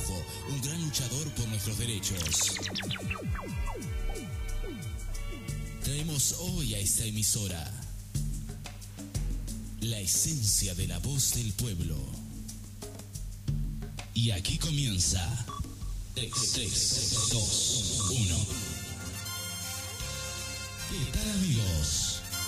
triunfo, un gran luchador por nuestros derechos. Traemos hoy a esta emisora la esencia de la voz del pueblo. Y aquí comienza 3, 2, 1. ¿Qué tal, amigos?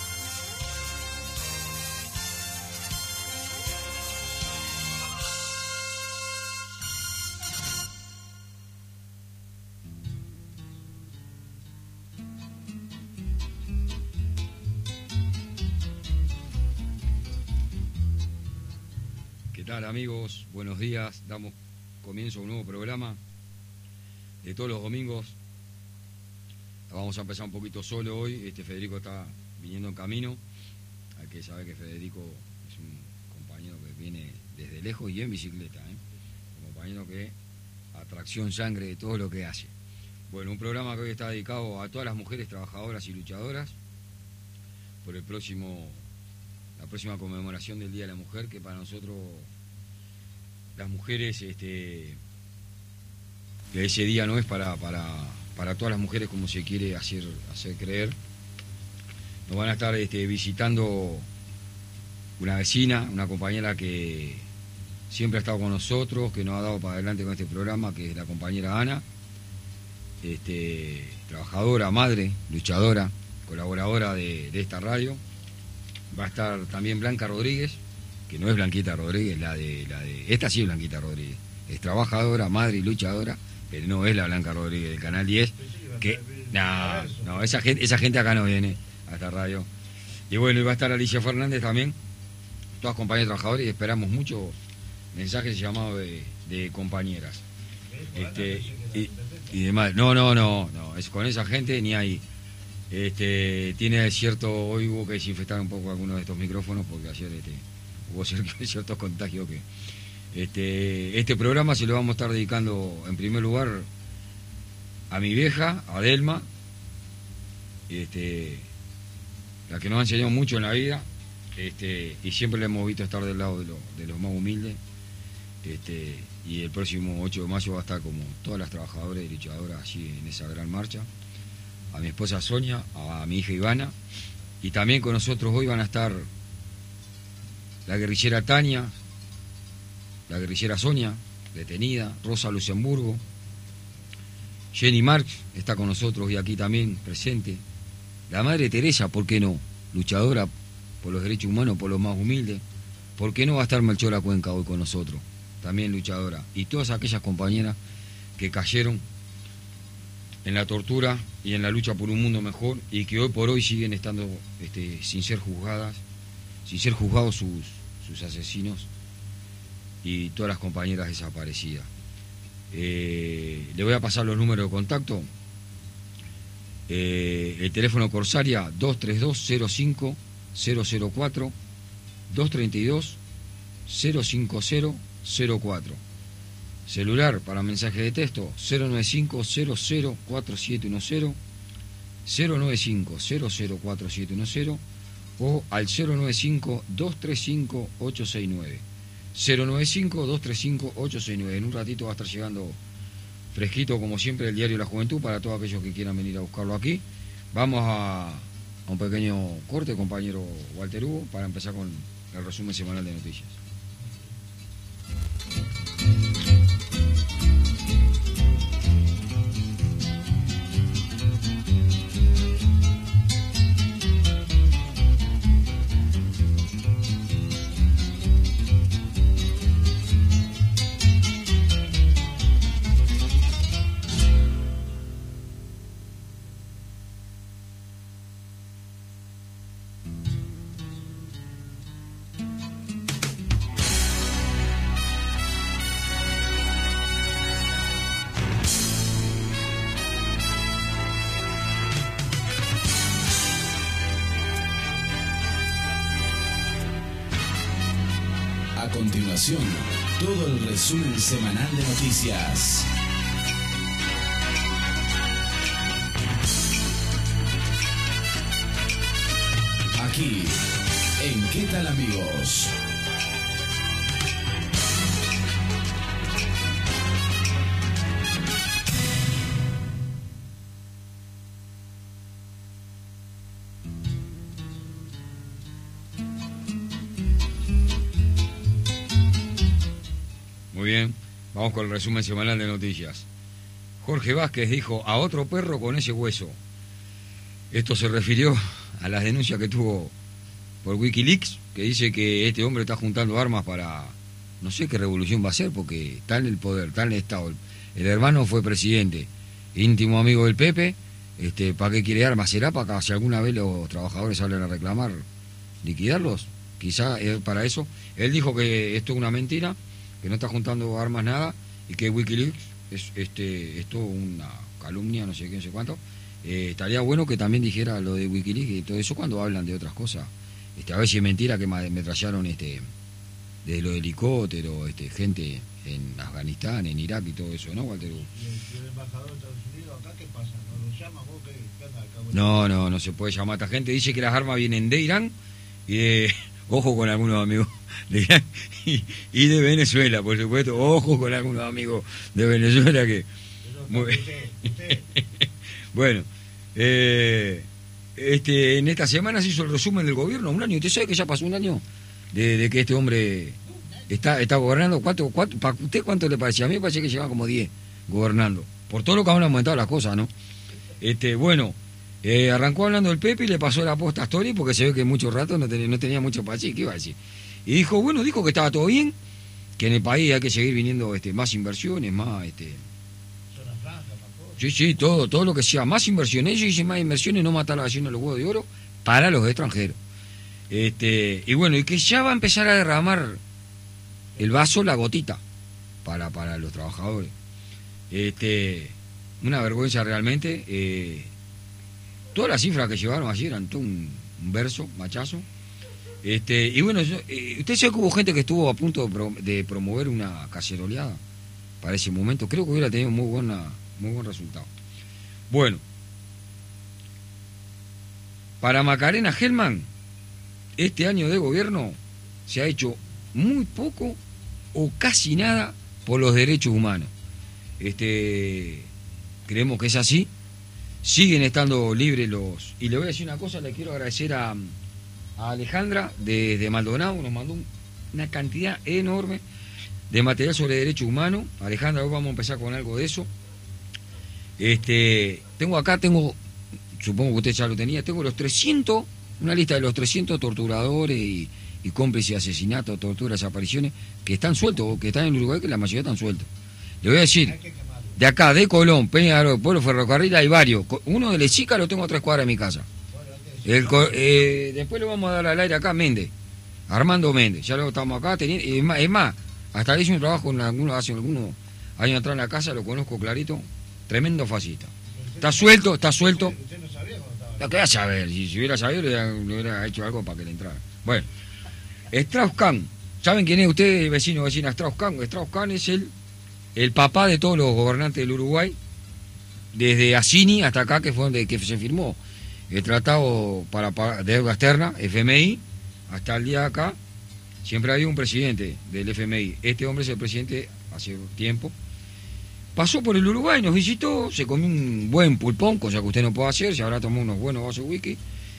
¿Qué tal, amigos? Buenos días. Damos comienzo a un nuevo programa de todos los domingos. Vamos a empezar un poquito solo hoy. Federico está viniendo en camino. Hay que saber que Federico es un compañero que viene desde lejos y en bicicleta, un compañero que atracción sangre de todo lo que hace. Bueno, un programa que hoy está dedicado a todas las mujeres trabajadoras y luchadoras por la próxima conmemoración del Día de la Mujer, que para nosotros las mujeres, que ese día no es para todas las mujeres como se quiere hacer creer. Nos van a estar visitando una vecina, una compañera que siempre ha estado con nosotros, que nos ha dado para adelante con este programa, que es la compañera Ana, trabajadora, madre, luchadora, colaboradora de esta radio. Va a estar también Blanca Rodríguez, que no es Blanquita Rodríguez, esta sí es Blanquita Rodríguez, es trabajadora, madre y luchadora, pero no es la Blanca Rodríguez del Canal 10, que no, esa gente acá no viene a esta radio. Y bueno, y va a estar Alicia Fernández también, todas compañeras trabajadoras, y esperamos muchos mensajes y llamados de compañeras. Y demás. No, es con esa gente ni ahí. Tiene cierto, hoy hubo que desinfectar un poco algunos de estos micrófonos porque ayer hubo ciertos contagios que este programa se lo vamos a estar dedicando en primer lugar a mi vieja, a Delma, la que nos ha enseñado mucho en la vida, y siempre le hemos visto estar del lado de los más humildes, y el próximo 8 de mayo va a estar como todas las trabajadoras y luchadoras allí en esa gran marcha. A mi esposa Sonia, a mi hija Ivana, y también con nosotros hoy van a estar la guerrillera Tania, la guerrillera Sonia, detenida, Rosa Luxemburgo, Jenny Marx está con nosotros y aquí también presente, la Madre Teresa, ¿por qué no? Luchadora por los derechos humanos, por los más humildes, ¿por qué no va a estar Melchora Cuenca hoy con nosotros? También luchadora, y todas aquellas compañeras que cayeron en la tortura y en la lucha por un mundo mejor y que hoy por hoy siguen estando sin ser juzgados sus asesinos y todas las compañeras desaparecidas. Le voy a pasar los números de contacto. El teléfono Corsaria 232-05-004, 232-050-04. Celular para mensaje de texto 095-004710, 095-004710 o al 095-235-869. 095-235-869. En un ratito va a estar llegando fresquito, como siempre, el diario La Juventud para todos aquellos que quieran venir a buscarlo aquí. Vamos a un pequeño corte, compañero Walter Hugo, para empezar con el resumen semanal de noticias. A continuación, todo el resumen semanal de noticias. Aquí, en ¿Qué tal, amigos? Muy bien, vamos con el resumen semanal de noticias. Jorge Vázquez dijo: a otro perro con ese hueso. Esto se refirió a las denuncias que tuvo por Wikileaks, que dice que este hombre está juntando armas para... No sé qué revolución va a ser, porque está en el poder, está en el Estado. El hermano fue presidente, íntimo amigo del Pepe. ¿Para qué quiere armas? ¿Será para que si alguna vez los trabajadores salen a reclamar, liquidarlos? Quizá para eso. Él dijo que esto es una mentira, que no está juntando armas nada, y que Wikileaks es todo una calumnia, no sé qué, no sé cuánto. Estaría bueno que también dijera lo de Wikileaks y todo eso cuando hablan de otras cosas. A ver si es mentira que metrallaron de los helicópteros, gente en Afganistán, en Irak y todo eso, ¿no, Walter? ¿Y el embajador de Estados Unidos acá qué pasa? ¿No lo llama vos? ¿Qué anda acá? No se puede llamar a esta gente. Dice que las armas vienen de Irán y ojo con algunos amigos de Irán y de Venezuela, por supuesto. Ojo con algunos amigos de Venezuela que... Usted. Bueno, en esta semana se hizo el resumen del gobierno, un año. ¿Usted sabe que ya pasó un año de que este hombre está gobernando? ¿Para usted cuánto le parece? A mí me parece que lleva como 10 gobernando, por todo lo que han aumentado las cosas, ¿no? Arrancó hablando del Pepe y le pasó la posta a Story porque se ve que mucho rato no tenía mucho para decir. ¿Qué iba a decir? Y dijo que estaba todo bien, que en el país hay que seguir viniendo más inversiones, más... Sí, todo lo que sea más inversiones. Ellos dicen más inversiones, no matar a haciendo los huevos de oro para los extranjeros. Y que ya va a empezar a derramar el vaso, la gotita, para los trabajadores. Una vergüenza realmente. Todas las cifras que llevaron ayer eran todo un verso, machazo. Usted sabe que hubo gente que estuvo a punto de promover una caceroleada para ese momento. Creo que hubiera tenido muy buen resultado. Bueno, para Macarena Gelman, este año de gobierno se ha hecho muy poco o casi nada por los derechos humanos. Creemos que es así. Siguen estando libres los... Y le voy a decir una cosa, le quiero agradecer a Alejandra de Maldonado, nos mandó una cantidad enorme de material sobre derechos humanos. Alejandra, hoy vamos a empezar con algo de eso. Tengo, supongo que usted ya lo tenía, tengo una lista de los 300 torturadores y cómplices de asesinatos, torturas, desapariciones, que están sueltos, que están en Uruguay, que la mayoría están sueltos. Le voy a decir, de acá, de Colón, Peñarol, Pueblo Ferrocarril, hay varios. Uno de Lechica lo tengo a 3 cuadras de mi casa. Después lo vamos a dar al aire acá, Armando Méndez, ya lo estamos acá teniendo. Es más, hasta le hice un trabajo hace algunos años atrás en la casa, lo conozco clarito. Tremendo fascista. Está suelto. ¿Usted no sabía cuando estaba? Lo que va a saber, si hubiera sabido le hubiera hecho algo para que le entrara. Bueno, Strauss-Kahn, ¿saben quién es usted, vecina Strauss-Kahn? Strauss-Kahn es el papá de todos los gobernantes del Uruguay, desde Assini hasta acá, que fue donde se firmó el tratado de deuda externa, FMI, hasta el día de acá. Siempre había un presidente del FMI. Este hombre es el presidente hace tiempo. Pasó por el Uruguay, nos visitó, se comió un buen pulpón, cosa que usted no puede hacer, se habrá tomado unos buenos vasos de whisky,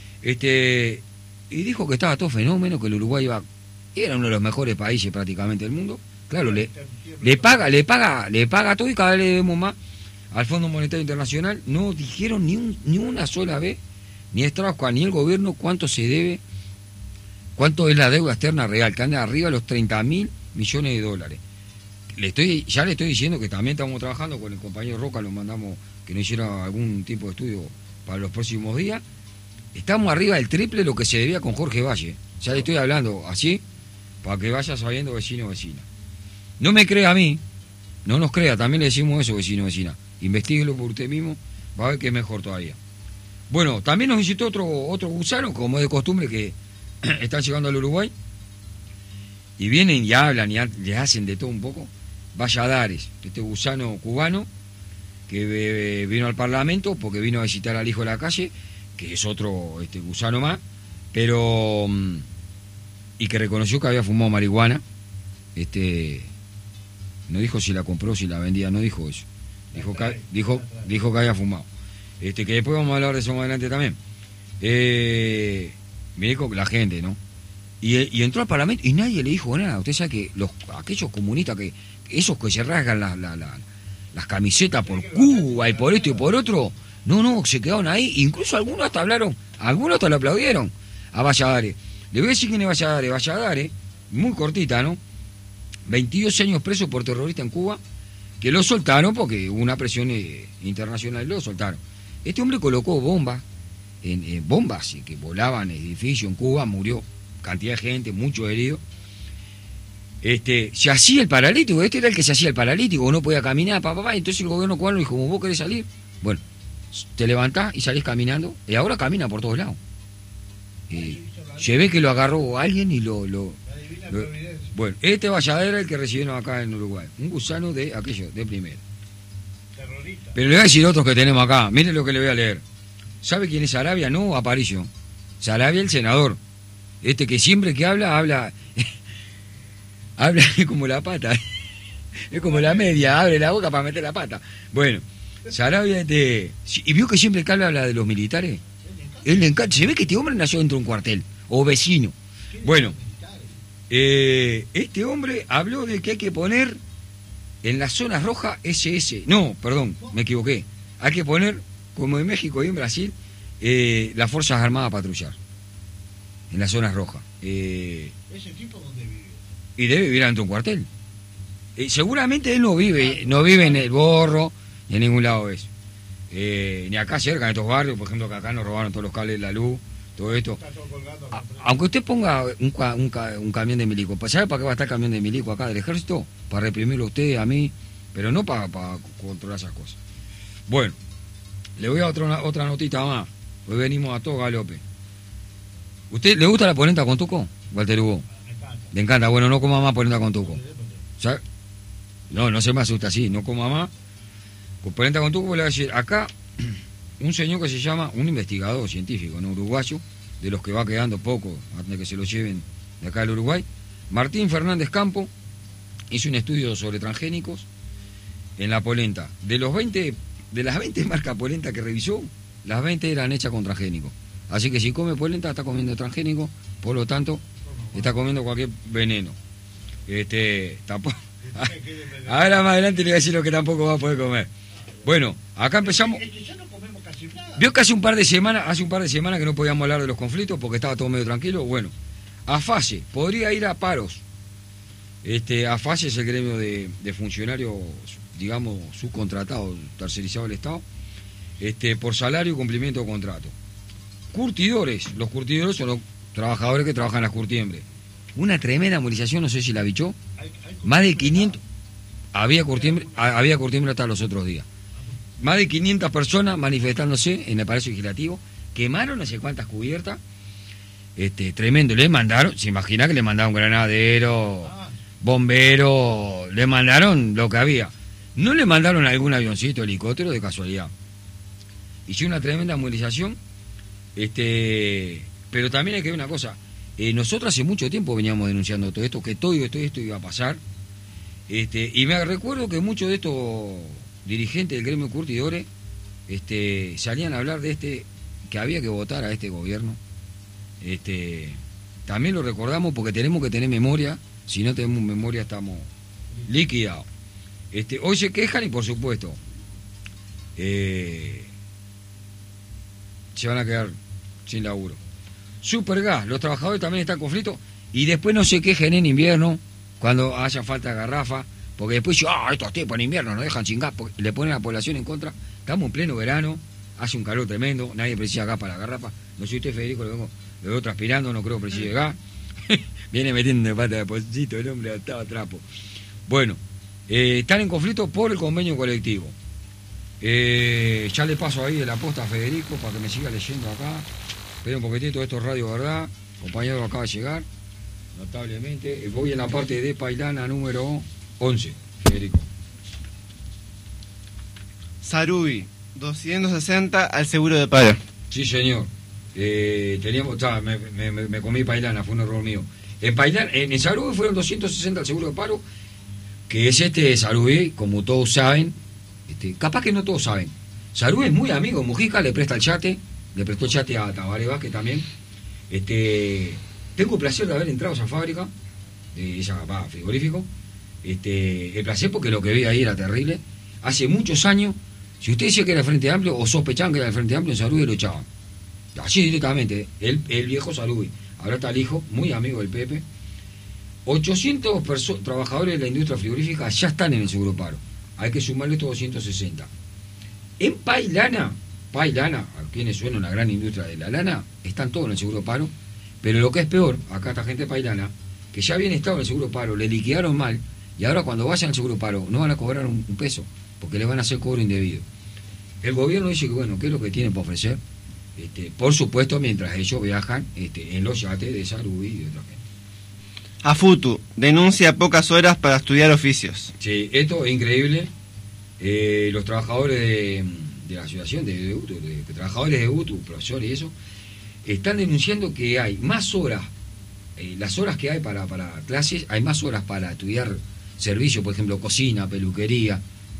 y dijo que estaba todo fenómeno, que el Uruguay era uno de los mejores países prácticamente del mundo. Claro, le paga todo y cada vez le debemos más al Fondo Monetario Internacional. No dijeron ni una sola vez, ni Strauss-Kahn ni el gobierno, cuánto se debe, cuánto es la deuda externa real, que anda arriba de los 30.000 millones de dólares. Ya le estoy diciendo que también estamos trabajando con el compañero Roca, lo mandamos que nos hiciera algún tipo de estudio para los próximos días. Estamos arriba del triple de lo que se debía con Jorge Valle. Ya le estoy hablando así, para que vaya sabiendo vecino o vecina. No me crea a mí, no nos crea, también le decimos eso, vecino o vecina. Investíguelo por usted mismo, va a ver que es mejor todavía. Bueno, también nos visitó otro gusano, como es de costumbre, que están llegando al Uruguay. Y vienen y hablan y le hacen de todo un poco. Valladares, este gusano cubano que vino al Parlamento porque vino a visitar al hijo de la calle, que es otro gusano más, pero y que reconoció que había fumado marihuana. No dijo si la compró, si la vendía, no dijo eso. Dijo que había fumado. Que después vamos a hablar de eso más adelante también. Me dijo que la gente, ¿no? Y entró al Parlamento y nadie le dijo nada. Usted sabe que aquellos comunistas, esos que se rasgan las camisetas por Cuba y por esto y por otro, no, se quedaron ahí. Incluso algunos hasta hablaron, algunos hasta lo aplaudieron a Valladares. Le voy a decir quién es Valladares. Valladares, muy cortita, ¿no? 22 años preso por terrorista en Cuba, que lo soltaron porque hubo una presión internacional y lo soltaron. Este hombre colocó bombas, bombas que volaban edificios en Cuba, murió cantidad de gente, muchos heridos. Se hacía el paralítico, este era el que se hacía el paralítico, no podía caminar, entonces el gobierno cubano dijo, como vos querés salir, bueno, te levantás y salís caminando, y ahora camina por todos lados. Se ve que lo agarró alguien y bueno, este Valladares era el que recibieron acá en Uruguay, un gusano de aquello, de primero. Terrorista. Pero le voy a decir otros que tenemos acá, miren lo que le voy a leer. ¿Sabe quién es Sarabia? No, Aparicio. Sarabia, el senador. Este que siempre que habla habla como la pata. Es como la media, abre la boca para meter la pata. Bueno, Sarabia, y vio que siempre que habla de los militares, él le encanta. Se ve que este hombre nació dentro de un cuartel, o vecino. Bueno, este hombre habló de que hay que poner en las zonas rojas SS. No, perdón, me equivoqué. Hay que poner, como en México y en Brasil, las Fuerzas Armadas a patrullar en las zonas rojas. ¿Ese tipo dónde vive? Y debe vivir dentro de un cuartel. Seguramente él no vive en el Borro, ni en ningún lado de eso. Ni acá cerca, en estos barrios, por ejemplo, que acá nos robaron todos los cables de la luz, todo esto. Está todo colgando. Aunque usted ponga un camión de milico, ¿sabe para qué va a estar el camión de milico acá del ejército? Para reprimirlo a usted, a mí, pero no para controlar esas cosas. Bueno, le voy a otra notita más. Hoy venimos a todo galope. ¿Usted le gusta la polenta con tuco, Walter Hugo? Me encanta. Le encanta, bueno, no coma más polenta con tuco. ¿Sabe? No se me asusta así, no coma más. Con polenta con tuco le voy a decir, acá, un señor que se llama, un investigador científico, no uruguayo, de los que va quedando poco, antes de que se lo lleven de acá al Uruguay, Martín Fernández Campo, hizo un estudio sobre transgénicos en la polenta. De las 20 marcas polenta que revisó, las 20 eran hechas con transgénicos. Así que si come polenta está comiendo transgénico, por lo tanto está comiendo cualquier veneno. Tampoco. Ahora más adelante le voy a decir lo que tampoco va a poder comer. Bueno, acá empezamos. Es que ya no comemos casi nada. Vio que hace un par de semanas que no podíamos hablar de los conflictos porque estaba todo medio tranquilo. Bueno, AFASE podría ir a paros. AFASE es el gremio de funcionarios, digamos, subcontratados, tercerizados del Estado, por salario y cumplimiento de contrato. Curtidores, los curtidores son los trabajadores que trabajan en las curtiembres. Una tremenda movilización, no sé si la bichó, más de 500, había curtiembre hasta los otros días. Más de 500 personas manifestándose en el Palacio Legislativo, quemaron no sé cuántas cubiertas, tremendo, le mandaron, se imagina que le mandaron granadero, bomberos, le mandaron lo que había. No le mandaron algún avioncito, helicóptero de casualidad. Hizo una tremenda movilización, pero también hay que ver una cosa, nosotros hace mucho tiempo veníamos denunciando todo esto, que todo esto iba a pasar, y me recuerdo que muchos de estos dirigentes del gremio curtidores salían a hablar de que había que votar a este gobierno. También lo recordamos porque tenemos que tener memoria, si no tenemos memoria estamos liquidados. Hoy se quejan y por supuesto se van a quedar sin laburo. Supergas, los trabajadores también están en conflicto y después no se quejen en invierno cuando haya falta de garrafa, porque después estos tipos en invierno nos dejan sin gas, porque le ponen a la población en contra. Estamos en pleno verano, hace un calor tremendo, nadie precisa gas para la garrafa. No sé usted, Federico, lo veo transpirando, no creo que precise gas. Viene metiendo de pata de pocito, el hombre estaba a trapo. Bueno, están en conflicto por el convenio colectivo. Ya le paso ahí de la posta a Federico para que me siga leyendo acá. Espera un poquitito, esto es Radio Verdad. Compañero acaba de llegar, notablemente. Voy en la parte de Pailana número 11, Federico. Sarubi, 260 al seguro de paro. Sí, señor. Me comí Pailana, fue un error mío. En Sarubi fueron 260 al seguro de paro, que es Sarubi, como todos saben. Capaz que no todos saben. Sarubi es muy amigo, Mujica le presta el yate, le prestó el yate a Tabaré Vázquez también. tengo el placer de haber entrado a esa fábrica, frigorífico. El placer porque lo que vi ahí era terrible. Hace muchos años, si usted decía que era el Frente Amplio o sospechaban que era el Frente Amplio, en Salud lo echaban. Así directamente, el viejo Salud. Ahora está el hijo, muy amigo del Pepe. 800 trabajadores de la industria frigorífica ya están en el seguro paro. Hay que sumarle estos 260. En Pailana, a quienes suena una gran industria de la lana, están todos en el seguro paro. Pero lo que es peor, acá esta gente de Pailana, que ya habían estado en el seguro paro, le liquidaron mal, y ahora cuando vayan al seguro paro no van a cobrar un peso, porque le van a hacer cobro indebido. El gobierno dice que bueno, ¿qué es lo que tienen para ofrecer? Por supuesto, mientras ellos viajan en los yates de Salud y de otra gente. AFUTU denuncia pocas horas para estudiar oficios. Sí, esto es increíble. Los trabajadores de la asociación de UTU, trabajadores de UTU, profesores y eso, están denunciando que hay más horas, las horas que hay para clases, hay más horas para estudiar servicios, por ejemplo, cocina, peluquería,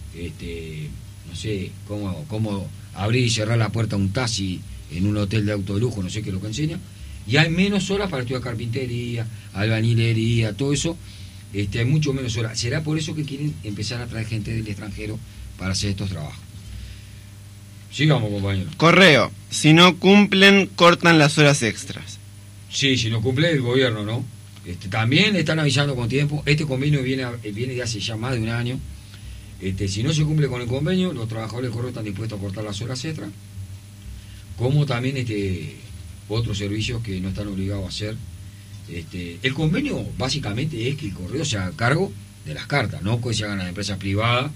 no sé, cómo abrir y cerrar la puerta a un taxi en un hotel de auto de lujo, no sé qué es lo que enseña, y hay menos horas para estudiar carpintería, albañilería, todo eso, hay mucho menos horas. ¿Será por eso que quieren empezar a traer gente del extranjero para hacer estos trabajos? Sigamos, compañero. Correo, si no cumplen, cortan las horas extras. Sí, si no cumple el gobierno, ¿no? También le están avisando con tiempo. Este convenio viene de hace ya más de un año. Si no se cumple con el convenio, los trabajadores del correo están dispuestos a cortar las horas extras, como también otros servicios que no están obligados a hacer. El convenio básicamente es que el correo se haga cargo de las cartas, no que se hagan las empresas privadas.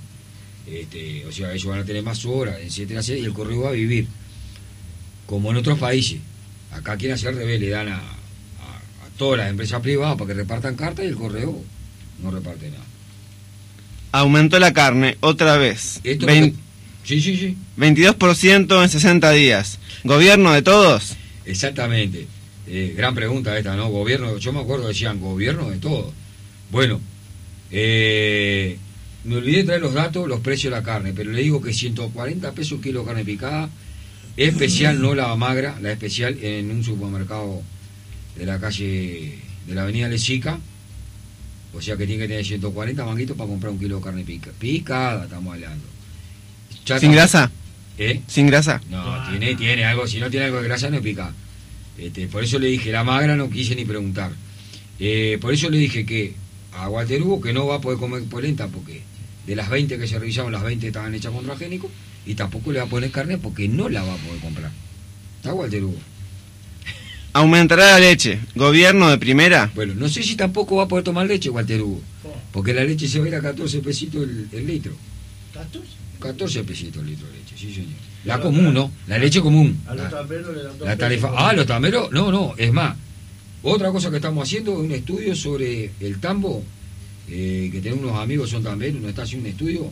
O sea, ellos van a tener más horas, etcétera, etcétera, y el correo va a vivir como en otros países. Acá quieren hacer revés, le dan a todas las empresas privadas para que repartan cartas y el correo no reparte nada. Aumentó la carne otra vez. Sí. 22% en 60 días. ¿Gobierno de todos? Exactamente. Gran pregunta esta, ¿no? Gobierno, yo me acuerdo decían gobierno de todos. Bueno, me olvidé de traer los datos, los precios de la carne, pero le digo que 140 pesos un kilo de carne picada, especial, no la magra, la especial en un supermercado de la calle, de la avenida Lechica, o sea que tiene que tener 140 manguitos para comprar un kilo de carne picada, estamos hablando. ¿Sin grasa? ¿Sin grasa? No, tiene algo, si no tiene algo de grasa no es picada. Por eso le dije, la magra no quise ni preguntar. Por eso le dije que a Walter Hugo que no va a poder comer polenta porque de las 20 que se revisaron, las 20 estaban hechas con transgénicos, y tampoco le va a poner carne porque no la va a poder comprar. ¿Está Walter Hugo? ¿Aumentará la leche? ¿Gobierno de primera? Bueno, no sé si tampoco va a poder tomar leche Walter Hugo, porque la leche se va a ir a 14 pesitos el litro. ¿14? 14 pesitos el litro de leche, sí señor. La común, ¿no? La leche común. A los tamberos le dan 2 la tarifa. pesos. Ah, los tamberos, no, es más. Otra cosa que estamos haciendo es un estudio sobre el tambo, que tenemos unos amigos son tamberos, nos está haciendo un estudio.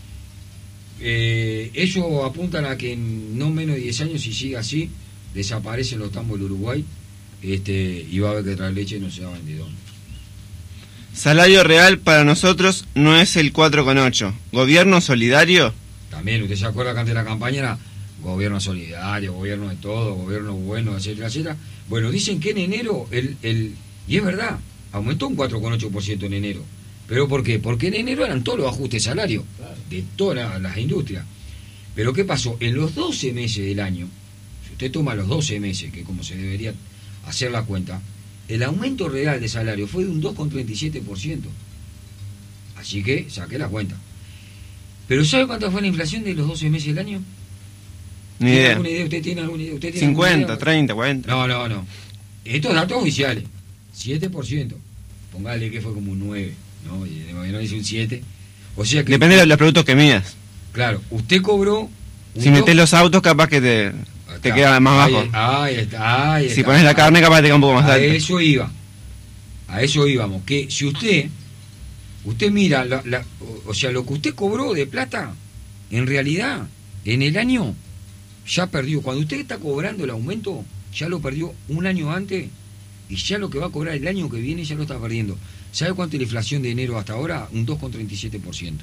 Ellos apuntan a que en no menos de 10 años, si sigue así, desaparecen los tambos del Uruguay, y va a haber que traer leche y no se va a vender. Salario real para nosotros no es el 4,8. ¿Gobierno solidario? También, usted se acuerda que antes de la campaña era gobierno solidario, gobierno de todo, gobierno bueno, etcétera, etcétera. Bueno, dicen que en enero, y es verdad, aumentó un 4,8% en enero. ¿Pero por qué? Porque en enero eran todos los ajustes salarios de todas las industrias. Pero ¿qué pasó? En los 12 meses del año, si usted toma los 12 meses, que es como se debería hacer la cuenta, el aumento real de salario fue de un 2,37%. Así que saqué la cuenta. ¿Pero sabe cuánto fue la inflación de los 12 meses del año? Ni ¿Tiene idea. alguna idea? ¿Usted tiene alguna idea? 50, 30, 40. No. Estos datos oficiales. 7%. Póngale que fue como un 9, ¿no? Y el gobierno dice un 7. O sea que... Depende de los productos que midas. Claro, usted cobró... Si metés los autos, capaz que te queda más bajo. Ahí está. Si pones la carne, capaz te queda un poco más alto. A eso íbamos. Que si usted mira, o sea, lo que usted cobró de plata, en realidad, en el año, ya perdió. Cuando usted está cobrando el aumento, ya lo perdió un año antes, y ya lo que va a cobrar el año que viene ya lo está perdiendo. ¿Sabe cuánto es la inflación de enero hasta ahora? Un 2,37%.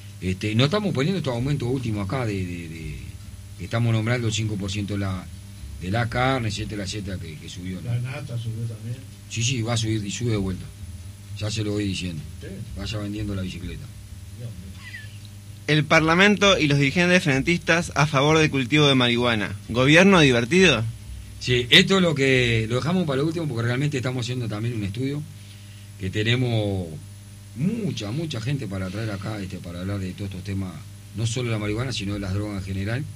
No estamos poniendo estos aumentos últimos acá, estamos nombrando el 5% de la carne, etcétera, etcétera, que subió, ¿no? La nata subió también. Sí, va a subir y sube de vuelta. Ya se lo voy diciendo. Sí. Vaya vendiendo la bicicleta. Dios mío. El Parlamento y los dirigentes frentistas a favor del cultivo de marihuana. ¿Gobierno divertido? Sí, esto es lo que lo dejamos para lo último porque realmente estamos haciendo también un estudio que tenemos mucha gente para traer acá para hablar de todos estos temas, no solo de la marihuana, sino de las drogas en general.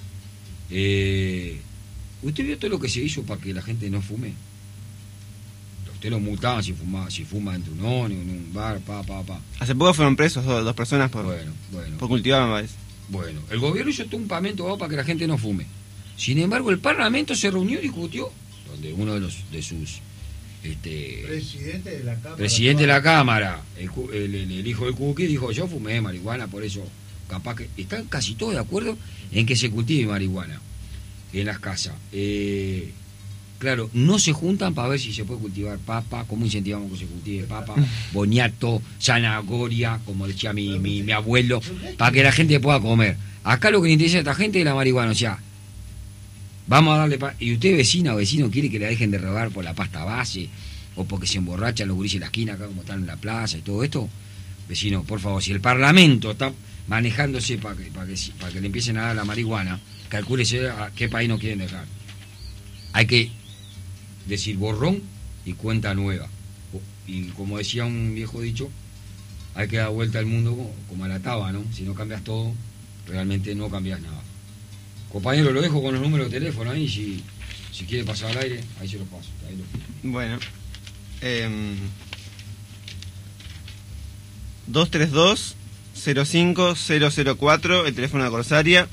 ¿Usted vio todo lo que se hizo para que la gente no fume? Usted lo multaban si fuma entre un ónibus, en un bar, Hace poco fueron presos dos personas por cultivar, me parece. Bueno, el gobierno hizo todo un pavimento para que la gente no fume. Sin embargo, el Parlamento se reunió y discutió, donde uno de sus presidente de la Cámara, el hijo del Cookie, dijo: yo fumé marihuana, por eso capaz que están casi todos de acuerdo en que se cultive marihuana en las casas. Claro, no se juntan para ver si se puede cultivar papa, cómo incentivamos que se cultive papa, boniato, zanahoria, como decía mi abuelo, para que la gente pueda comer. Acá lo que le interesa a esta gente es la marihuana, o sea, vamos a darle y usted, vecina o vecino, quiere que la dejen de robar por la pasta base o porque se emborrachan los gurises en la esquina acá como están en la plaza y todo esto. Vecino, por favor, si el Parlamento está manejándose para que le empiecen a dar la marihuana, calcúlese a qué país no quieren dejar. Hay que decir borrón y cuenta nueva. Y como decía un viejo dicho, hay que dar vuelta al mundo como a la taba, ¿no? Si no cambias todo, realmente no cambias nada. Compañero, lo dejo con los números de teléfono ahí, si quiere pasar al aire, ahí se los paso. Ahí Bueno. 232-05004, el teléfono de Corsaria.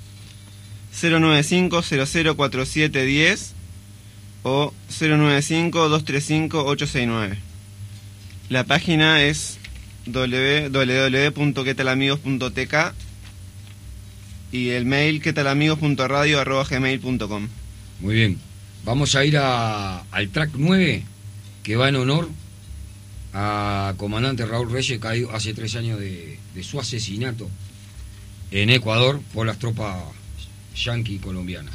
095-004710 o 095-235-869. La página es www.quetalamigos.tk y el mail quetalamigos.radio@gmail.com. Muy bien, vamos a ir al track 9, que va en honor a comandante Raúl Reyes, caído hace 3 años de su asesinato en Ecuador por las tropas yanqui colombianas.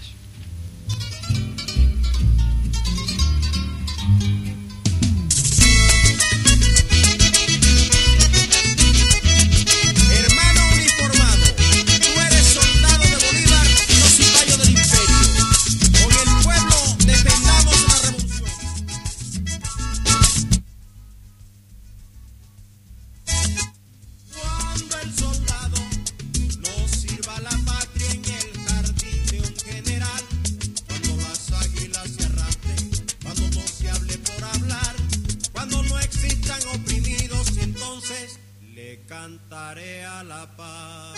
Cantaré a la paz.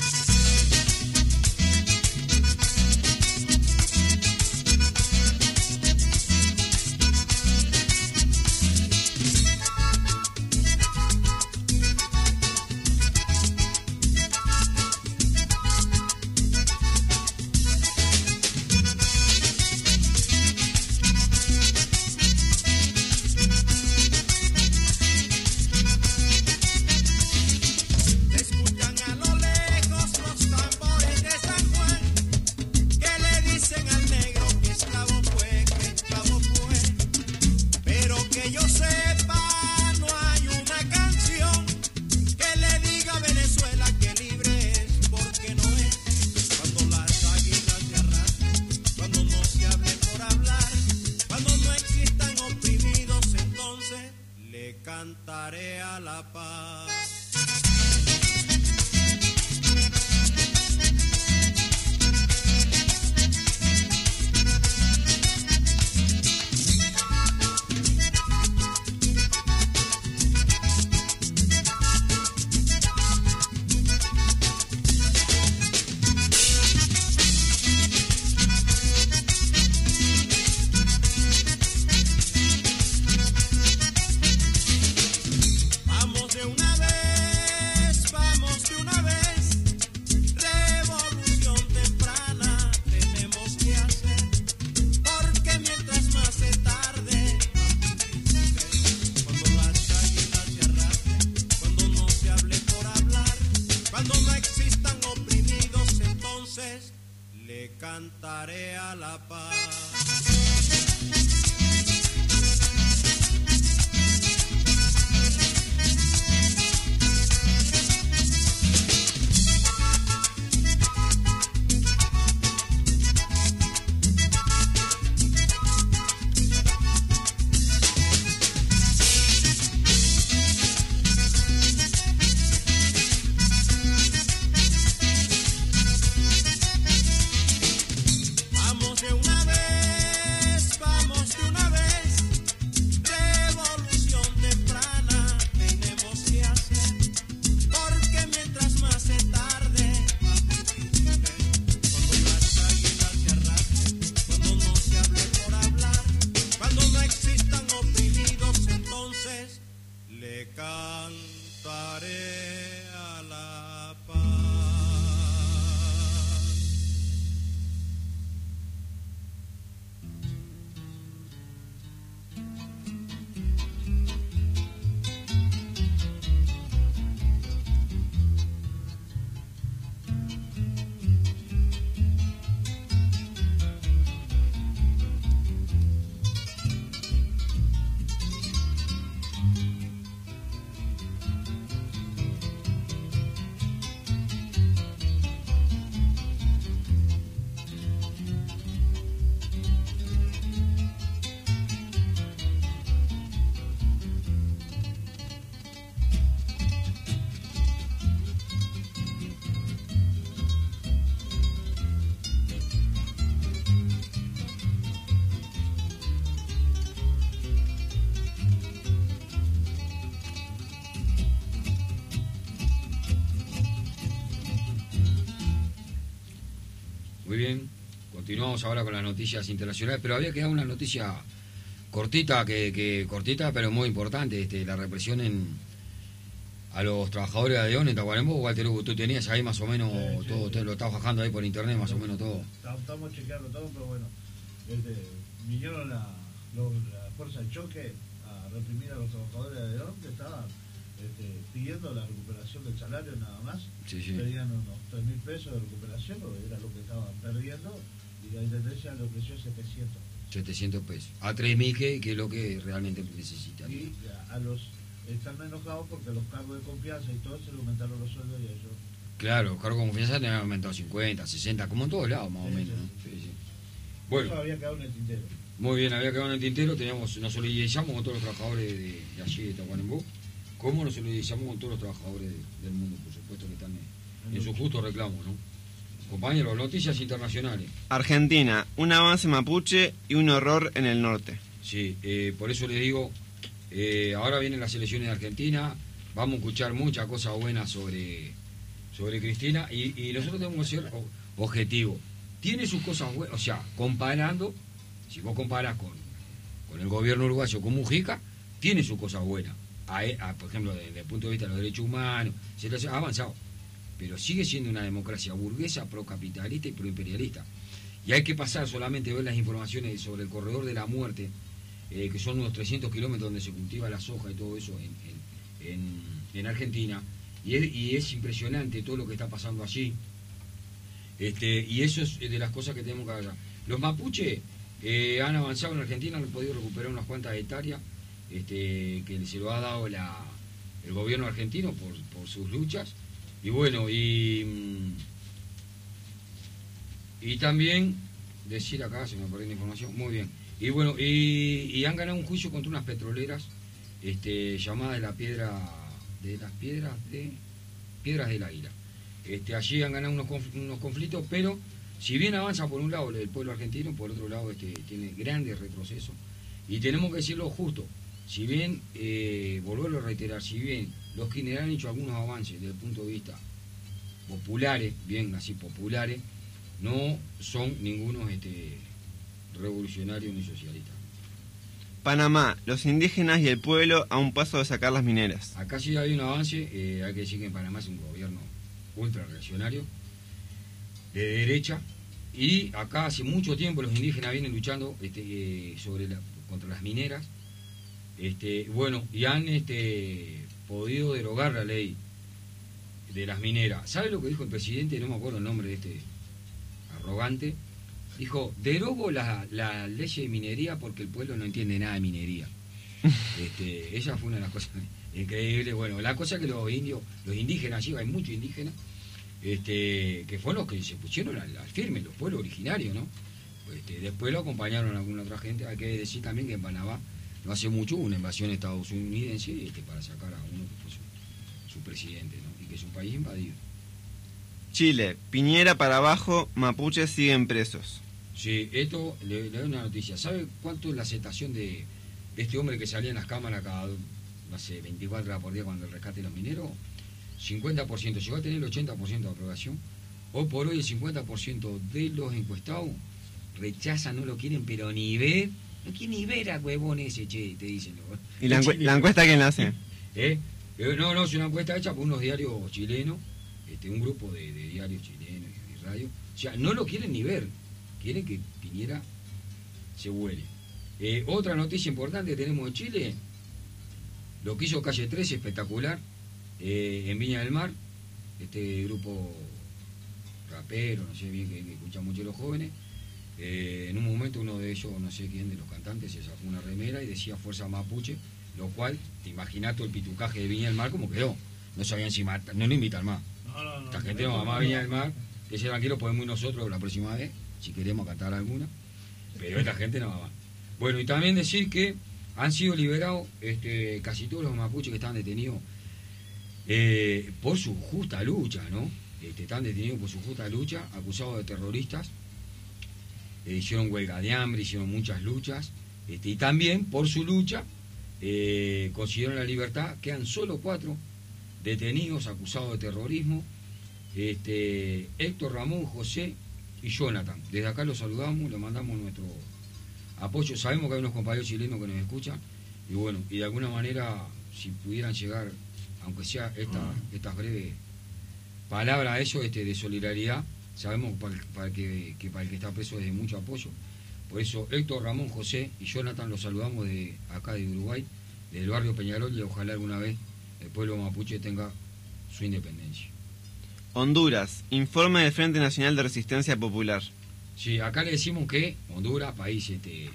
Cantaré a la paz. Cantaré a la paz. Muy bien, continuamos ahora con las noticias internacionales, pero había quedado una noticia cortita, cortita pero muy importante, la represión a los trabajadores de ADEON en Tacuarembó. Walter Hugo, tú tenías ahí más o menos todo, usted lo estás bajando ahí por internet más o menos todo. Estamos chequeando todo, pero bueno, vinieron la fuerza de choque a reprimir a los trabajadores de ADEON que estaban pidiendo la recuperación del salario nada más. Sí, sí. Pedían unos 3.000 pesos de recuperación, era lo que estaban perdiendo, y la intendencia le ofreció 700 pesos. A 3.000 que es lo que realmente necesitan. Y a los están enojados porque los cargos de confianza y todo se le aumentaron los sueldos y ellos. Claro, los cargos de confianza te han aumentado 50, 60, como en todos lados más o menos. ¿No? Sí, sí. Bueno, eso había quedado en el tintero. Muy bien, había quedado en el tintero. Nos solidarizamos con todos los trabajadores de allí de Tacuarembó. ¿Cómo nos solidarizamos con todos los trabajadores del mundo, por supuesto, que están en su justo reclamo, ¿no? Compañeros, noticias internacionales. Argentina, un avance mapuche y un horror en el norte. Sí, por eso les digo, ahora vienen las elecciones de Argentina, vamos a escuchar muchas cosas buenas sobre Cristina y nosotros tenemos que ser objetivos. Tiene sus cosas buenas, o sea, comparando, si vos comparás con el gobierno uruguayo con Mujica, tiene sus cosas buenas. Por ejemplo, desde el punto de vista de los derechos humanos, se ha avanzado, pero sigue siendo una democracia burguesa, procapitalista y proimperialista. Y hay que pasar solamente a ver las informaciones sobre el corredor de la muerte, que son unos 300 kilómetros donde se cultiva la soja y todo eso en Argentina, y es impresionante todo lo que está pasando allí. Y eso es de las cosas que tenemos que hablar. Los mapuches han avanzado en Argentina, han podido recuperar unas cuantas hectáreas que se lo ha dado el gobierno argentino por sus luchas. Y bueno, y también decir acá, se me perdió la información, muy bien. Y bueno, y han ganado un juicio contra unas petroleras llamadas Piedras del Águila. Allí han ganado unos conflictos, pero si bien avanza por un lado el pueblo argentino, por otro lado tiene grandes retrocesos. Y tenemos que decirlo justo, si bien, volverlo a reiterar, si bien los Kirchner han hecho algunos avances desde el punto de vista populares, bien así populares, no son ningunos revolucionarios ni socialistas. Panamá, los indígenas y el pueblo a un paso de sacar las mineras. Acá sí hay un avance, hay que decir que en Panamá es un gobierno ultra reaccionario, de derecha, y acá hace mucho tiempo los indígenas vienen luchando contra las mineras, bueno, y han podido derogar la ley de las mineras. ¿Sabe lo que dijo el presidente? No me acuerdo el nombre de arrogante. Dijo, derogo la ley de minería porque el pueblo no entiende nada de minería. Esa fue una de las cosas increíbles. Bueno, la cosa que los indígenas, allí hay muchos indígenas, que fueron los que se pusieron al firme, los pueblos originarios, ¿no? Después lo acompañaron alguna otra gente. Hay que decir también que en Panamá no hace mucho hubo una invasión estadounidense para sacar a uno que fue su presidente, ¿no? Y que es un país invadido. Chile, Piñera para abajo, mapuches siguen presos. Sí, esto le doy una noticia. ¿Sabe cuánto es la aceptación de este hombre que salía en las cámaras cada, no sé, 24 horas por día cuando el rescate de los mineros? 50%, llegó a tener el 80% de aprobación. Hoy por hoy el 50% de los encuestados rechazan, no lo quieren, pero ni ver. No quieren ni ver a huevón ese, che, te dicen. ¿Y la encuesta quién la hace? No, es una encuesta hecha por unos diarios chilenos, un grupo de diarios chilenos y radio. O sea, no lo quieren ni ver. Quieren que Piñera se huele. Otra noticia importante que tenemos en Chile, lo que hizo Calle 13, espectacular, en Viña del Mar, grupo rapero, no sé bien, que escuchan mucho los jóvenes. En un momento uno de ellos, no sé quién de los cantantes, se sacó una remera y decía Fuerza Mapuche, lo cual, te imaginas todo el pitucaje de Viña del Mar como quedó. No sabían si matar, no lo invitan más. Esta gente no va más a Viña del Mar, que se tranquilo, podemos ir nosotros la próxima vez, si queremos cantar alguna, pero esta gente no va más. Bueno, y también decir que han sido liberados casi todos los mapuches que estaban detenidos por su justa lucha, ¿no? Están detenidos por su justa lucha, acusados de terroristas, hicieron huelga de hambre, hicieron muchas luchas, y también por su lucha consiguieron la libertad. Quedan solo 4 detenidos acusados de terrorismo, Héctor Ramón José y Jonathan. Desde acá los saludamos, le mandamos nuestro apoyo. Sabemos que hay unos compañeros chilenos que nos escuchan y bueno, y de alguna manera, si pudieran llegar, aunque sea estas breves palabras a eso, de solidaridad, sabemos para el que está preso es de mucho apoyo. Por eso Héctor, Ramón, José y Jonathan los saludamos de acá de Uruguay, del barrio Peñarol, y ojalá alguna vez el pueblo mapuche tenga su independencia. Honduras, informe del Frente Nacional de Resistencia Popular. Sí, acá le decimos que Honduras, país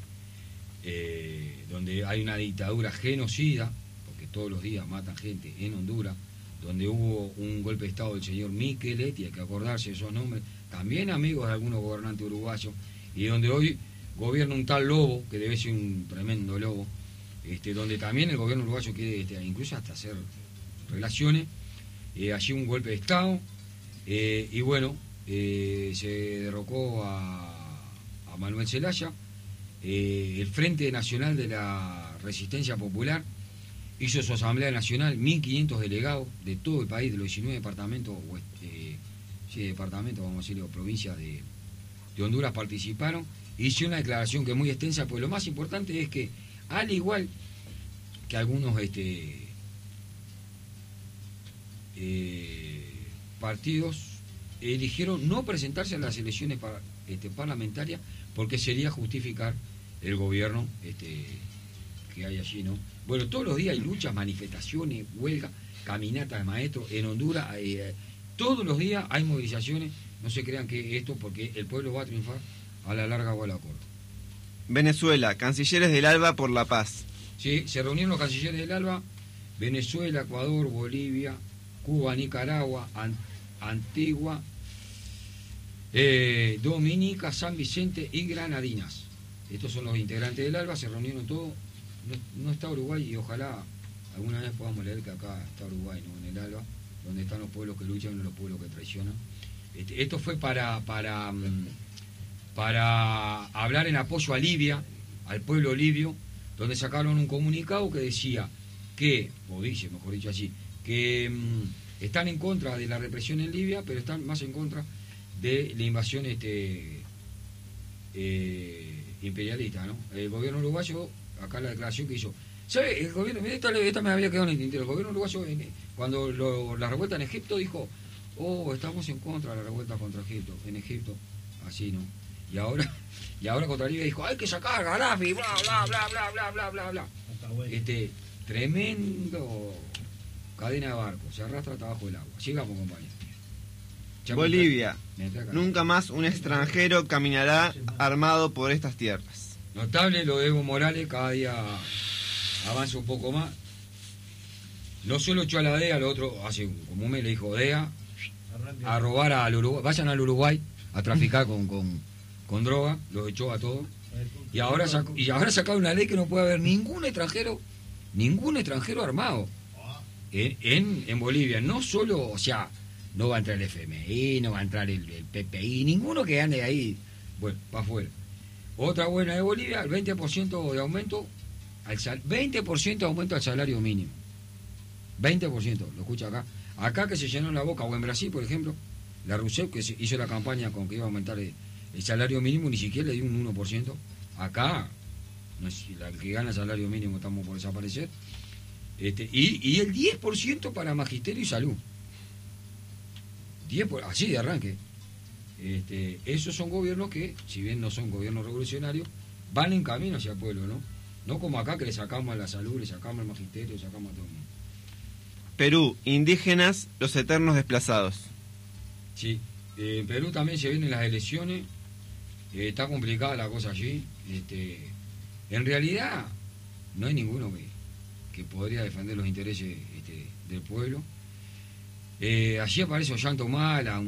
donde hay una dictadura genocida, porque todos los días matan gente en Honduras, donde hubo un golpe de estado del señor Michelet, y hay que acordarse de esos nombres, también amigos de algunos gobernantes uruguayos, y donde hoy gobierna un tal Lobo, que debe ser un tremendo lobo, donde también el gobierno uruguayo quiere incluso hasta hacer relaciones, allí un golpe de estado, y bueno, se derrocó a Manuel Zelaya, el Frente Nacional de la Resistencia Popular hizo su Asamblea Nacional, 1.500 delegados de todo el país, de los 19 departamentos, departamentos, vamos a decirlo, provincias de Honduras participaron, hizo una declaración que es muy extensa, pues lo más importante es que, al igual que algunos partidos eligieron no presentarse a las elecciones parlamentarias porque sería justificar el gobierno que hay allí, ¿no? Bueno, todos los días hay luchas, manifestaciones, huelgas, caminatas de maestros en Honduras, todos los días hay movilizaciones, no se crean que esto porque el pueblo va a triunfar a la larga o a la corta. Venezuela, cancilleres del ALBA por la paz. Sí, se reunieron los cancilleres del ALBA, Venezuela, Ecuador, Bolivia, Cuba, Nicaragua, Antigua, Dominica, San Vicente y Granadinas. Estos son los integrantes del ALBA, se reunieron todos. No está Uruguay y ojalá alguna vez podamos leer que acá está Uruguay, ¿no? En el ALBA, donde están los pueblos que luchan y los pueblos que traicionan. Esto fue para hablar en apoyo a Libia, al pueblo libio, donde sacaron un comunicado que decía que, o dice, mejor dicho así, que están en contra de la represión en Libia, pero están más en contra de la invasión imperialista, ¿no? El gobierno uruguayo, acá la declaración que hizo, ¿sabe? El gobierno, esta me había quedado en el tintero, el gobierno uruguayo, cuando la revuelta en Egipto dijo, estamos en contra de la revuelta contra Egipto, en Egipto, así, ¿no? Y ahora contra Libia dijo, hay que sacar a Gaddafi, bla, bla, bla, bla, bla, bla, bla, bla. Tremendo cadena de barcos, se arrastra hasta abajo del agua. Sigamos, compañeros. Bolivia, nunca más un extranjero caminará armado por estas tierras. Notable lo de Evo Morales, cada día avanza un poco más. No solo echó a la DEA, lo otro, hace como un mes le dijo DEA, a robar al Uruguay, vayan al Uruguay a traficar con droga, los echó a todos. Y ahora sacaron una ley que no puede haber ningún extranjero armado en Bolivia. No solo, o sea, no va a entrar el FMI, no va a entrar el PPI, ninguno que ande ahí, bueno, para afuera. Otra buena de Bolivia, el 20% de aumento, 20% de aumento al salario mínimo. 20%, lo escucha acá. Acá que se llenó la boca, o en Brasil, por ejemplo, la Rousseff, que hizo la campaña con que iba a aumentar el salario mínimo, ni siquiera le dio un 1%. Acá, no es, la que gana el salario mínimo estamos por desaparecer. Y el 10% para magisterio y salud. 10 así de arranque. Esos son gobiernos que, si bien no son gobiernos revolucionarios, van en camino hacia el pueblo, ¿no? No como acá que le sacamos a la salud, le sacamos al magisterio, le sacamos a todo el mundo. Perú, indígenas, los eternos desplazados. Sí, en Perú también se vienen las elecciones, está complicada la cosa allí. En realidad, no hay ninguno que podría defender los intereses del pueblo. Allí aparece Ollanta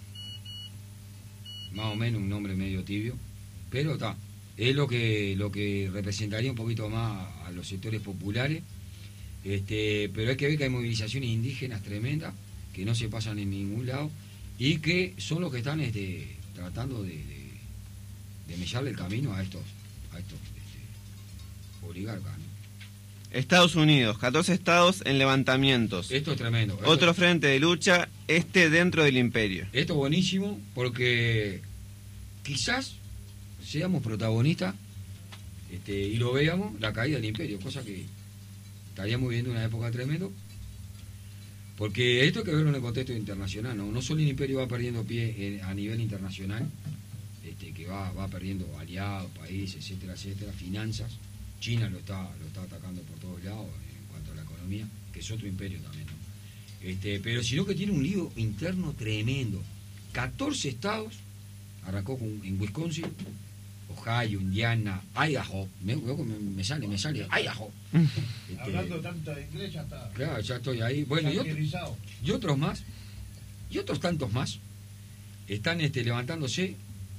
más o menos un nombre medio tibio, pero está, es lo que representaría un poquito más a los sectores populares. Pero hay que ver que hay movilizaciones indígenas tremendas que no se pasan en ningún lado y que son los que están tratando de mellarle el camino a estos oligarcas, ¿no? Estados Unidos, 14 estados en levantamientos. Esto es tremendo. Otro frente de lucha, dentro del imperio. Esto es buenísimo porque quizás seamos protagonistas y lo veamos la caída del imperio, cosa que estaríamos viviendo una época tremenda, porque esto hay que verlo en el contexto internacional, no solo el imperio va perdiendo pie a nivel internacional, que va perdiendo aliados, países, etcétera, etcétera, finanzas. China lo está atacando por todos lados en cuanto a la economía, que es otro imperio también, ¿no? Pero sino que tiene un lío interno tremendo. 14 estados, arrancó en Wisconsin, Ohio, Indiana, Idaho, me sale, Idaho. Hablando tanto de inglés ya está. Claro, ya estoy ahí. Bueno, y otros más, y otros tantos más, están levantándose.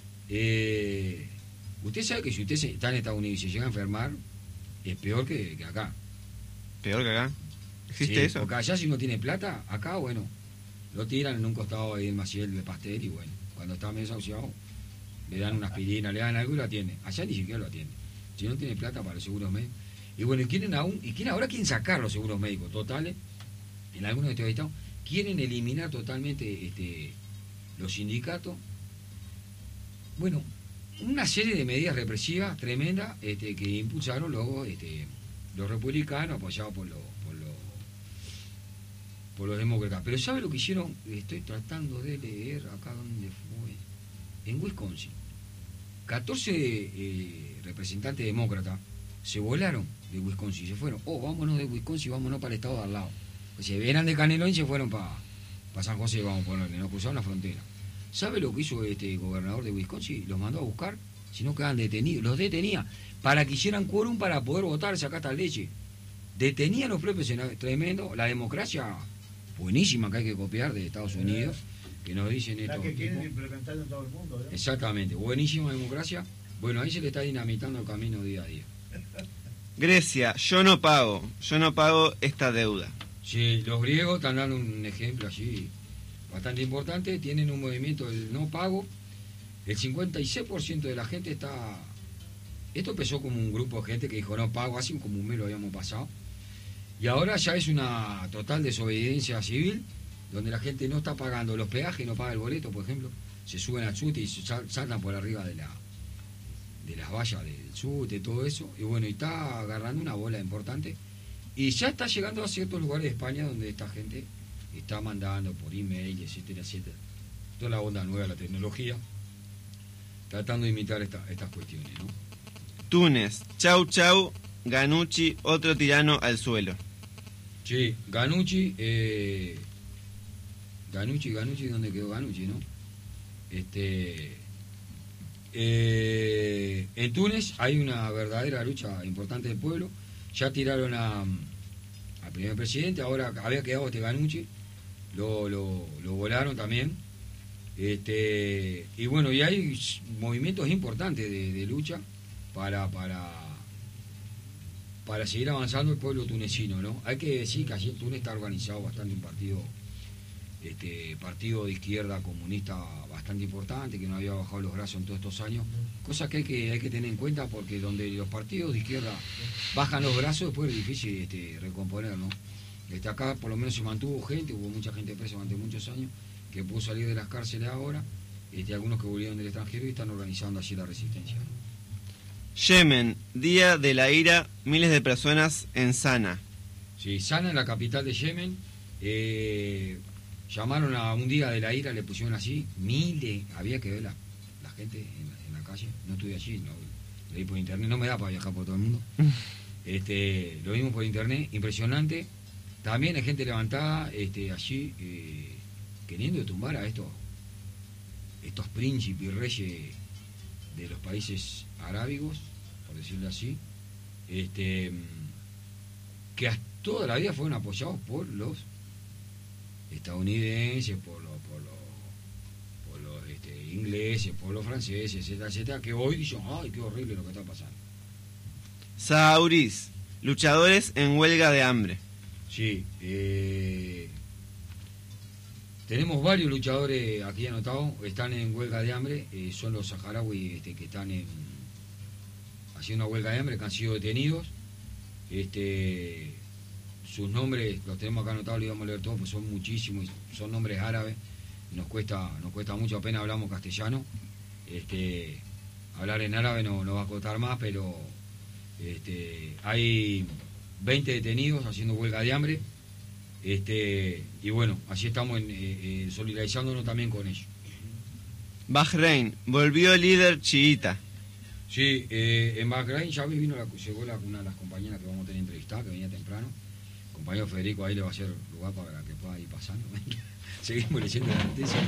Usted sabe que si usted está en Estados Unidos y se llega a enfermar, es peor que acá. ¿Peor que acá? ¿Existe Sí, eso? porque allá si no tiene plata, acá, bueno, lo tiran en un costado ahí del maciel de pastel y bueno, cuando está medio desahuciado, le dan una aspirina, le dan algo y lo atiende. Allá ni siquiera lo atiende. Si no tiene plata para los seguros médicos. Y bueno, ahora quieren sacar los seguros médicos totales, en algunos de estos estados, quieren eliminar totalmente los sindicatos. Bueno, una serie de medidas represivas tremendas que impulsaron luego los republicanos apoyados por los demócratas. Pero ¿sabe lo que hicieron? Estoy tratando de leer acá donde fue. En Wisconsin. 14 representantes demócratas se volaron de Wisconsin, se fueron. Vámonos de Wisconsin, vámonos para el estado de al lado. O sea, eran de Canelón y se fueron para San José, vamos a ponerle, nos cruzaron la frontera. ¿Sabe lo que hizo este gobernador de Wisconsin? Los mandó a buscar, si no quedaban detenidos. Los detenía para que hicieran quórum para poder votar, sacar esta leche. Detenía a los propios senadores. Tremendo. La democracia buenísima que hay que copiar de Estados Unidos, que nos dicen La esto. que quieren implementar en todo el mundo, ¿no? Exactamente. Buenísima democracia. Bueno, ahí se le está dinamitando el camino día a día. Grecia, yo no pago esta deuda. Sí, los griegos están dando un ejemplo allí bastante importante, tienen un movimiento del no pago, el 56% de la gente está... Esto empezó como un grupo de gente que dijo no pago, así como un mes lo habíamos pasado, y ahora ya es una total desobediencia civil, donde la gente no está pagando los peajes, no paga el boleto, por ejemplo, se suben al subte y saltan por arriba de las vallas del subte, todo eso, y bueno, y está agarrando una bola importante, y ya está llegando a ciertos lugares de España donde esta gente está mandando por email, etcétera, etcétera. Toda la onda nueva de la tecnología, tratando de imitar estas cuestiones, ¿no? Túnez, chau, Ganucci, otro tirano al suelo. Sí, Ganucci, ¿dónde quedó Ganucci, no? En Túnez hay una verdadera lucha importante del pueblo. Ya tiraron al primer presidente, ahora había quedado Ganucci, lo volaron también. Y bueno, y hay movimientos importantes de lucha para seguir avanzando el pueblo tunecino, ¿no? Hay que decir que allí en Túnez está organizado bastante un partido de izquierda comunista bastante importante, que no había bajado los brazos en todos estos años, cosa que hay que tener en cuenta, porque donde los partidos de izquierda bajan los brazos, después es difícil recomponer, ¿no? Acá por lo menos se mantuvo gente, hubo mucha gente presa durante muchos años, que pudo salir de las cárceles ahora, algunos que volvieron del extranjero y están organizando allí la resistencia, ¿no? Yemen, día de la ira, miles de personas en Sana. Sí, Sana, la capital de Yemen, llamaron a un día de la ira, le pusieron así, miles, había que ver la gente en la calle, no estuve allí, leí por internet, no me da para viajar por todo el mundo. Lo vimos por internet, impresionante. También hay gente levantada allí queriendo tumbar a estos príncipes y reyes de los países arábigos, por decirlo así, que toda la vida fueron apoyados por los estadounidenses, por los ingleses, por los franceses, etcétera, etcétera, que hoy dicen, ay, qué horrible lo que está pasando. Saharaui, luchadores en huelga de hambre. Sí, tenemos varios luchadores aquí anotados, están en huelga de hambre, son los saharauis que están haciendo una huelga de hambre, que han sido detenidos. Sus nombres los tenemos acá anotados, los íbamos a leer todos, pues son muchísimos, son nombres árabes, nos cuesta mucho, apenas hablamos castellano. Hablar en árabe no va a costar más, pero hay 20 detenidos haciendo huelga de hambre. Y bueno, así estamos solidarizándonos también con ellos. Bahrein, volvió líder chiita. Sí, en Bahrein ya llegó una de las compañeras que vamos a tener entrevistada, que venía temprano. El compañero Federico ahí le va a hacer lugar para que pueda ir pasando. Seguimos leyendo la noticia.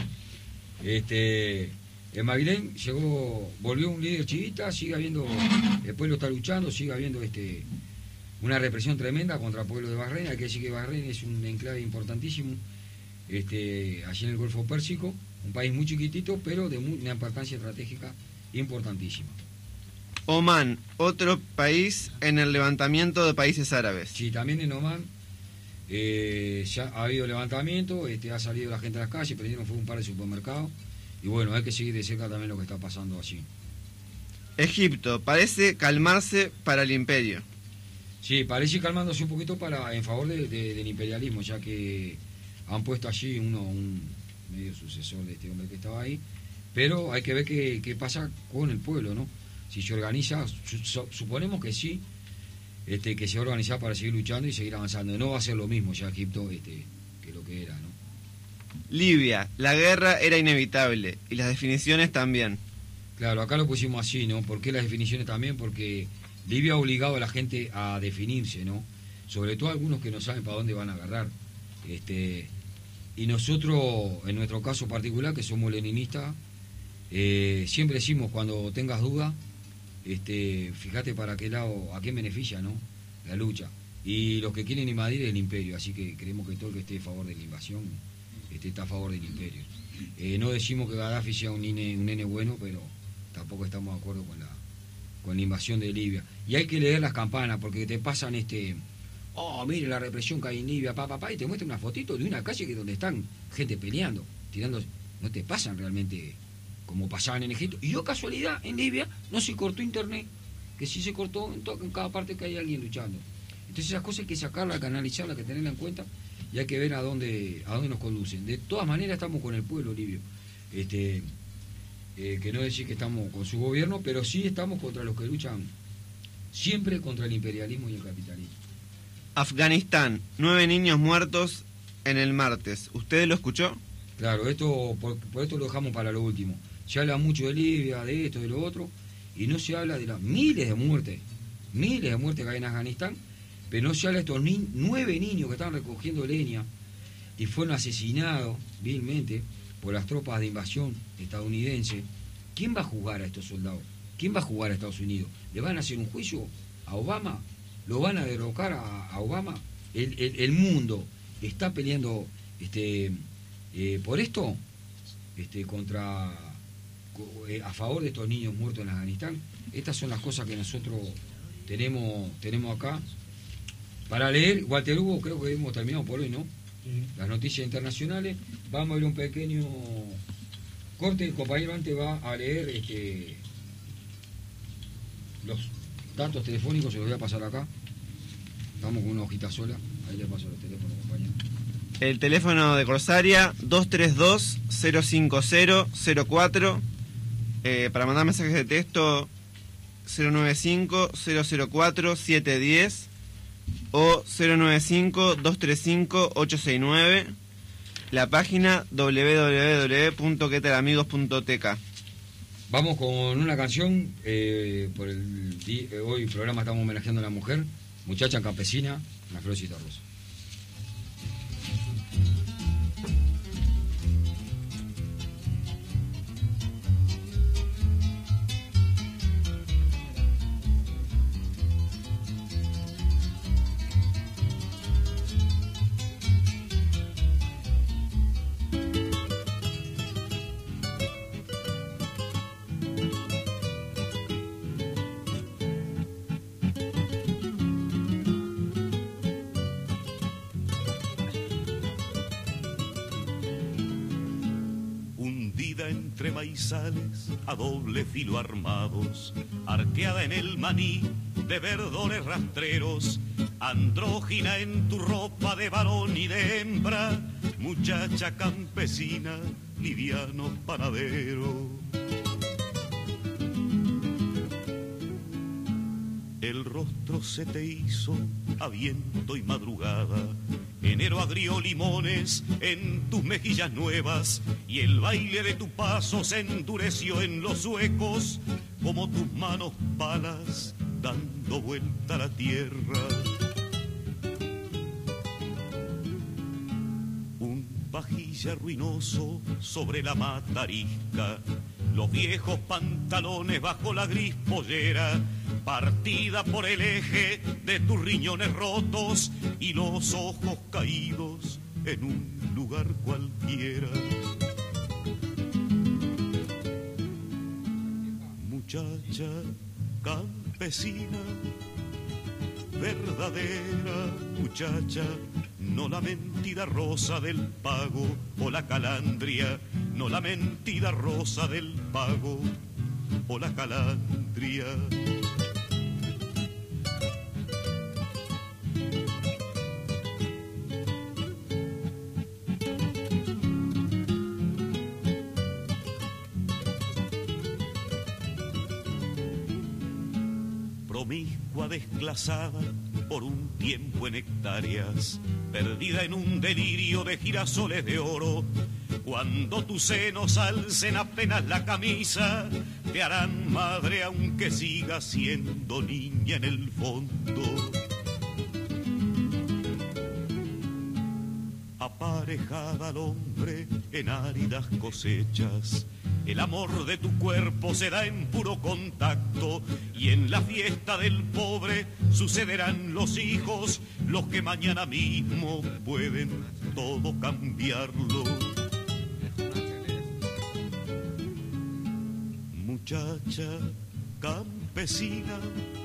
En Bahrein volvió un líder chiita, sigue habiendo, el pueblo está luchando, sigue habiendo una represión tremenda contra el pueblo de Bahrein. Hay que decir que Bahrein es un enclave importantísimo, allí en el Golfo Pérsico, un país muy chiquitito, pero de una importancia estratégica importantísima. Omán, otro país en el levantamiento de países árabes. Sí, también en Omán ya ha habido levantamiento, ha salido la gente a las calles, prendieron fuego un par de supermercados, y bueno, hay que seguir de cerca también lo que está pasando allí. Egipto, parece calmarse para el imperio. Sí, parece calmándose un poquito en favor del imperialismo, ya que han puesto allí un medio sucesor de este hombre que estaba ahí, pero hay que ver qué pasa con el pueblo, ¿no? Si se organiza, suponemos que sí, que se va a organizar para seguir luchando y seguir avanzando. No va a ser lo mismo ya Egipto que lo que era, ¿no? Libia, la guerra era inevitable y las definiciones también. Claro, acá lo pusimos así, ¿no? ¿Por qué las definiciones también? Porque Libia ha obligado a la gente a definirse, ¿no? Sobre todo algunos que no saben para dónde van a agarrar. Y nosotros, en nuestro caso particular, que somos leninistas, siempre decimos, cuando tengas duda, fíjate para qué lado, a qué beneficia, ¿no? La lucha. Y los que quieren invadir es el imperio, así que creemos que todo el que esté a favor de la invasión está a favor del imperio. No decimos que Gaddafi sea un nene bueno, pero tampoco estamos de acuerdo con la invasión de Libia. Y hay que leer las campanas, porque te pasan mire la represión que hay en Libia, y te muestran una fotito de una calle donde están gente peleando, tirando, no te pasan realmente como pasaban en Egipto. Y casualidad, en Libia no se cortó internet, que sí se cortó en cada parte que hay alguien luchando. Entonces esas cosas hay que sacarlas, hay que analizarlas, hay que tenerlas en cuenta, y hay que ver a dónde nos conducen. De todas maneras estamos con el pueblo libio, que no decir que estamos con su gobierno, pero sí estamos contra los que luchan siempre contra el imperialismo y el capitalismo. Afganistán, 9 niños muertos en el martes. ¿Usted lo escuchó? Claro, por esto lo dejamos para lo último. Se habla mucho de Libia, de esto, de lo otro, y no se habla de las miles de muertes que hay en Afganistán, pero no se habla de estos 9 niños que están recogiendo leña y fueron asesinados vilmente por las tropas de invasión estadounidense. ¿Quién va a juzgar a estos soldados? ¿Quién va a juzgar a Estados Unidos? ¿Le van a hacer un juicio a Obama? ¿Lo van a derrocar a Obama? El mundo está peleando por esto, a favor de estos niños muertos en Afganistán. Estas son las cosas que nosotros tenemos acá para leer. Walter Hugo, creo que hemos terminado por hoy, ¿no? Sí. Las noticias internacionales. Vamos a ver un pequeño corte. El compañero antes va a leer los datos telefónicos, se los voy a pasar acá. Estamos con una hojita sola. Ahí le paso los teléfonos, compañero. El teléfono de Corsaria, 232-050-04. Para mandar mensajes de texto, 095-004-710 o 095-235-869. La página www.quetalamigos.tk. Vamos con una canción. Hoy el programa estamos homenajeando a la mujer, muchacha campesina, una florcita rosa. Entre maizales a doble filo armados, arqueada en el maní de verdores rastreros, andrógina en tu ropa de varón y de hembra, muchacha campesina, liviano panadero. año se te hizo a viento y madrugada. Enero agrió limones en tus mejillas nuevas y el baile de tu paso se endureció en los huecos como tus manos palas dando vuelta a la tierra. Un pajilla ruinoso sobre la matarisca, los viejos pantalones bajo la gris pollera, partida por el eje de tus riñones rotos y los ojos caídos en un lugar cualquiera. Muchacha campesina, verdadera muchacha, no la mentira rosa del pago o la calandria, no la mentira rosa del pago o la calandria. Promiscua desclasada por un tiempo en hectáreas, perdida en un delirio de girasoles de oro. Cuando tus senos alcen apenas la camisa, te harán madre aunque sigas siendo niña en el fondo. Aparejada al hombre en áridas cosechas, el amor de tu cuerpo se da en puro contacto y en la fiesta del pobre sucederán los hijos, los que mañana mismo pueden todo cambiarlo. Muchacha campesina,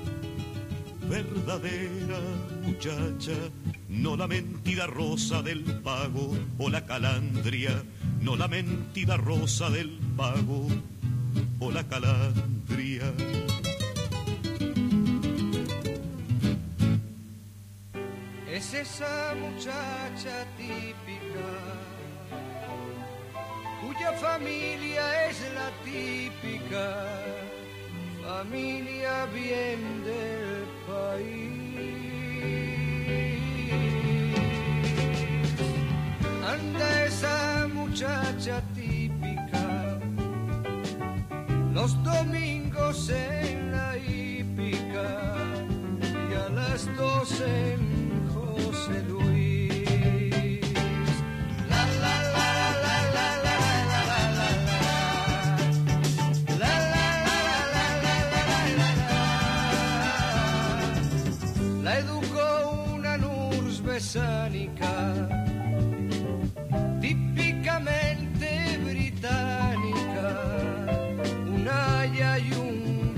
verdadera muchacha, no la mentira rosa del pago o la calandria, no la mentira rosa del pago o la calandria. Es esa muchacha típica, cuya familia es la típica familia bien del país. Anda esa muchacha típica los domingos en la hípica y a las 12 en José Luis. La la la la la la la la la la la la. La educó una nurs besánica, típicamente británica, un aya y un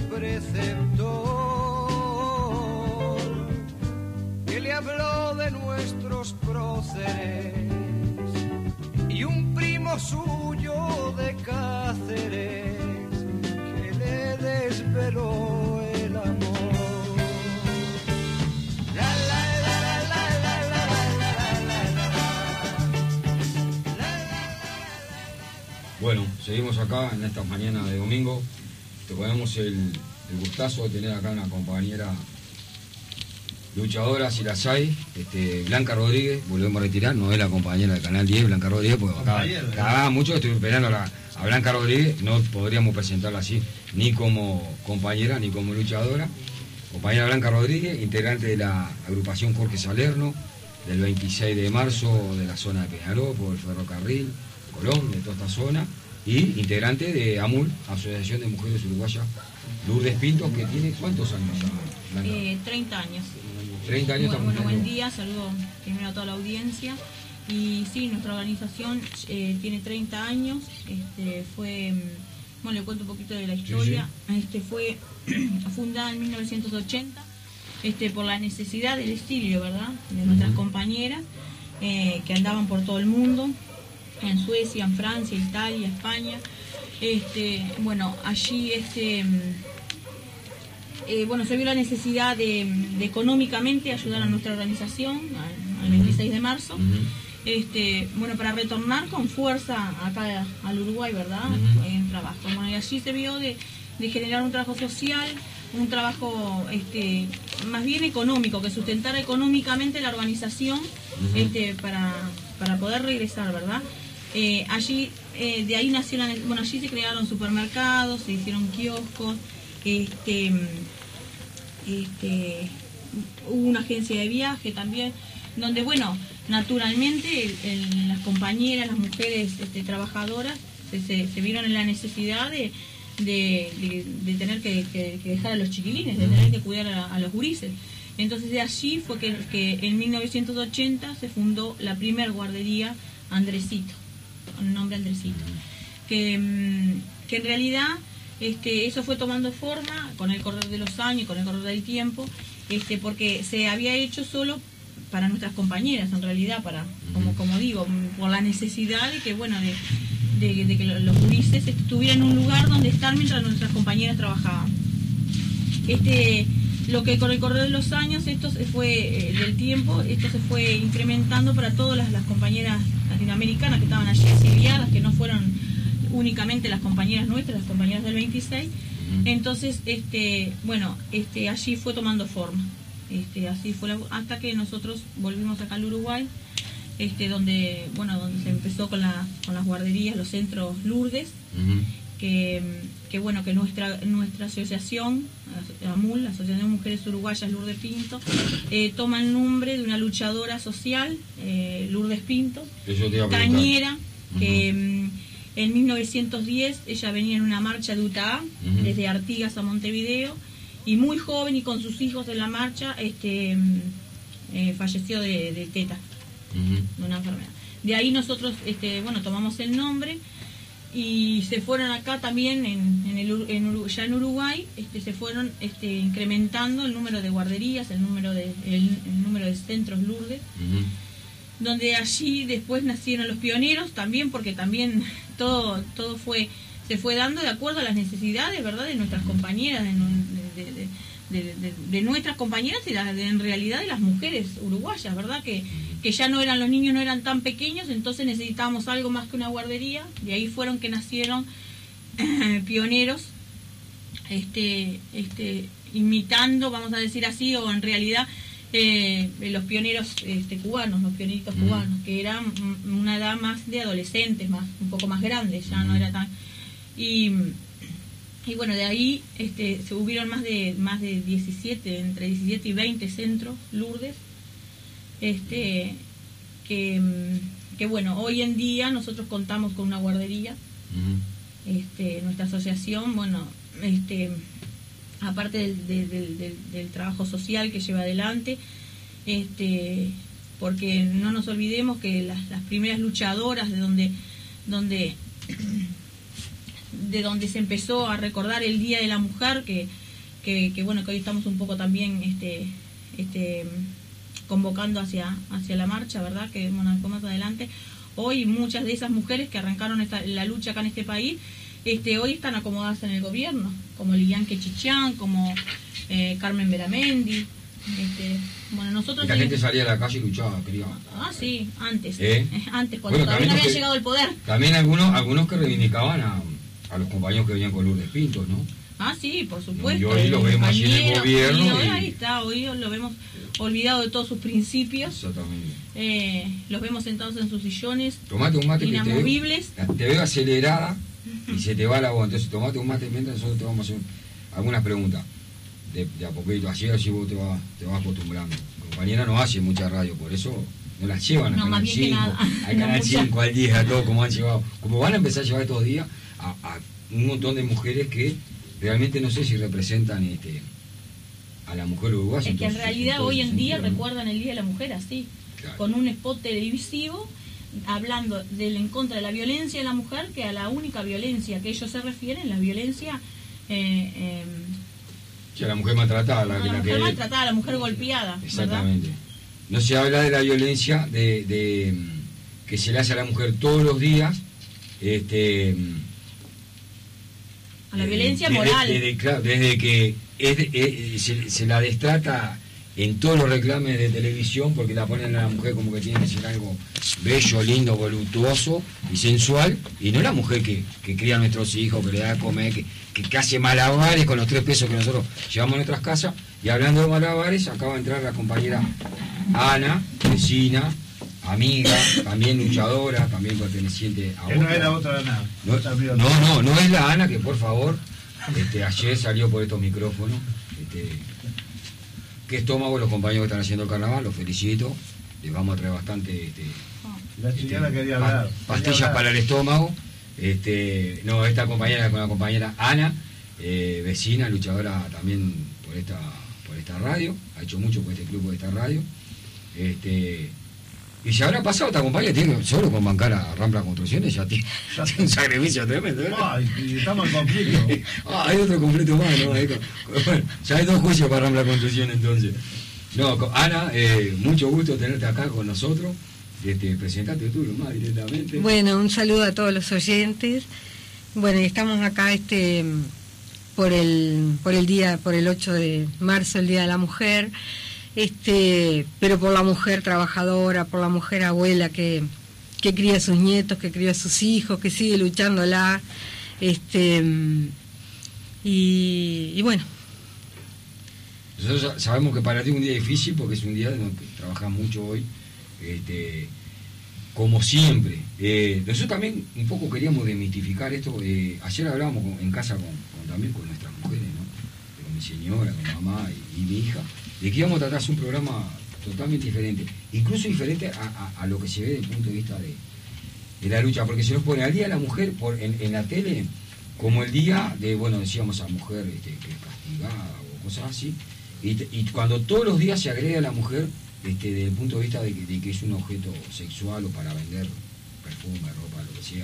preceptor, que le habló de nuestros próceres y un primo suyo de Cáceres que le desveló el amor. Bueno, seguimos acá en esta mañana de domingo. Tenemos el gustazo de tener acá una compañera luchadora, si las hay, Blanca Rodríguez. Volvemos a retirar, no es la compañera del Canal 10, Blanca Rodríguez, porque acá mucho estoy esperando a Blanca Rodríguez. No podríamos presentarla así, ni como compañera, ni como luchadora. Compañera Blanca Rodríguez, integrante de la agrupación Jorge Salerno, del 26 de marzo de la zona de Peñarol, por el ferrocarril, Colón, de toda esta zona, y integrante de AMUL, Asociación de Mujeres Uruguayas, Lourdes Pintos, que tiene ¿cuántos años ya? 30 años. 30 años. Bueno, buen día, saludo primero a toda la audiencia. Y sí, nuestra organización tiene 30 años, bueno, le cuento un poquito de la historia. Sí. Fue fundada en 1980 por la necesidad del exilio, ¿verdad?, de nuestras compañeras que andaban por todo el mundo, en Suecia, en Francia, Italia, España. Bueno, allí bueno, se vio la necesidad de económicamente ayudar a nuestra organización al 26 de marzo. Bueno, para retornar con fuerza acá al Uruguay, ¿verdad?, en trabajo. Bueno, y allí se vio de generar un trabajo social un trabajo más bien económico, que sustentara económicamente la organización para poder regresar, ¿verdad? Allí, de ahí nació allí se crearon supermercados, se hicieron kioscos, hubo una agencia de viaje también, donde, bueno, naturalmente las compañeras, las mujeres trabajadoras se vieron en la necesidad de tener que dejar a los chiquilines, de tener que cuidar a los gurises. Entonces de allí fue que en 1980 se fundó la primer guardería Andresito, con el nombre Andresito, que en realidad eso fue tomando forma con el correr de los años, con el correr del tiempo, porque se había hecho solo para nuestras compañeras, en realidad, como digo, por la necesidad de que, bueno, de que los gurises estuvieran en un lugar donde estar mientras nuestras compañeras trabajaban. Lo que con el correr de los años, esto se fue incrementando para todas las compañeras latinoamericanas que estaban allí exiliadas, que no fueron únicamente las compañeras nuestras, las compañeras del 26. Entonces, allí fue tomando forma. Así fue hasta que nosotros volvimos acá al Uruguay, donde se empezó con las guarderías, los centros Lourdes, que nuestra asociación, AMUL, la Asociación de Mujeres Uruguayas Lourdes Pinto, toma el nombre de una luchadora social, Lourdes Pinto, cañera, que en 1910 ella venía en una marcha de UTA, desde Artigas a Montevideo, y muy joven y con sus hijos en la marcha falleció de teta, de una enfermedad. De ahí nosotros tomamos el nombre y se fueron acá también ya en Uruguay, se fueron incrementando el número de guarderías, el número de centros Lourdes, donde allí después nacieron los pioneros también, porque también todo se fue dando de acuerdo a las necesidades, ¿verdad?, de nuestras compañeras, de nuestras compañeras y en realidad de las mujeres uruguayas, ¿verdad?, que ya los niños no eran tan pequeños, entonces necesitábamos algo más que una guardería. De ahí fueron que nacieron pioneros, imitando, vamos a decir así, o en realidad los pioneros cubanos, los pionieritos cubanos, que eran una edad más de adolescentes, un poco más grandes, ya no era tan... Y bueno, de ahí se hubieron más de 17, entre 17 y 20 centros Lourdes, que bueno, hoy en día nosotros contamos con una guardería. Nuestra asociación, bueno, aparte del trabajo social que lleva adelante, porque no nos olvidemos que las primeras luchadoras de donde se empezó a recordar el Día de la Mujer, que hoy estamos un poco también convocando hacia la marcha, ¿verdad?, que después más adelante. Hoy muchas de esas mujeres que arrancaron la lucha acá en este país, hoy están acomodadas en el gobierno, como Lilian Quechichán, como Carmen Beramendi. Nosotros... La gente salía a la calle y luchaba, quería... Ah, sí, antes, cuando todavía no había llegado el poder. También algunos que reivindicaban a los compañeros que venían con Lourdes Pinto, ¿no? Ah, sí, por supuesto. Y hoy lo vemos así en el gobierno. Ahí está, hoy lo vemos olvidado de todos sus principios. Exactamente. Los vemos sentados en sus sillones, tomate un mate inamovibles. Que te veo acelerada y se te va la voz. Entonces tomate un mate mientras nosotros te vamos a hacer algunas preguntas. De a poquito, así vos te vas acostumbrando. Mi compañera no hace mucha radio, por eso no las llevan al Canal 5, al Canal 5, al 10, a todo como han llevado. Como van a empezar a llevar estos días a un montón de mujeres que realmente no sé si representan a la mujer uruguaya. Es que en realidad hoy en día recuerdan el Día de la Mujer así, claro, con un spot televisivo hablando en contra de la violencia de la mujer, que a la única violencia que ellos se refieren, la violencia a la mujer maltratada, la mujer golpeada. Exactamente. ¿Verdad? No se habla de la violencia que se le hace a la mujer todos los días, a la violencia moral. Desde que se la destrata en todos los reclames de televisión, porque la ponen a la mujer como que tiene que ser algo bello, lindo, voluptuoso y sensual, y no la mujer que cría a nuestros hijos, que le da a comer, que hace malabares con los 3 pesos que nosotros llevamos a nuestras casas. Y hablando de malabares, acaba de entrar la compañera Ana, vecina, amiga, también luchadora, también perteneciente a Que no era otra Ana. No es la Ana, que por favor, ayer salió por estos micrófonos. Qué estómago los compañeros que están haciendo el carnaval, los felicito. Les vamos a traer bastante la señora quería hablar. Pastillas para el estómago. Esta compañera con la compañera Ana, vecina, luchadora también por esta radio, ha hecho mucho por este club, por esta radio. Y se habrá pasado esta compañía, tiene solo con bancar a Rampla Construcciones, ya tiene un sacrificio tremendo, ¿verdad? Ay, estamos en conflicto. Hay otro conflicto más, ¿no? Bueno, ya hay 2 juicios para Rampla Construcciones entonces. No, Ana, mucho gusto tenerte acá con nosotros. Presentate tú nomás directamente. Bueno, un saludo a todos los oyentes. Bueno, y estamos acá por el 8 de marzo, el Día de la Mujer. Pero por la mujer trabajadora, por la mujer abuela que cría a sus nietos, que cría a sus hijos, que sigue luchándola, y bueno. Nosotros sabemos que para ti es un día difícil porque es un día en el que trabajas mucho hoy, como siempre. Nosotros también un poco queríamos demitificar esto. Ayer hablábamos en casa también con nuestras mujeres, ¿no? Con mi señora, con mamá y mi hija, de que íbamos a tratar un programa totalmente diferente, incluso diferente a lo que se ve desde el punto de vista de la lucha, porque se nos pone al Día de la Mujer en la tele como el día de, bueno, decíamos a mujer que es castigada o cosas así, y cuando todos los días se agrega a la mujer desde el punto de vista de que es un objeto sexual o para vender perfume, ropa, lo que sea,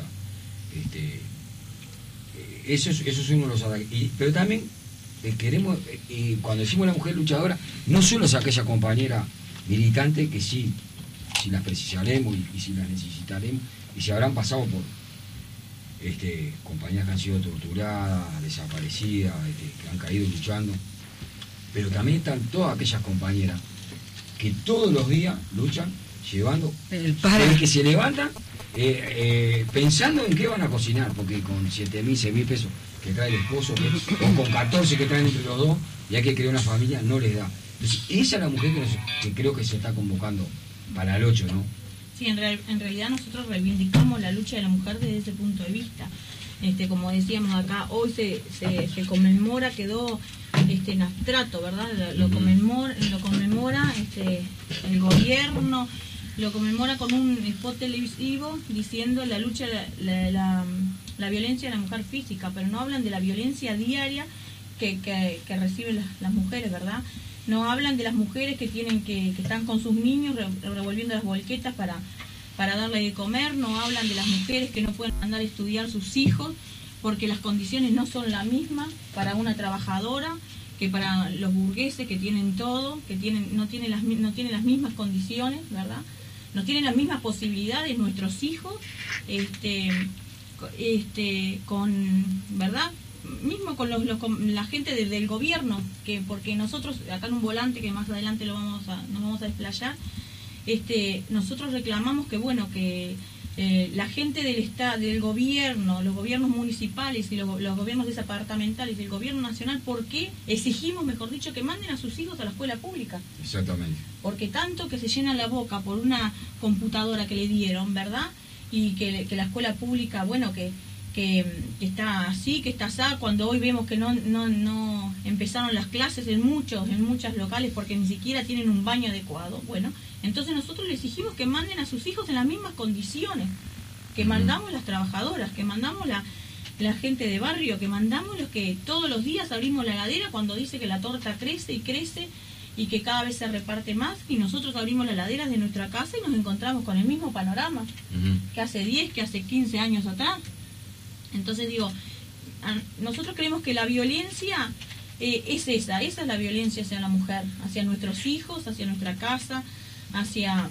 eso es uno de los ataques. Pero también queremos, cuando decimos la mujer luchadora, no solo es aquella compañera militante que sí, si las precisaremos y si las necesitaremos, y si habrán pasado por compañeras que han sido torturadas, desaparecidas, que han caído luchando, pero también están todas aquellas compañeras que todos los días luchan, llevando, desde que se levantan, pensando en qué van a cocinar, porque con 7.000, 6.000 pesos que trae el esposo, o con 14 que traen entre los dos, y hay que crear una familia, no les da. Entonces, esa es la mujer que creo que se está convocando para el 8, ¿no? Sí, en realidad nosotros reivindicamos la lucha de la mujer desde ese punto de vista. Como decíamos acá, hoy se conmemora, quedó en abstracto, ¿verdad? Lo conmemora el gobierno, lo conmemora con un spot televisivo diciendo la lucha, la violencia de la mujer física, pero no hablan de la violencia diaria que reciben las mujeres, ¿verdad? No hablan de las mujeres que están con sus niños revolviendo las volquetas para darle de comer, no hablan de las mujeres que no pueden mandar a estudiar sus hijos porque las condiciones no son las mismas para una trabajadora que para los burgueses que tienen todo, que no tienen las mismas condiciones, ¿verdad? No tienen las mismas posibilidades nuestros hijos, ¿verdad? Mismo con la gente del gobierno, porque nosotros, acá en un volante que más adelante nos vamos a desplayar, nosotros reclamamos que la gente del gobierno, los gobiernos municipales y los gobiernos departamentales y el gobierno nacional, ¿por qué exigimos, mejor dicho, que manden a sus hijos a la escuela pública? Exactamente. Porque tanto que se llenan la boca por una computadora que le dieron, ¿verdad? Y que la escuela pública, que está así, que está así, cuando hoy vemos que no empezaron las clases en muchas locales porque ni siquiera tienen un baño adecuado. Bueno, entonces nosotros le exigimos que manden a sus hijos en las mismas condiciones, que mandamos las trabajadoras, que mandamos la gente de barrio, que mandamos los que todos los días abrimos la heladera cuando dice que la torta crece y crece y que cada vez se reparte más, y nosotros abrimos la heladera de nuestra casa y nos encontramos con el mismo panorama que hace 10, que hace 15 años atrás. Entonces nosotros creemos que la violencia esa es la violencia hacia la mujer, hacia nuestros hijos, hacia nuestra casa, hacia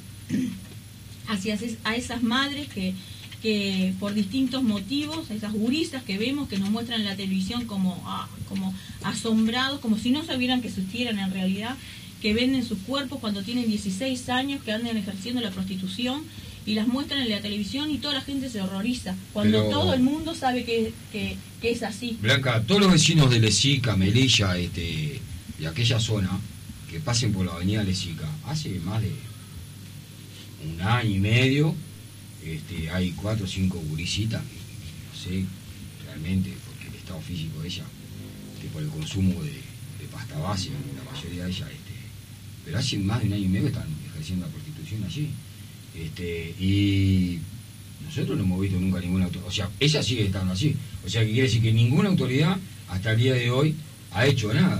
esas madres que por distintos motivos, esas gurisas que vemos que nos muestran en la televisión como asombrados, como si no sabieran que existieran en realidad, que venden sus cuerpos cuando tienen 16 años, que andan ejerciendo la prostitución, y las muestran en la televisión y toda la gente se horroriza, cuando Pero- todo el mundo sabe que es así. Blanca, todos los vecinos de Lesica, Melilla, de aquella zona, que pasen por la avenida Lesica, hace más de un año y medio, hay 4 o 5 gurisitas, que no sé realmente, porque el estado físico de ella, que por el consumo de pasta base, la mayoría de ellas, pero hace más de un año y medio están ejerciendo la prostitución allí. Y nosotros no hemos visto nunca ninguna autoridad, o sea, ella sigue estando así, o sea, que quiere decir que ninguna autoridad hasta el día de hoy ha hecho nada.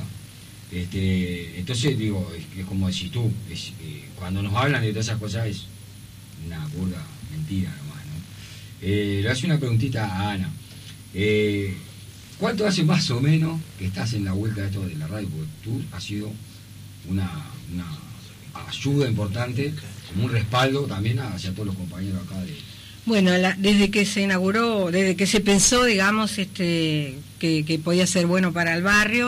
Entonces digo, es como decís tú, cuando nos hablan de todas esas cosas es una burda mentira nomás, ¿no? Le hace una preguntita a Ana. ¿Cuánto hace más o menos que estás en la vuelta de esto de la radio? Porque tú has sido una ayuda importante, como un respaldo también hacia todos los compañeros acá de... Bueno, desde que se inauguró, desde que se pensó, digamos, que podía ser bueno para el barrio,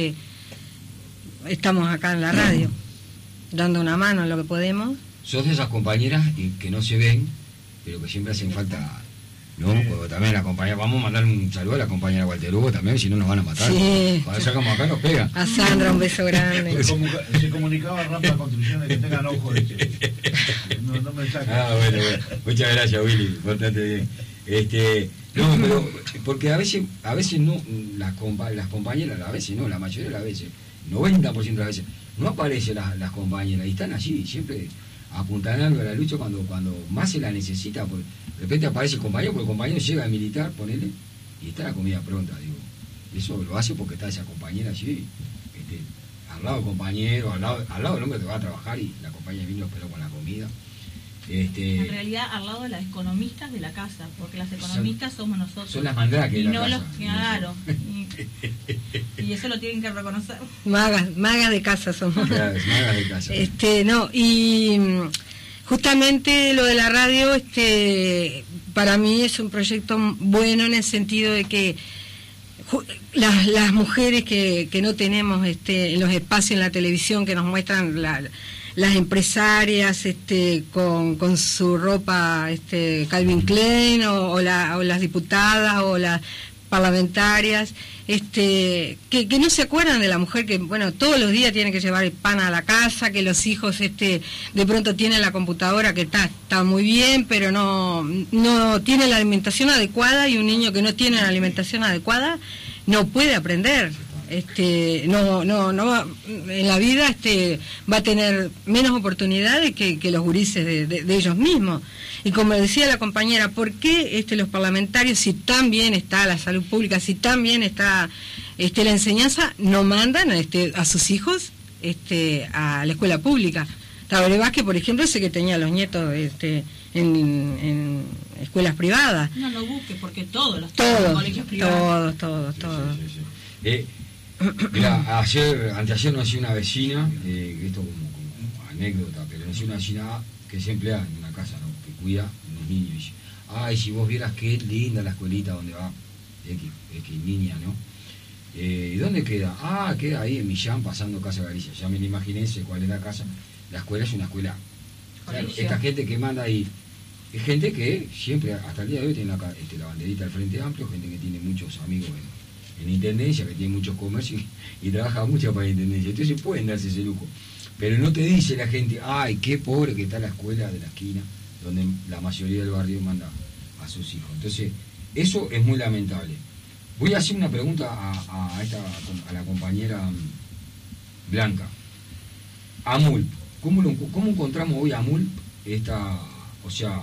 estamos acá en la radio, dando una mano en lo que podemos. Sos de esas compañeras que no se ven, pero que siempre hacen falta, ¿no? Porque también la compañera, vamos a mandar un saludo a la compañera Walter Hugo también, si no nos van a matar. Sí. Cuando sacamos acá nos pega. A Sandra, un beso grande. Se comunicaba Rampa Construcciones que tengan ojo de eso. No me saquen. Bueno. Muchas gracias, Willy, bastante bien. No, pero porque a veces no, las compañeras, a veces no, la mayoría de las veces, 90% de las veces, no aparecen las compañeras y están allí, siempre apuntalando a la lucha cuando más se la necesita. De repente aparece el compañero, porque el compañero llega a militar, ponele, y está la comida pronta, digo. Eso lo hace porque está esa compañera allí, al lado del compañero, al lado del hombre que va a trabajar, y la compañera vino pero con la comida. En realidad al lado de las economistas de la casa, porque las economistas somos nosotros. Son las mandrake de y la no casa. los, claro. Y eso lo tienen que reconocer. Magas de casa somos. Claro, magas de casa. No, y justamente lo de la radio, para mí es un proyecto bueno en el sentido de que las mujeres que no tenemos en los espacios en la televisión que nos muestran las empresarias con su ropa Calvin Klein o las diputadas o las parlamentarias que no se acuerdan de la mujer que todos los días tiene que llevar el pan a la casa, que los hijos de pronto tienen la computadora que está muy bien, pero no tiene la alimentación adecuada, y un niño que no tiene la alimentación adecuada no puede aprender. No en la vida va a tener menos oportunidades que los gurises de ellos mismos. Y como decía la compañera, ¿por qué los parlamentarios, si tan bien está la salud pública, si tan bien está la enseñanza, no mandan a sus hijos a la escuela pública? Tabaré Vázquez, por ejemplo, sé que tenía los nietos en escuelas privadas. No lo busque, porque todos los tienen en colegios privados. Todos. Mira, anteayer nos decía una vecina, esto como anécdota, pero nos decía una vecina que se emplea en una casa, ¿no?, que cuida a unos niños. Y dice, ay, si vos vieras qué linda la escuelita donde va X niña, ¿no? ¿Y dónde queda? Queda ahí en Millán, pasando Casa Galicia. Ya me lo imaginé, sé cuál es la casa. La escuela es una escuela. Claro, esta gente que manda ahí es gente que siempre, hasta el día de hoy, tiene la banderita del Frente Amplio, gente que tiene muchos amigos en Intendencia, que tiene muchos comercios y trabaja mucho para la Intendencia. Entonces pueden darse ese lujo. Pero no te dice la gente, ay, qué pobre que está la escuela de la esquina, donde la mayoría del barrio manda a sus hijos. Entonces, eso es muy lamentable. Voy a hacer una pregunta a la compañera Blanca. AMULP, ¿cómo encontramos hoy AMULP o sea,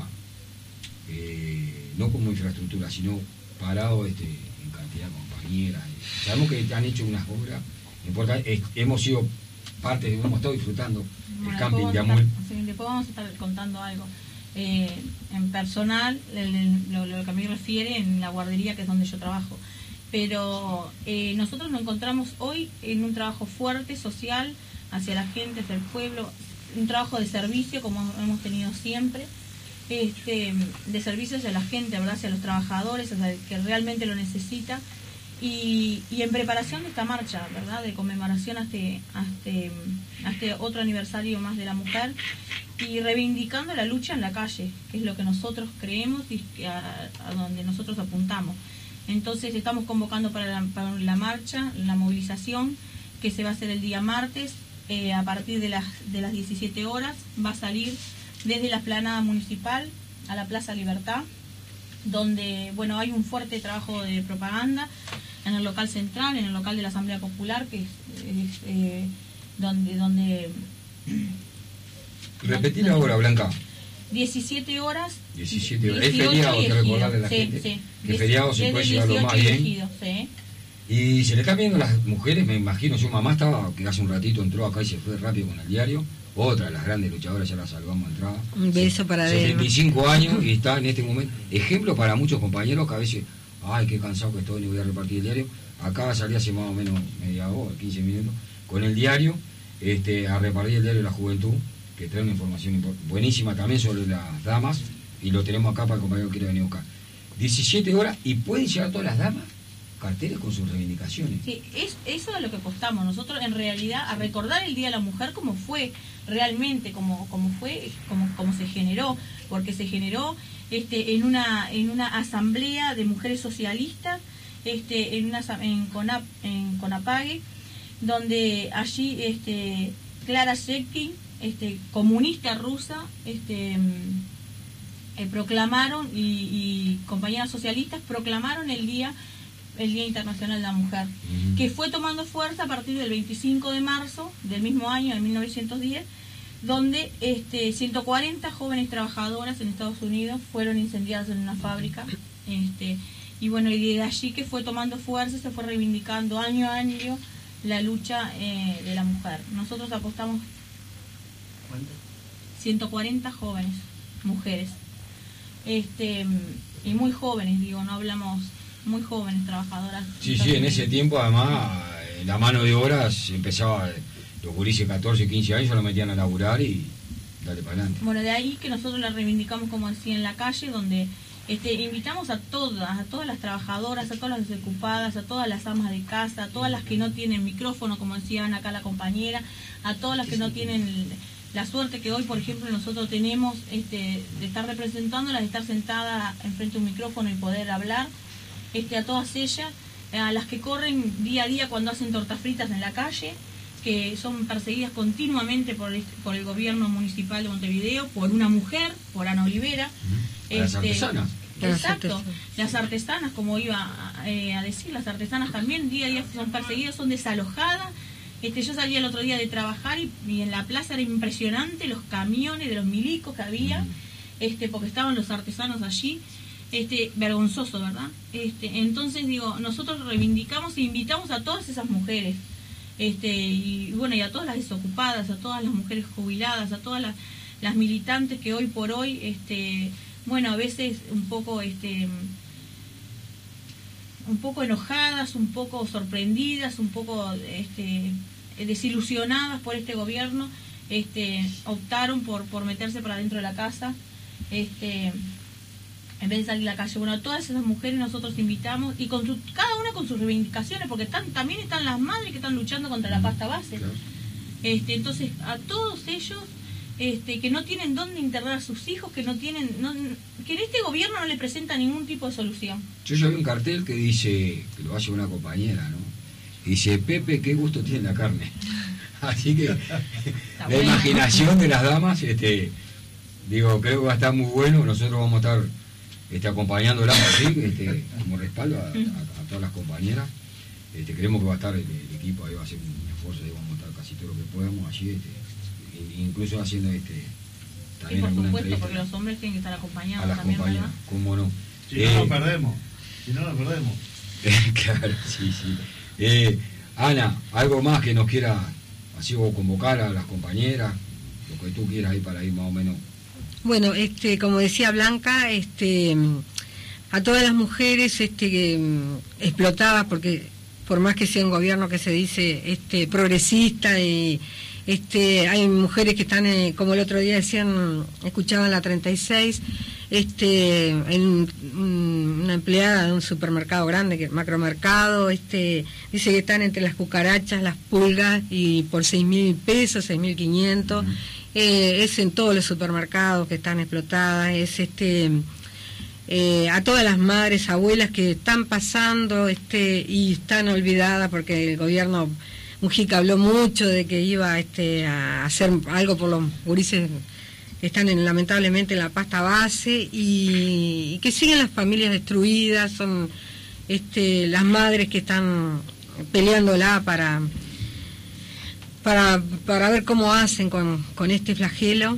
no como infraestructura, sino parado en cantidad de compañeras? Sabemos que han hecho unas obras importantes, hemos sido parte, hemos estado disfrutando el camping de AMULP. Después vamos a estar contando algo. En personal, lo que a mí refiere en la guardería, que es donde yo trabajo. Pero nosotros nos encontramos hoy en un trabajo fuerte, social, hacia la gente, hacia el pueblo, un trabajo de servicio como hemos tenido siempre, de servicio hacia la gente, ¿verdad?, hacia los trabajadores, hacia el que realmente lo necesita. y en preparación de esta marcha, ¿verdad?, de conmemoración a este otro aniversario más de la mujer, y reivindicando la lucha en la calle, que es lo que nosotros creemos y a donde nosotros apuntamos. Entonces estamos convocando para la marcha, la movilización, que se va a hacer el día martes, a partir de las 17 horas, va a salir desde la explanada municipal a la Plaza Libertad, donde, bueno, hay un fuerte trabajo de propaganda en el local central, en el local de la Asamblea Popular, que es donde Repetí la hora, Blanca. 17 horas. 17 horas. Es feriado, te recordarle a la gente. Sí. Que feriado se puede llevarlo más bien. Sí. Y se le está viendo a las mujeres, me imagino, su mamá estaba, que hace un ratito entró acá y se fue rápido con el diario. Otra de las grandes luchadoras, ya la salvamos de entrada. Un beso para ella. 75 años y está en este momento. Ejemplo para muchos compañeros que a veces, ay, qué cansado que estoy, ni voy a repartir el diario. Acaba de salir hace más o menos media hora, 15 minutos, con el diario, a repartir el diario de la juventud, que trae una información buenísima también sobre las damas, y lo tenemos acá para el compañero que quiere venir a buscar. 17 horas y pueden llegar todas las damas carteles con sus reivindicaciones. Sí, eso es lo que apostamos nosotros, en realidad, a recordar el Día de la Mujer como fue realmente, como se generó, porque se generó en una asamblea de mujeres socialistas, en CONAPAGE, donde allí Clara Zetkin, comunista rusa, proclamaron, y compañeras socialistas proclamaron el Día Internacional de la Mujer, que fue tomando fuerza a partir del 25 de marzo del mismo año, de 1910, donde 140 jóvenes trabajadoras en Estados Unidos fueron incendiadas en una fábrica, y bueno, y de allí que fue tomando fuerza, se fue reivindicando año a año la lucha de la mujer. Nosotros apostamos 140 jóvenes, mujeres, y muy jóvenes, digo, no hablamos, muy jóvenes trabajadoras. Sí, en ese tiempo además la mano de obra se empezaba, los gurises 14, 15 años ya lo metían a laburar y dale para adelante. Bueno, de ahí que nosotros la reivindicamos, como decía, en la calle, donde invitamos a todas las trabajadoras, a todas las desocupadas, a todas las amas de casa, a todas las que no tienen micrófono, como decían acá la compañera, a todas las que no tienen la suerte que hoy, por ejemplo, nosotros tenemos de estar representándolas, de estar sentada enfrente de un micrófono y poder hablar, a todas ellas, a las que corren día a día cuando hacen tortas fritas en la calle, que son perseguidas continuamente por el gobierno municipal de Montevideo, por una mujer, por Ana Olivera. Las artesanas. Exacto, las artesanas, como iba a decir, las artesanas también día a día son perseguidas, son desalojadas. Yo salía el otro día de trabajar y en la plaza era impresionante los camiones de los milicos que había, porque estaban los artesanos allí, vergonzoso, ¿verdad? Entonces digo, nosotros reivindicamos e invitamos a todas esas mujeres, y bueno, y a todas las desocupadas, a todas las mujeres jubiladas, a todas las militantes que hoy por hoy, bueno, a veces un poco enojadas, un poco sorprendidas, un poco desilusionadas por este gobierno, optaron por meterse para dentro de la casa, en vez de salir a la calle. Bueno, a todas esas mujeres nosotros invitamos, y cada una con sus reivindicaciones, porque también están las madres que están luchando contra la pasta base. Claro. Entonces, a todos ellos que no tienen dónde internar a sus hijos, que en este gobierno no le presenta ningún tipo de solución. Yo ya vi un cartel que dice, que lo hace una compañera, ¿no? Dice, Pepe, qué gusto tiene la carne. Así que la imaginación de las damas, creo que va a estar muy bueno. Nosotros vamos a estar acompañándolas así, como respaldo a todas las compañeras. Creemos que va a estar el equipo ahí, va a hacer un esfuerzo, vamos a estar casi todo lo que podamos allí, incluso haciendo también por alguna supuesto, entrevista porque los hombres tienen que estar acompañados a las también, compañeras, ¿verdad? ¿cómo no? Si no nos perdemos. Claro, sí. Ana, algo más que nos quiera así o convocar a las compañeras, lo que tú quieras ahí para ir más o menos. Bueno, como decía Blanca, a todas las mujeres explotadas, porque por más que sea un gobierno que se dice progresista, y hay mujeres que están, como el otro día decían, escuchaban la 36, una empleada de un supermercado grande, macromercado, dice que están entre las cucarachas, las pulgas, y por 6.000 pesos, 6.500, es en todos los supermercados que están explotadas, es a todas las madres, abuelas que están pasando y están olvidadas, porque el gobierno Mujica habló mucho de que iba a hacer algo por los gurises que están lamentablemente en la pasta base, y que siguen las familias destruidas, son las madres que están peleándola para ver cómo hacen con este flagelo.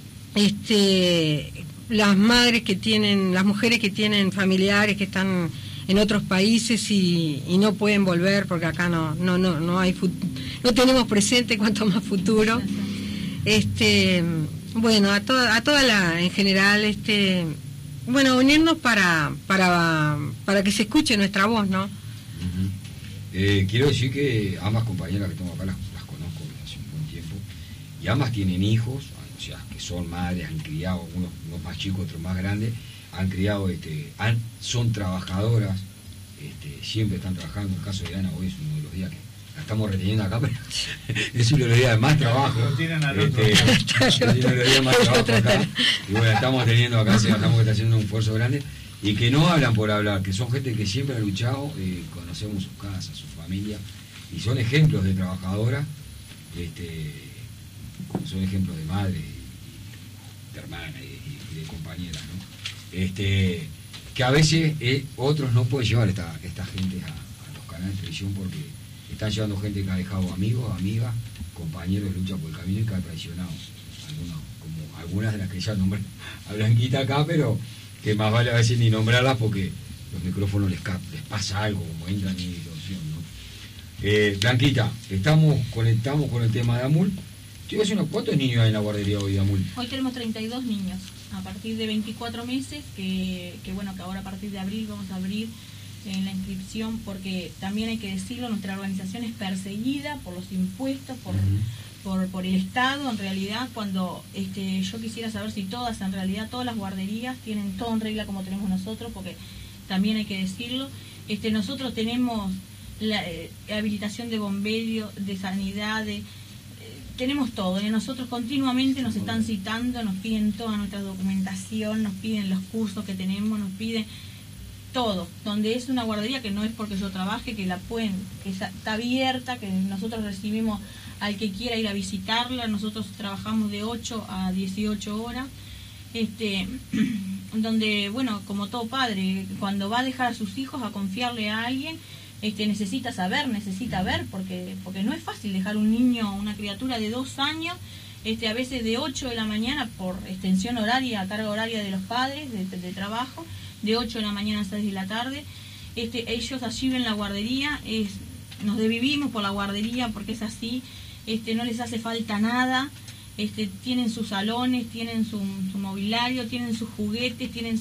Las madres que tienen, las mujeres que tienen familiares que están en otros países y no pueden volver porque acá no hay no tenemos presente, cuanto más futuro. Bueno, a toda la, en general, bueno, unirnos para que se escuche nuestra voz, ¿no? Quiero decir que ambas compañeras que tengo acá las conozco hace un buen tiempo, y ambas tienen hijos, o sea, que son madres, han criado, unos más chicos, otros más grandes, han criado, son trabajadoras, siempre están trabajando. El caso de Ana hoy es uno de los días que la estamos reteniendo acá, pero es uno de los días de más trabajo. Lo tienen al otro. Es uno de los días de más trabajo acá, y bueno, estamos teniendo acá, estamos haciendo un esfuerzo grande, y que no hablan por hablar, que son gente que siempre ha luchado, conocemos sus casas, sus familias, y son ejemplos de trabajadoras, son ejemplos de madre, de hermana y de compañeras, ¿no? Que a veces otros no pueden llevar esta gente a los canales de televisión, porque están llevando gente que ha dejado amigos, amigas, compañeros de lucha por el camino, y que ha traicionado, como algunas de las que ya nombré a Blanquita acá, pero que más vale a veces ni nombrarlas porque los micrófonos les pasa algo, como entran en distorsión, ¿no? Blanquita, conectamos con el tema de AMUL. ¿Cuántos niños hay en la guardería hoy de AMUL? Hoy tenemos 32 niños, a partir de 24 meses, que bueno, que ahora a partir de abril vamos a abrir la inscripción, porque también hay que decirlo, nuestra organización es perseguida por los impuestos, por el Estado, en realidad, cuando yo quisiera saber si todas las guarderías tienen todo en regla como tenemos nosotros, porque también hay que decirlo, nosotros tenemos la habilitación de bomberos, de sanidad, tenemos todo, nosotros continuamente nos están citando, nos piden toda nuestra documentación, nos piden los cursos que tenemos, nos piden todo, donde es una guardería que no es porque yo trabaje, que está abierta, que nosotros recibimos al que quiera ir a visitarla. Nosotros trabajamos de 8 a 18 horas, donde, bueno, como todo padre, cuando va a dejar a sus hijos, a confiarle a alguien, necesita ver, porque no es fácil dejar un niño, una criatura de 2 años, a veces de 8 de la mañana por extensión horaria, carga horaria de los padres, de trabajo, de 8 de la mañana a 6 de la tarde. Ellos allí ven la guardería, nos desvivimos por la guardería porque es así, no les hace falta nada, tienen sus salones, tienen su mobiliario, tienen sus juguetes, tienen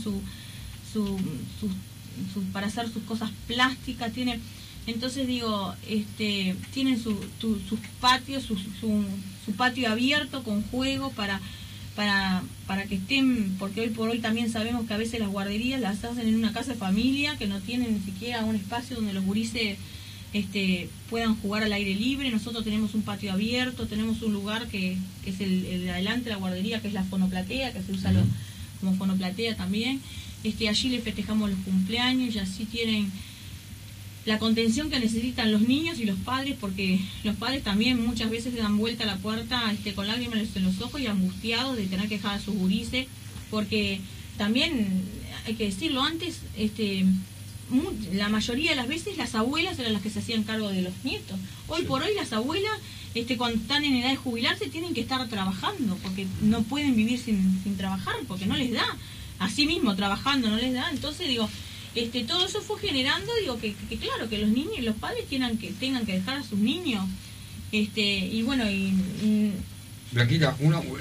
para hacer sus cosas plásticas, entonces digo, tienen sus patios, su patio abierto con juego para que estén, porque hoy por hoy también sabemos que a veces las guarderías las hacen en una casa de familia, que no tienen ni siquiera un espacio donde los gurises puedan jugar al aire libre. Nosotros tenemos un patio abierto, tenemos un lugar que es el de adelante de la guardería, que es la fonoplatea, que se usa como fonoplatea también. Allí les festejamos los cumpleaños, y así tienen la contención que necesitan los niños y los padres, porque los padres también muchas veces se dan vuelta a la puerta con lágrimas en los ojos y angustiados de tener que dejar a sus gurises, porque también hay que decirlo antes, la mayoría de las veces las abuelas eran las que se hacían cargo de los nietos. Hoy por hoy las abuelas, cuando están en edad de jubilarse, tienen que estar trabajando, porque no pueden vivir sin trabajar, porque no les da. Así mismo, trabajando no les da. Entonces, digo, todo eso fue generando, digo, que claro, que los niños y los padres tengan que dejar a sus niños. Y bueno, Blanquita,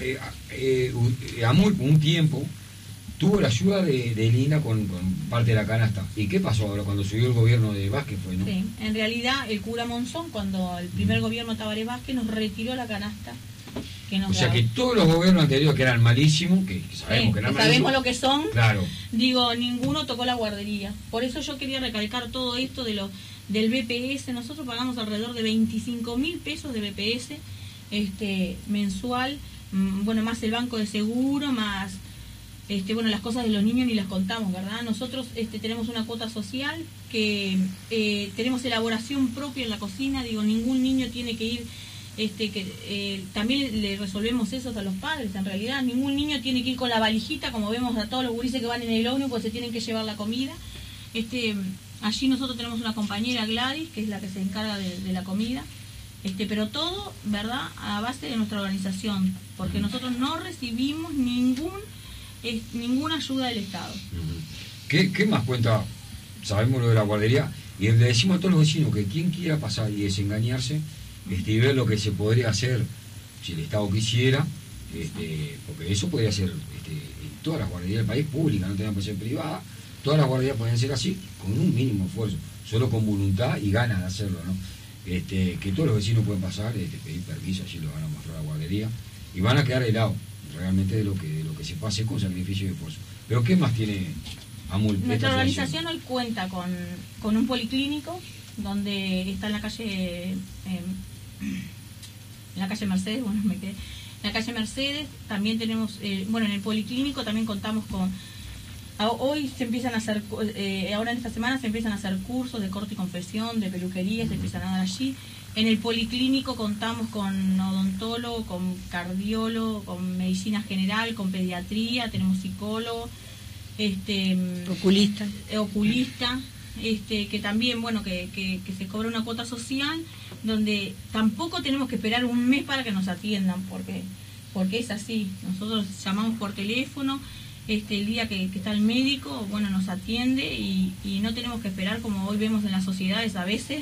AMUL un tiempo tuvo la ayuda de Lina con parte de la canasta. ¿Y qué pasó ahora cuando subió el gobierno de Vázquez? ¿No? Sí, en realidad el cura Monzón, cuando el primer gobierno Tabaré Vázquez, nos retiró la canasta O sea que todos los gobiernos anteriores que eran malísimos, que sabemos que eran malísimos, sabemos lo que son, claro. Digo, ninguno tocó la guardería. Por eso yo quería recalcar todo esto del BPS. Nosotros pagamos alrededor de 25.000 pesos de BPS mensual, bueno, más el banco de seguro, más bueno, las cosas de los niños ni las contamos, ¿verdad? Nosotros tenemos una cuota social, que tenemos elaboración propia en la cocina. Digo, ningún niño tiene que ir, también le resolvemos eso a los padres. En realidad ningún niño tiene que ir con la valijita, como vemos a todos los gurises que van en el ómnibus, pues se tienen que llevar la comida. Allí nosotros tenemos una compañera, Gladys, que es la que se encarga de la comida, pero todo, ¿verdad?, a base de nuestra organización, porque nosotros no recibimos ninguna ayuda del Estado. ¿Qué más cuenta? Sabemos lo de la guardería, y le decimos a todos los vecinos que quien quiera pasar y desengañarse, y ver lo que se podría hacer si el Estado quisiera, porque eso podría ser en todas las guarderías del país, públicas, no tengan que ser privadas. Todas las guarderías pueden ser así, con un mínimo esfuerzo, solo con voluntad y ganas de hacerlo, ¿no? Que todos los vecinos pueden pasar, pedir permiso, allí lo van a mostrar a la guardería, y van a quedar helados realmente de lo que se pase con sacrificio y esfuerzo. Pero ¿qué más tiene AMUL? Nuestra organización hoy cuenta con un policlínico, donde está en la calle Mercedes, bueno, en la calle Mercedes. También tenemos, bueno, en el policlínico también contamos con... Hoy se empiezan a hacer, ahora en esta semana se empiezan a hacer cursos de corte y confección, de peluquería, se empiezan a dar allí. En el policlínico contamos con odontólogo, con cardiólogo, con medicina general, con pediatría, tenemos psicólogo, oculista, que también, bueno, que se cobra una cuota social, donde tampoco tenemos que esperar un mes para que nos atiendan, porque es así. Nosotros llamamos por teléfono, el día que está el médico, bueno, nos atiende, y no tenemos que esperar, como hoy vemos en las sociedades a veces,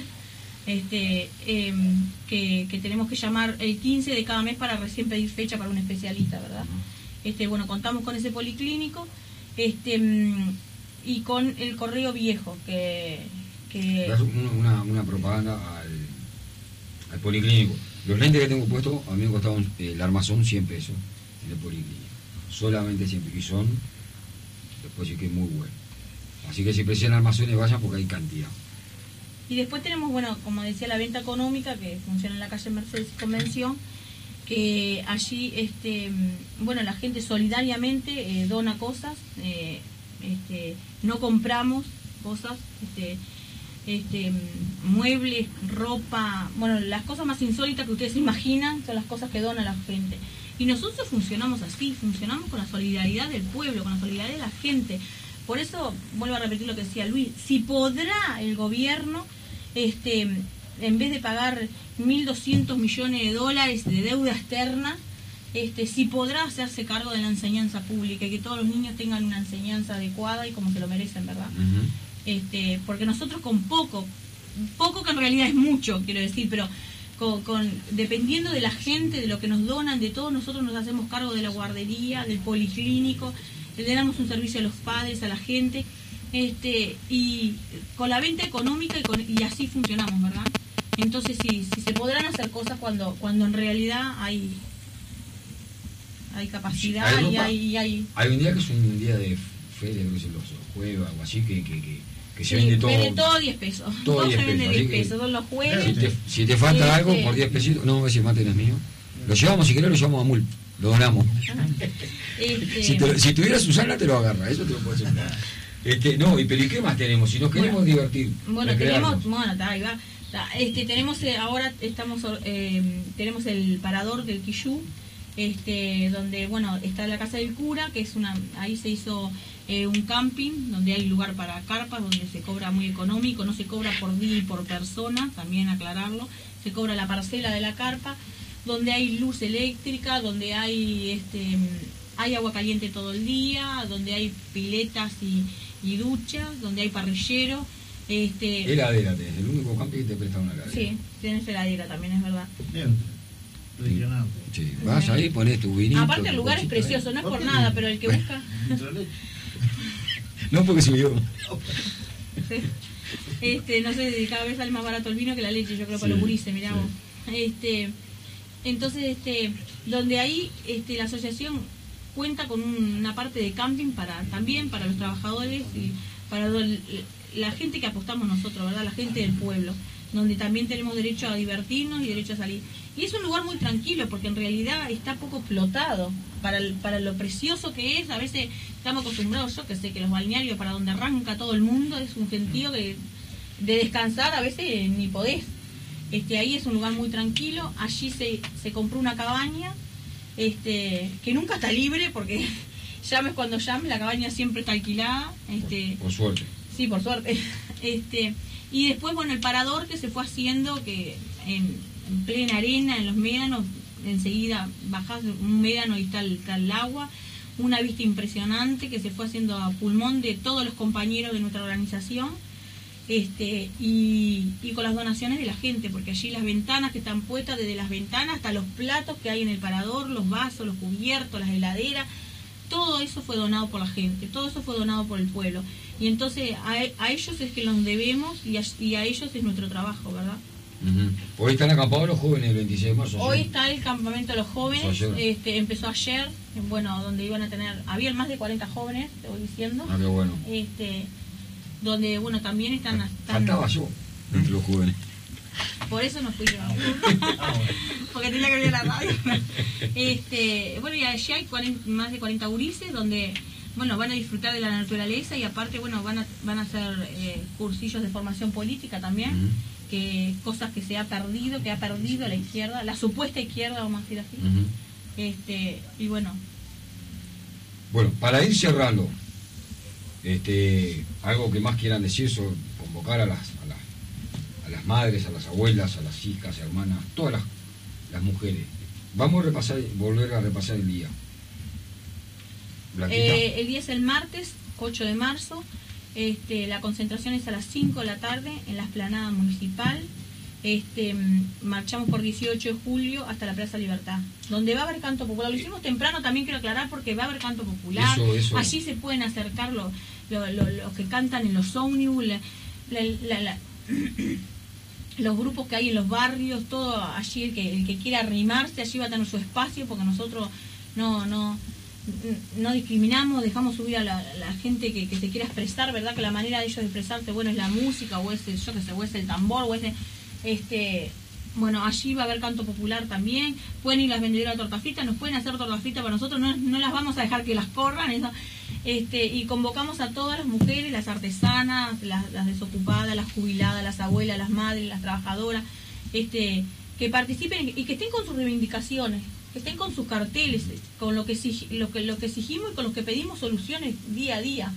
que tenemos que llamar el 15 de cada mes para recién pedir fecha para un especialista, ¿verdad? Bueno, contamos con ese policlínico, y con el correo viejo, que una propaganda al policlínico. Los lentes que tengo puestos a mí me costaban el armazón 100 pesos en el policlínico, solamente 100 pesos, y son, después sí que es muy bueno. Así que si precisan armazones vayan, porque hay cantidad. Y después tenemos, bueno, como decía, la venta económica, que funciona en la calle Mercedes Convención, que allí, bueno, la gente solidariamente dona cosas, no compramos cosas, muebles, ropa, bueno, las cosas más insólitas que ustedes se imaginan son las cosas que dona la gente. Y nosotros funcionamos así, funcionamos con la solidaridad del pueblo, con la solidaridad de la gente. Por eso, vuelvo a repetir lo que decía Luis, si podrá el gobierno, en vez de pagar 1.200 millones de dólares de deuda externa, si podrá hacerse cargo de la enseñanza pública, y que todos los niños tengan una enseñanza adecuada y como se lo merecen, ¿verdad? Porque nosotros con poco que en realidad es mucho, quiero decir, pero dependiendo de la gente, de lo que nos donan, de todo, nosotros nos hacemos cargo de la guardería, del policlínico, le damos un servicio a los padres, a la gente, y con la venta económica y así funcionamos, ¿verdad? Entonces sí, se podrán hacer cosas cuando en realidad hay capacidad, y hay un día que es un día de feria, creo que son los jueves o algo así, que se vende todo. Vende todo 10 pesos. Todo se vende 10 pesos, son los jueves. Si te falta algo, por 10 pesitos, no, ese mate no es mío. Lo llevamos, si querés, lo llevamos a AMUL. Lo donamos. Si tuvieras Susana, te lo agarra, eso te lo puedo asegurar. No, pero ¿y qué más tenemos? Si nos queremos divertir. Bueno, ahí va. Tenemos ahora tenemos el parador del Quillú, donde, bueno, está la casa del cura, que es ahí se hizo un camping, donde hay lugar para carpas, donde se cobra muy económico, no se cobra por día y por persona, también aclararlo, se cobra la parcela de la carpa, donde hay luz eléctrica, donde hay agua caliente todo el día, donde hay piletas y duchas, donde hay parrillero. Heladera tenés, el único camping que te presta una heladera. Sí, tienes heladera también, es verdad. Sí, vas ahí, pones tu vinito. Aparte el lugar es precioso, no es por nada, pero el que busca... No, porque subió. No sé, cada vez sale más barato el vino que la leche, yo creo, para los gurises, mirá vos. Entonces, donde ahí la asociación cuenta con una parte de camping también para los trabajadores y para la gente que apostamos nosotros, ¿verdad? La gente del pueblo, donde también tenemos derecho a divertirnos y derecho a salir. Y es un lugar muy tranquilo, porque en realidad está poco explotado para lo precioso que es. A veces estamos acostumbrados, yo que sé, que los balnearios para donde arranca todo el mundo es un gentío que de descansar a veces ni podés. Ahí es un lugar muy tranquilo. Allí se compró una cabaña que nunca está libre, porque llames cuando llames, la cabaña siempre está alquilada. Por suerte. Sí, por suerte. Y después, bueno, el parador que se fue haciendo, que en plena arena, en los médanos, enseguida bajás un médano y está el agua, una vista impresionante que se fue haciendo a pulmón de todos los compañeros de nuestra organización, y con las donaciones de la gente, porque allí las ventanas que están puestas, desde las ventanas hasta los platos que hay en el parador, los vasos, los cubiertos, las heladeras, todo eso fue donado por la gente, todo eso fue donado por el pueblo. Y entonces a ellos es que los debemos, y a ellos es nuestro trabajo, ¿verdad? Hoy están acampados los jóvenes el 26 de marzo. Hoy está el campamento de los jóvenes, empezó ayer, donde iban a había más de 40 jóvenes, te voy diciendo. Ah, qué bueno. Donde, también están... Faltaba yo entre los jóvenes. Por eso no fui yo. Porque tenía que ver la radio. Y allí hay más de 40 gurises donde, van a disfrutar de la naturaleza, y aparte, van a hacer cursillos de formación política también, que cosas que ha perdido la izquierda, la supuesta izquierda, vamos a decir así. Y bueno. Bueno, para ir cerrando, algo que más quieran decir sobre convocar a las madres, a las abuelas, a las hijas, hermanas, todas las mujeres. Vamos a volver a repasar el día. El día es el martes 8 de marzo. La concentración es a las 5 de la tarde en la explanada municipal. Marchamos por 18 de julio hasta la Plaza Libertad, donde va a haber canto popular. Lo hicimos temprano, también quiero aclarar, porque va a haber canto popular. Eso. Allí se pueden acercar los que cantan en los ómnibus, los grupos que hay en los barrios, todo allí. El que quiera arrimarse, allí va a tener su espacio, porque nosotros no discriminamos, dejamos subir a la gente que se quiera expresar, ¿verdad? Que la manera de ellos de expresarse, es la música, o es el tambor, o allí va a haber canto popular también. Pueden ir las vendedoras de torta frita, nos pueden hacer torta frita para nosotros, no las vamos a dejar que las corran, eso. Y convocamos a todas las mujeres, las artesanas, las desocupadas, las jubiladas, las abuelas, las madres, las trabajadoras, que participen y que estén con sus reivindicaciones, que estén con sus carteles, con lo que exigimos y con lo que pedimos soluciones día a día.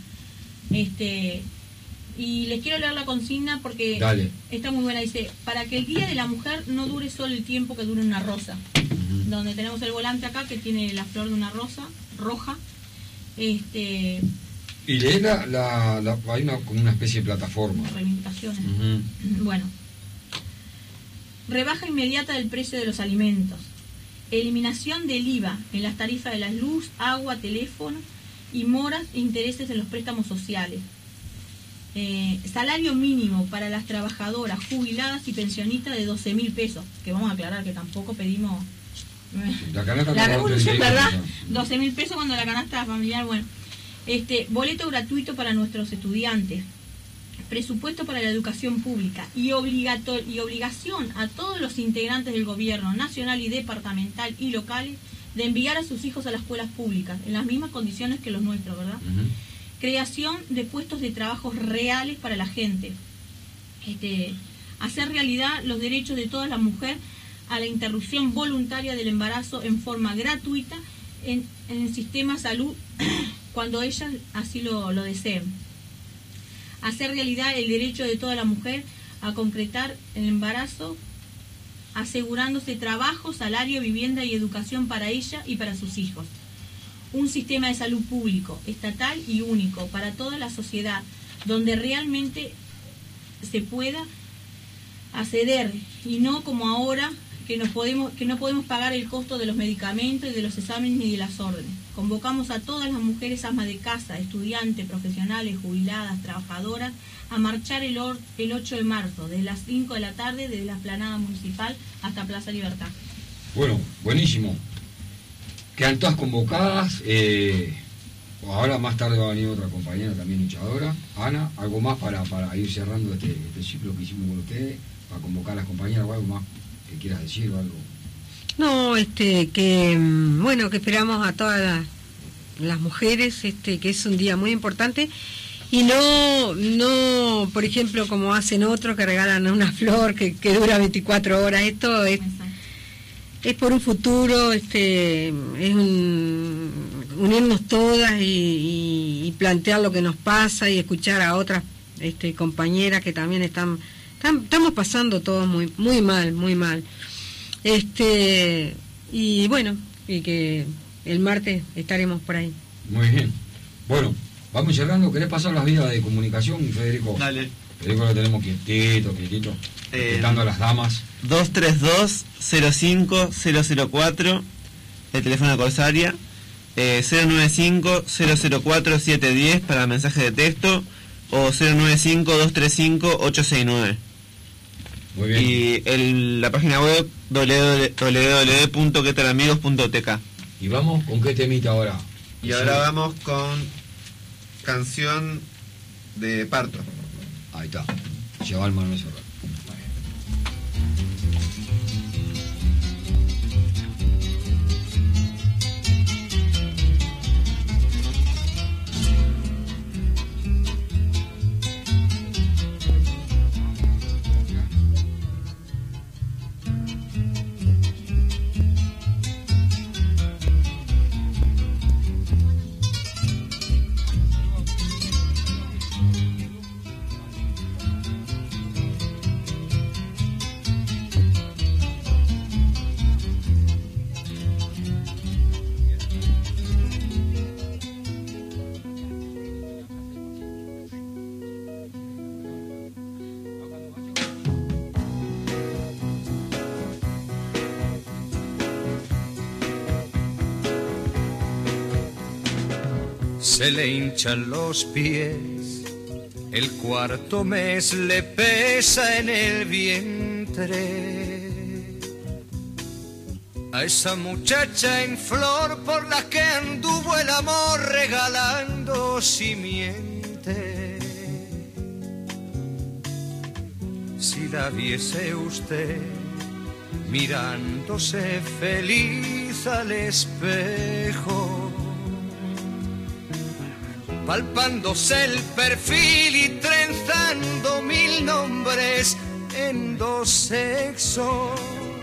Y les quiero leer la consigna porque está muy buena. Dice: para que el Día de la Mujer no dure solo el tiempo que dure una rosa. Donde tenemos el volante acá que tiene la flor de una rosa roja. Y leer hay como una especie de plataforma. Reivindicaciones. Bueno. Rebaja inmediata del precio de los alimentos. Eliminación del IVA en las tarifas de la luz, agua, teléfono, y moras e intereses en los préstamos sociales. Salario mínimo para las trabajadoras jubiladas y pensionistas de 12.000 pesos, que vamos a aclarar que tampoco pedimos la revolución, ¿verdad? 12.000 pesos cuando la canasta familiar, boleto gratuito para nuestros estudiantes, presupuesto para la educación pública y obligación a todos los integrantes del gobierno nacional y departamental y locales de enviar a sus hijos a las escuelas públicas en las mismas condiciones que los nuestros, ¿verdad? Creación de puestos de trabajo reales para la gente. Hacer realidad los derechos de toda la mujer a la interrupción voluntaria del embarazo en forma gratuita en el sistema de salud cuando ellas así lo deseen. Hacer realidad el derecho de toda la mujer a concretar el embarazo, asegurándose trabajo, salario, vivienda y educación para ella y para sus hijos. Un sistema de salud público, estatal y único para toda la sociedad, donde realmente se pueda acceder, y no como ahora que no podemos pagar el costo de los medicamentos y de los exámenes ni de las órdenes. Convocamos a todas las mujeres amas de casa, estudiantes, profesionales, jubiladas, trabajadoras, a marchar el 8 de marzo, desde las 5 de la tarde, desde la explanada municipal hasta Plaza Libertad. Bueno, buenísimo. Quedan todas convocadas. Ahora más tarde va a venir otra compañera también luchadora. Ana, ¿algo más para ir cerrando este ciclo que hicimos con ustedes? Para convocar a las compañeras o algo más que quieras decir o algo. No, que bueno, que esperamos a todas las mujeres, que es un día muy importante. Y no, por ejemplo, como hacen otros que regalan una flor que dura 24 horas. Esto es por un futuro, es unirnos todas y plantear lo que nos pasa y escuchar a otras compañeras que también estamos pasando todos muy mal, muy mal. Y bueno, y que el martes estaremos por ahí. Muy bien. Bueno, vamos cerrando. ¿Querés pasar las vías de comunicación, Federico? Dale. Federico lo tenemos quietito, respetando a las damas. 232-05004, el teléfono de Corsaria. 095-004-710 para mensaje de texto, o 095-235-869. Muy bien. Y la página web www.quetalamigos.tk. ¿Y vamos con qué temita ahora? Y ahora vamos con canción de parto. Ahí está. Lleva el Manuel Serrano. Se le hinchan los pies, el cuarto mes le pesa en el vientre. A esa muchacha en flor por la que anduvo el amor regalando simiente. Si la viese usted mirándose feliz al espejo, palpándose el perfil y trenzando 1000 nombres en 2 sexos.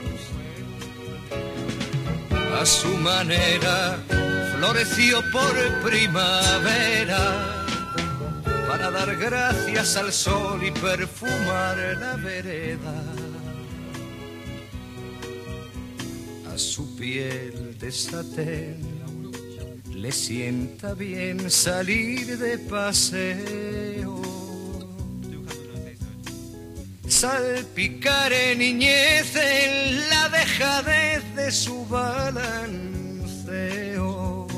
A su manera floreció por primavera para dar gracias al sol y perfumar la vereda. A su piel de satén le sienta bien salir de paseo, salpicar en niñez en la dejadez de su balanceo.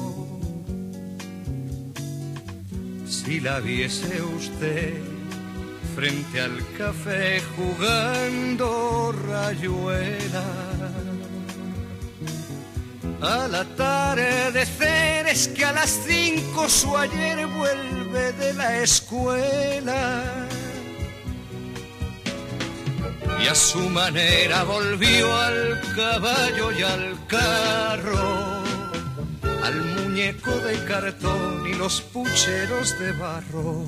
Si la viese usted frente al café jugando rayuela, al atardecer es que a las 5 su ayer vuelve de la escuela. Y a su manera volvió al caballo y al carro, al muñeco de cartón y los pucheros de barro.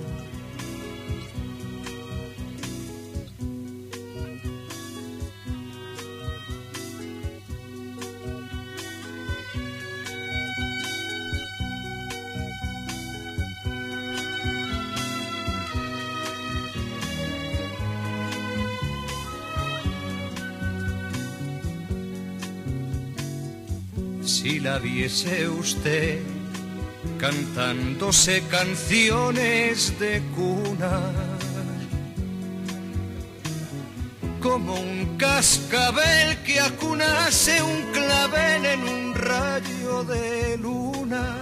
Si la viese usted cantándose canciones de cuna, como un cascabel que acunase un clavel en un rayo de luna.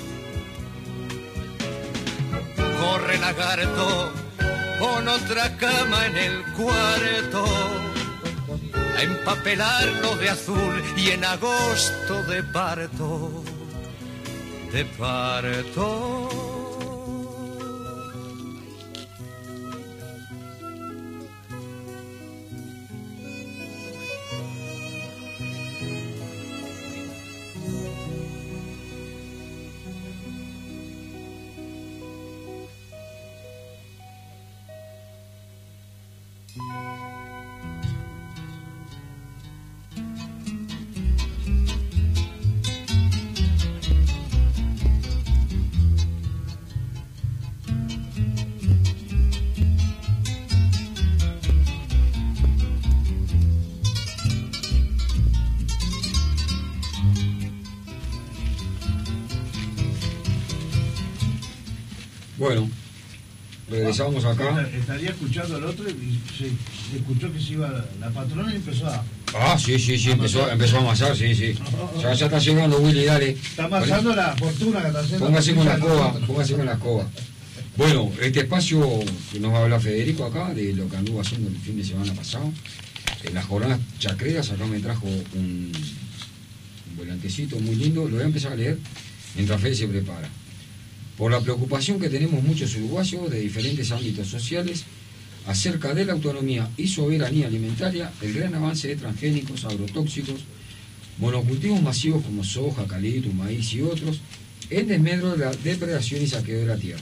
Corre lagarto con otra cama en el cuarto, a empapelarnos de azul y en agosto de parto, de parto. Bueno, regresamos acá. Estaría escuchando al otro y se escuchó que se iba la patrona y empezó a... Sí, empezó a amasar, sí. Ya está llegando, Willy, dale. Está amasando la fortuna que está haciendo. Póngase con la escoba. Bueno, este espacio que nos va a hablar Federico acá, de lo que anduvo haciendo el fin de semana pasado, en las jornadas chacreras, acá me trajo un volantecito muy lindo, lo voy a empezar a leer mientras Fede se prepara. Por la preocupación que tenemos muchos uruguayos de diferentes ámbitos sociales acerca de la autonomía y soberanía alimentaria, el gran avance de transgénicos, agrotóxicos, monocultivos masivos como soja, calito, maíz y otros, en desmedro de la depredación y saqueo de la tierra.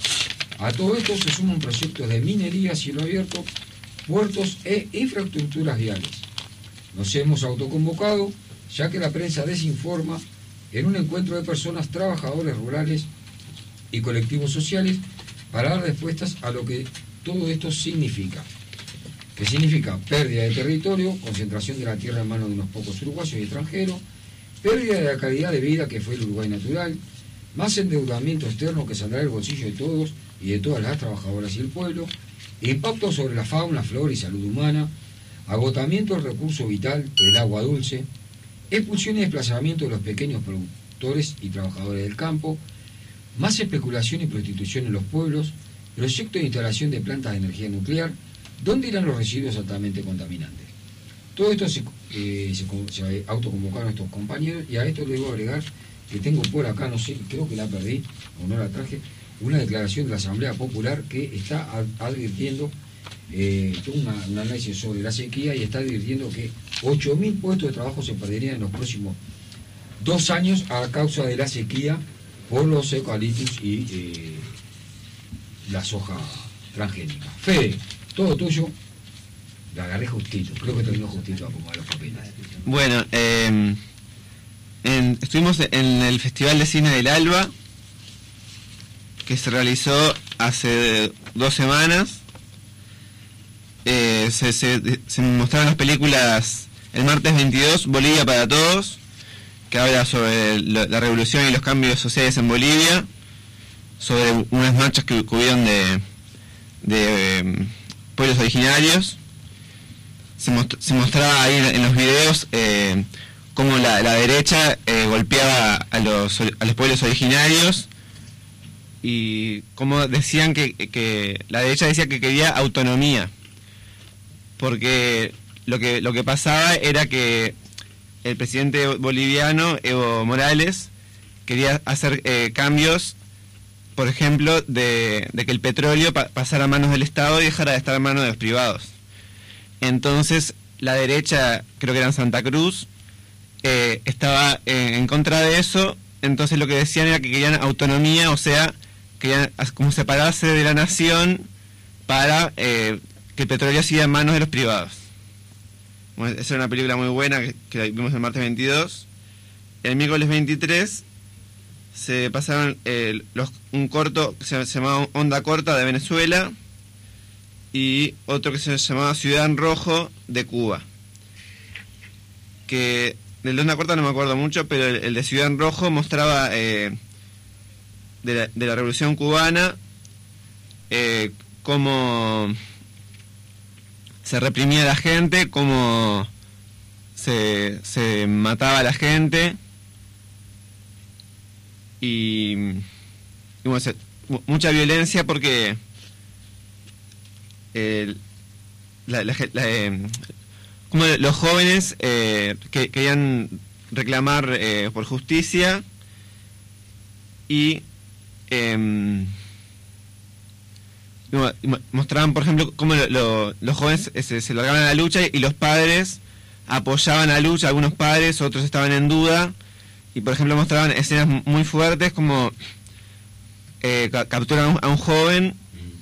A todo esto se suman proyectos de minería a cielo abierto, puertos e infraestructuras viales. Nos hemos autoconvocado, ya que la prensa desinforma, en un encuentro de personas, trabajadores rurales y colectivos sociales, para dar respuestas a lo que todo esto significa. Que significa pérdida de territorio, concentración de la tierra en manos de unos pocos uruguayos y extranjeros, pérdida de la calidad de vida que fue el Uruguay natural, más endeudamiento externo que saldrá del bolsillo de todos y de todas las trabajadoras y el pueblo, impacto sobre la fauna, flora y salud humana, agotamiento del recurso vital del agua dulce, expulsión y desplazamiento de los pequeños productores y trabajadores del campo, más especulación y prostitución en los pueblos, proyecto de instalación de plantas de energía nuclear, ¿dónde irán los residuos altamente contaminantes? Todo esto se autoconvocaron estos compañeros, y a esto le debo agregar que tengo por acá, no sé, creo que la perdí o no la traje, una declaración de la Asamblea Popular que está advirtiendo, tuvo un análisis sobre la sequía y está advirtiendo que 8.000 puestos de trabajo se perderían en los próximos 2 años a causa de la sequía por los eucaliptus y la soja transgénica. Fede, todo tuyo. La agarré justito, creo que terminó justito a acomodar los papeles. Bueno, estuvimos en el Festival de Cine del Alba, que se realizó hace 2 semanas. Se mostraron las películas el martes 22, Bolivia para Todos, que habla sobre la revolución y los cambios sociales en Bolivia, sobre unas marchas que hubieron de pueblos originarios. Se mostraba ahí en los videos cómo la derecha golpeaba a los pueblos originarios, y cómo decían que la derecha decía que quería autonomía, porque lo que pasaba era que el presidente boliviano, Evo Morales, quería hacer cambios, por ejemplo, de que el petróleo pasara a manos del Estado y dejara de estar en manos de los privados. Entonces la derecha, creo que era en Santa Cruz, estaba en contra de eso. Entonces lo que decían era que querían autonomía, o sea, querían como separarse de la nación para que el petróleo siga en manos de los privados. Bueno, esa era una película muy buena que vimos el martes 22. El miércoles 23 se pasaron un corto que se llamaba Onda Corta de Venezuela, y otro que se llamaba Ciudad en Rojo de Cuba. Que del de Onda Corta no me acuerdo mucho, pero el de Ciudad en Rojo mostraba de la Revolución Cubana, cómo se reprimía a la gente, cómo se mataba a la gente, y bueno, mucha violencia, porque como los jóvenes que querían reclamar por justicia y mostraban, por ejemplo, cómo los jóvenes se largaban a la lucha y los padres apoyaban la lucha, algunos padres, otros estaban en duda, y por ejemplo mostraban escenas muy fuertes como capturan a un joven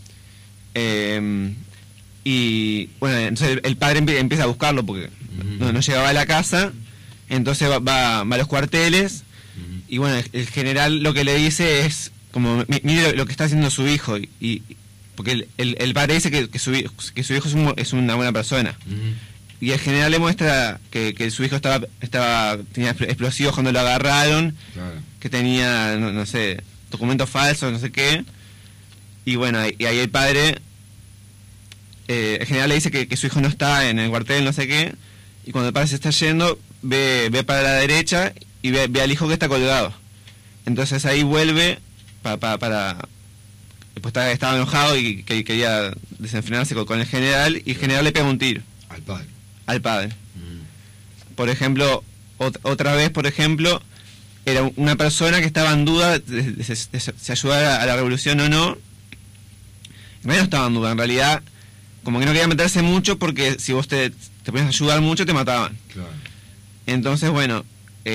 y bueno, entonces el padre empieza a buscarlo porque no llegaba a la casa, entonces va a los cuarteles y bueno, el general lo que le dice es como, mire lo que está haciendo su hijo, y porque el padre dice que su hijo es una buena persona. Y el general le muestra que su hijo tenía explosivos cuando lo agarraron, claro, que tenía, no sé, documentos falsos, no sé qué. Y bueno, y ahí el padre, el general le dice que su hijo no está en el cuartel, no sé qué. Y cuando el padre se está yendo, ve para la derecha y ve al hijo que está colgado. Entonces ahí vuelve para pues estaba enojado y quería desenfrenarse con el general, y el general le pega un tiro. Al padre. Por ejemplo, otra vez, por ejemplo, era una persona que estaba en duda de si ayudar a la revolución o no. En realidad no estaba en duda, en realidad como que no quería meterse mucho porque si vos te ponías a ayudar mucho te mataban. Claro. Entonces, bueno,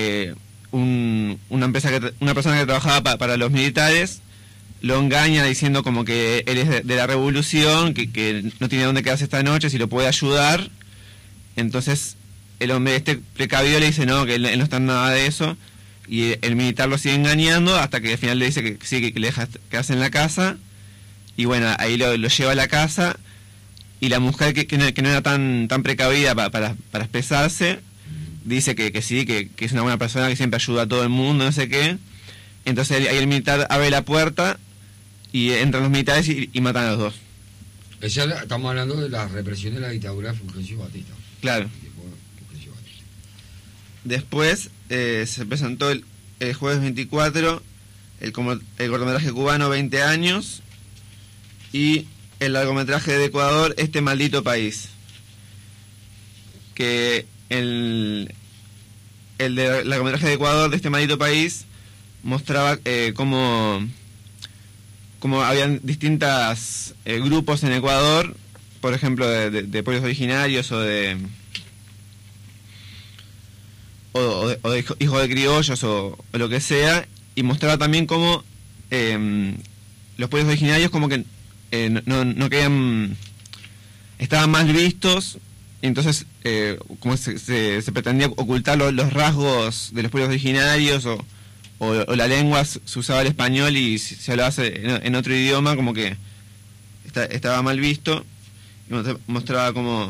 una persona que trabajaba para los militares lo engaña diciendo como que él es de la revolución, que no tiene dónde quedarse esta noche, si lo puede ayudar. Entonces el hombre precavido le dice no, que él no está en nada de eso, y el militar lo sigue engañando hasta que al final le dice que sí, que le deja quedarse en la casa, y bueno, ahí lo lleva a la casa, y la mujer que no era tan precavida para expresarse, dice que sí, que es una buena persona, que siempre ayuda a todo el mundo, no sé qué. Entonces ahí el militar abre la puerta y entran los militares y matan a los dos. Estamos hablando de la represión de la dictadura de Fulgencio Batista. Claro. Después se presentó el jueves 24 el cortometraje cubano 20 años y el largometraje de Ecuador Este maldito país, que el largometraje de Ecuador de Este maldito país mostraba cómo habían distintos grupos en Ecuador, por ejemplo de pueblos originarios o de hijos de criollos o lo que sea, y mostraba también cómo los pueblos originarios como que no querían, estaban mal vistos, y entonces como se pretendía ocultar los rasgos de los pueblos originarios o la lengua, se usaba el español y se hablaba en otro idioma, como que estaba mal visto, y mostraba como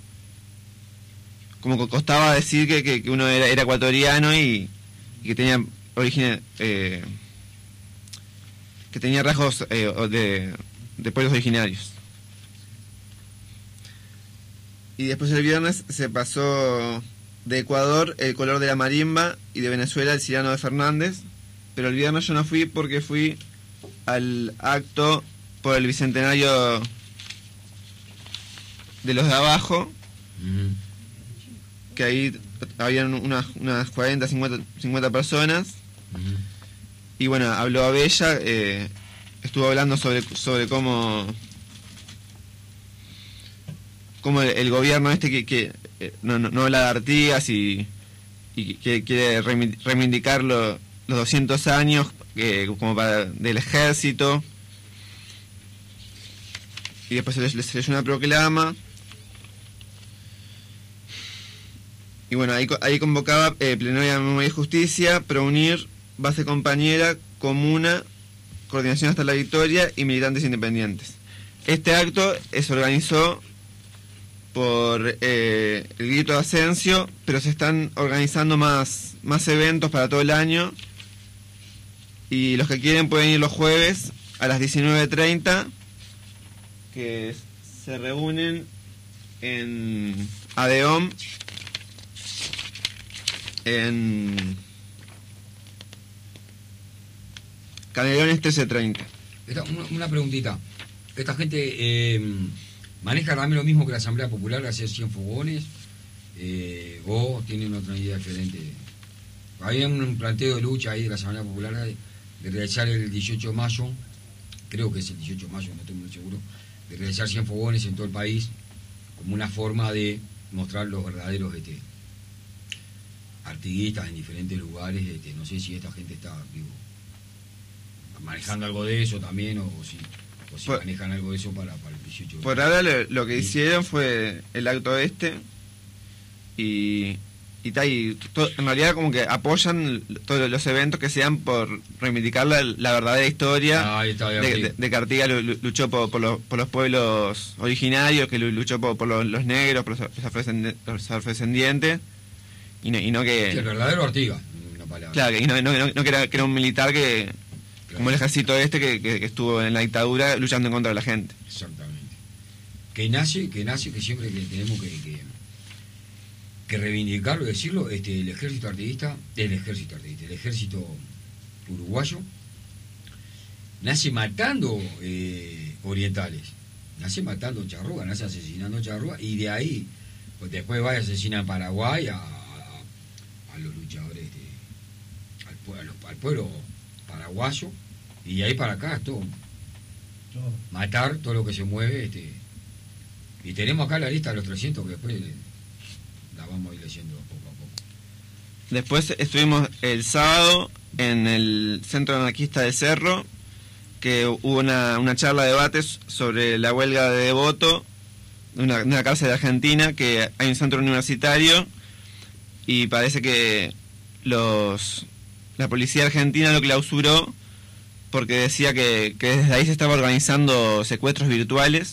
costaba decir que uno era ecuatoriano y que tenía origen, que tenía rasgos de pueblos originarios. Y después el viernes se pasó de Ecuador El color de la marimba y de Venezuela El Cyrano de Fernández, pero el viernes yo no fui porque fui al acto por el bicentenario de los de abajo, que ahí habían unas 40, 50 personas, y bueno, habló Abella, estuvo hablando sobre cómo el gobierno que no habla de Artigas y que quiere reivindicar los 200 años como del ejército, y después se les leyó una proclama, y bueno, ahí convocaba Plenaria de Memoria y Justicia, Prounir, Base Compañera, Comuna, Coordinación hasta la Victoria y Militantes Independientes. Este acto se organizó por el Grito de Ascencio, pero se están organizando más eventos para todo el año, y los que quieren pueden ir los jueves a las 19:30, que se reúnen en Adeom, en Canelones 1330. Una preguntita. ¿Esta gente maneja también lo mismo que la Asamblea Popular, hacía 100 fogones? o tienen otra idea diferente. Había un planteo de lucha ahí de la Asamblea Popular de realizar el 18 de mayo, creo que es el 18 de mayo, no estoy muy seguro, de realizar 100 fogones en todo el país, como una forma de mostrar los verdaderos artiguistas en diferentes lugares. No sé si esta gente está manejando algo de eso también, o si manejan algo de eso para el 18 de Por mayo. ahora lo que hicieron fue el acto en realidad como que apoyan todos los eventos que sean por reivindicar la verdadera historia de que Artigas luchó por los pueblos originarios, que luchó por los negros, por los afrodescendientes, y no que... El verdadero Artigas, una palabra. Claro, y no que era un militar que... Claro. Como el ejército que estuvo en la dictadura luchando en contra de la gente. Exactamente. Que nace, que siempre que tenemos que reivindicarlo, decirlo, el ejército uruguayo nace matando orientales, nace matando charrúas, nace asesinando charrúas, y de ahí pues después va y asesina a Paraguay a los luchadores, al pueblo paraguayo, y de ahí para acá es todo matar todo lo que se mueve, y tenemos acá la lista de los 300 que después la vamos a ir leyendo poco a poco. Después estuvimos el sábado en el Centro Anarquista de Cerro, que hubo una charla de debates sobre la huelga de Devoto, una cárcel de Argentina, que hay un centro universitario, y parece que la policía argentina lo clausuró porque decía que desde ahí se estaba organizando secuestros virtuales,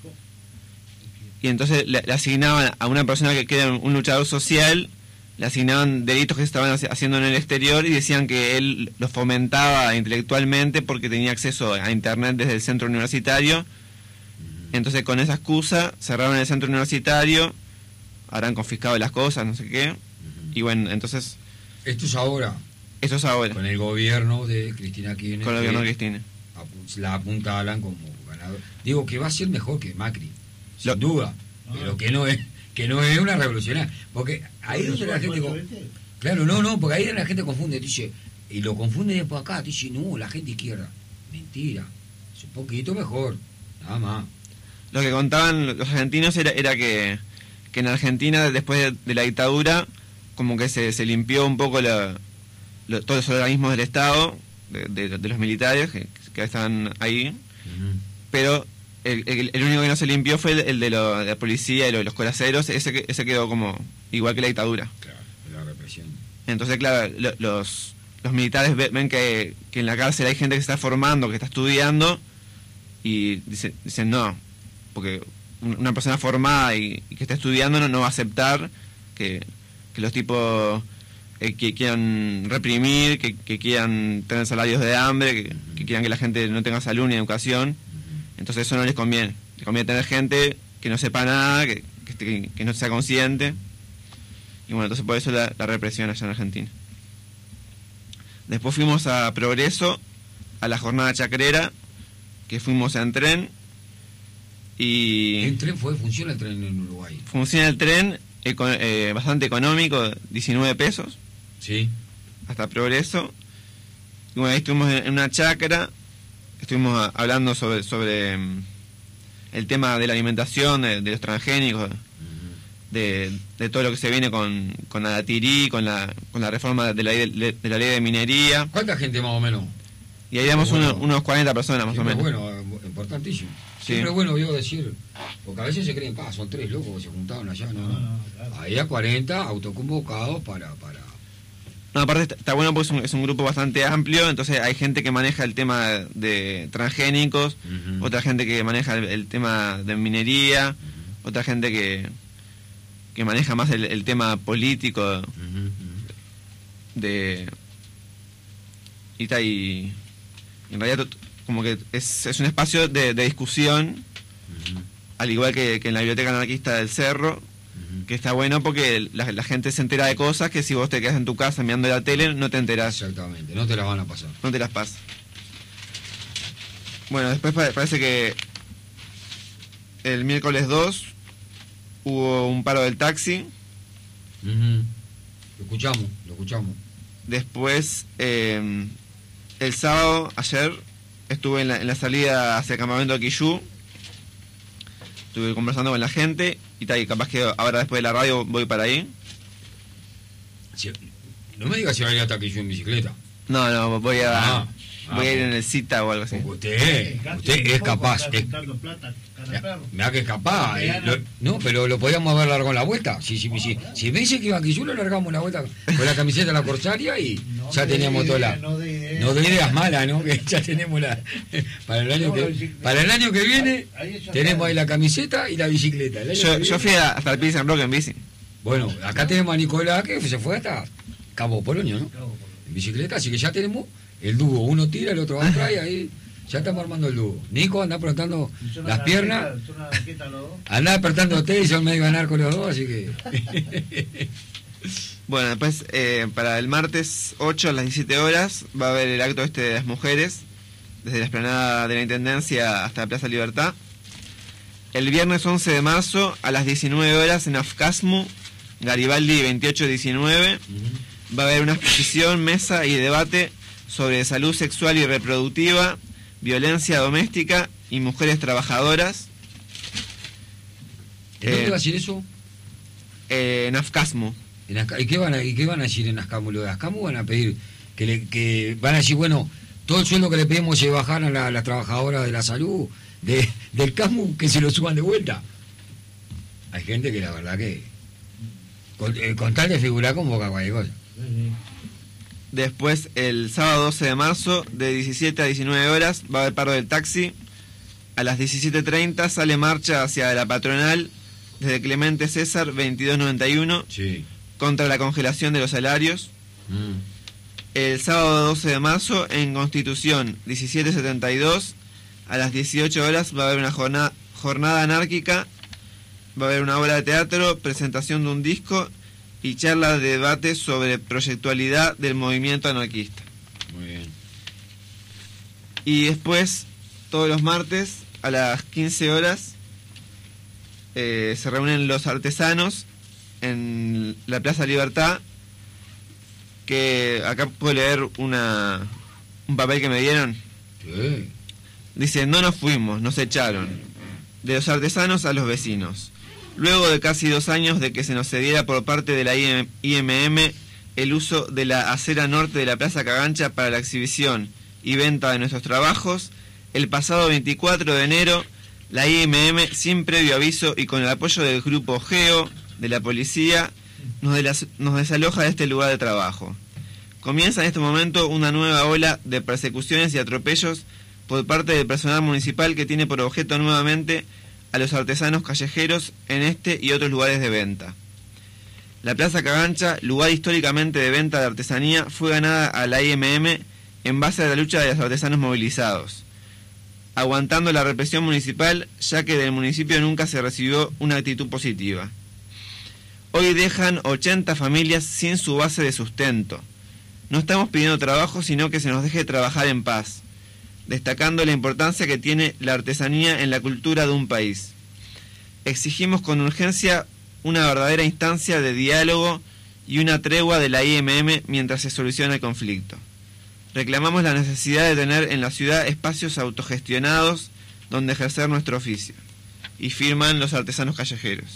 y entonces le asignaban a una persona que era un luchador social, le asignaban delitos que se estaban haciendo en el exterior, y decían que él los fomentaba intelectualmente porque tenía acceso a internet desde el centro universitario. Entonces con esa excusa cerraron el centro universitario, habrán confiscado las cosas, no sé qué, y bueno, entonces... Esto es ahora. Con el gobierno de Cristina Kirchner. Con el gobierno de Cristina. La apuntalan como ganador. Digo que va a ser mejor que Macri, sin duda, pero que no es una revolucionaria. Porque ahí es donde la gente... Claro, porque ahí es donde la gente confunde, dice, y lo confunde después acá, dice, no, la gente izquierda. Mentira, es un poquito mejor, nada más. Lo que contaban los argentinos era que en Argentina, después de la dictadura, como que se limpió un poco todos los organismos del Estado, de los militares que estaban ahí, pero el único que no se limpió fue el de la policía y los coraceros. Ese quedó como igual que la dictadura. Claro, la represión. Entonces, claro, los militares ven que en la cárcel hay gente que se está formando, que está estudiando, y dicen no, porque una persona formada y que está estudiando no va a aceptar que los tipos que quieran reprimir, que quieran tener salarios de hambre, que quieran que la gente no tenga salud ni educación. Entonces eso no les conviene. Les conviene tener gente que no sepa nada, que no sea consciente. Y bueno, entonces por eso la represión allá en Argentina. Después fuimos a Progreso, a la jornada chacrera, que fuimos en tren. Y ¿El tren funciona el tren en Uruguay? Funciona el tren, bastante económico, 19 pesos. Sí. Hasta Progreso. Y bueno, ahí estuvimos en una chacra, estuvimos hablando sobre el tema de la alimentación, de los transgénicos, de todo lo que se viene con Adatirí, con la reforma de la ley de minería. ¿Cuánta gente más o menos? Y ahí éramos unos 40 personas más o menos. Bueno, importantísimo. Siempre es bueno yo decir, porque a veces se creen, son 3 locos que se juntaron allá, no. Claro. Ahí a 40 autoconvocados para... No, aparte está bueno porque es un grupo bastante amplio, entonces hay gente que maneja el tema de transgénicos, otra gente que maneja el tema de minería, otra gente que maneja más el tema político y en realidad como que es un espacio de discusión, al igual que en la Biblioteca Anarquista del Cerro, que está bueno porque la gente se entera de cosas que si vos te quedas en tu casa mirando la tele no te enterás. Exactamente, no te las van a pasar. No te las pasas. Bueno, después parece que el miércoles 2 hubo un paro del taxi Lo escuchamos. Después, el sábado, ayer, estuve en la salida hacia el campamento de Quillú. Estuve conversando con la gente y capaz que ahora después de la radio voy para ahí. Sí, no me digas si va a ir hasta Quillú en bicicleta. No, voy a ir en el cita o algo así. Usted es capaz. Mirá que es capaz. No, pero lo podíamos haber largado en la vuelta. Si me dice que iba a Quillú, lo largamos en la vuelta con la camiseta de la Corsaria y ya teníamos toda la... No de ideas malas, ¿no? Que ya tenemos la... Para el año que viene tenemos ahí la camiseta y la bicicleta. Yo fui hasta el Pilsen Rock en bici. Bueno, acá tenemos a Nicolás que se fue hasta Cabo Polonio, ¿no? En bicicleta, así que ya tenemos el dúo. Uno tira, el otro va atrás y ahí ya estamos armando el dúo. Nico anda apretando las piernas. Anda apretando usted y yo me iba a ganar con los dos, así que... Bueno, después para el martes 8 a las 17 horas va a haber el acto de las mujeres, desde la explanada de la Intendencia hasta la Plaza Libertad. El viernes 11 de marzo a las 19 horas en Afcasmu, Garibaldi 2819, va a haber una exposición, mesa y debate sobre salud sexual y reproductiva, violencia doméstica y mujeres trabajadoras. ¿Dónde va a decir eso? En Afcasmu. ¿Y qué van a decir en Ascamu? Lo de Ascamu van a pedir que van a decir, bueno, todo el sueldo que le pedimos es bajar a las trabajadoras de la salud del CASMU, que se lo suban de vuelta. Hay gente que la verdad que con tal de figurar convoca cualquier cosa. Después, el sábado 12 de marzo, de 17 a 19 horas, va a haber paro del taxi. A las 17:30 sale marcha hacia la Patronal desde Clemente César 2291, contra la congelación de los salarios. El sábado 12 de marzo, en Constitución 1772, a las 18 horas va a haber una jornada anárquica, va a haber una obra de teatro, presentación de un disco y charla de debate sobre proyectualidad del movimiento anarquista. Muy bien. Y después, todos los martes, a las 15 horas, se reúnen los artesanos en la Plaza Libertad, que acá puedo leer un papel que me dieron. ¿Qué? Dice: no nos fuimos, nos echaron. De los artesanos a los vecinos. Luego de casi 2 años de que se nos cediera por parte de la IMM el uso de la acera norte de la Plaza Cagancha para la exhibición y venta de nuestros trabajos, el pasado 24 de enero, la IMM, sin previo aviso y con el apoyo del grupo GEO, de la policía, nos desaloja de este lugar de trabajo. Comienza en este momento una nueva ola de persecuciones y atropellos por parte del personal municipal que tiene por objeto nuevamente a los artesanos callejeros en este y otros lugares de venta. La Plaza Cagancha, lugar históricamente de venta de artesanía, fue ganada a la IMM en base a la lucha de los artesanos movilizados, aguantando la represión municipal, ya que del municipio nunca se recibió una actitud positiva. Hoy dejan 80 familias sin su base de sustento. No estamos pidiendo trabajo, sino que se nos deje trabajar en paz, destacando la importancia que tiene la artesanía en la cultura de un país. Exigimos con urgencia una verdadera instancia de diálogo y una tregua de la IMM mientras se soluciona el conflicto. Reclamamos la necesidad de tener en la ciudad espacios autogestionados donde ejercer nuestro oficio. Y firman los artesanos callejeros.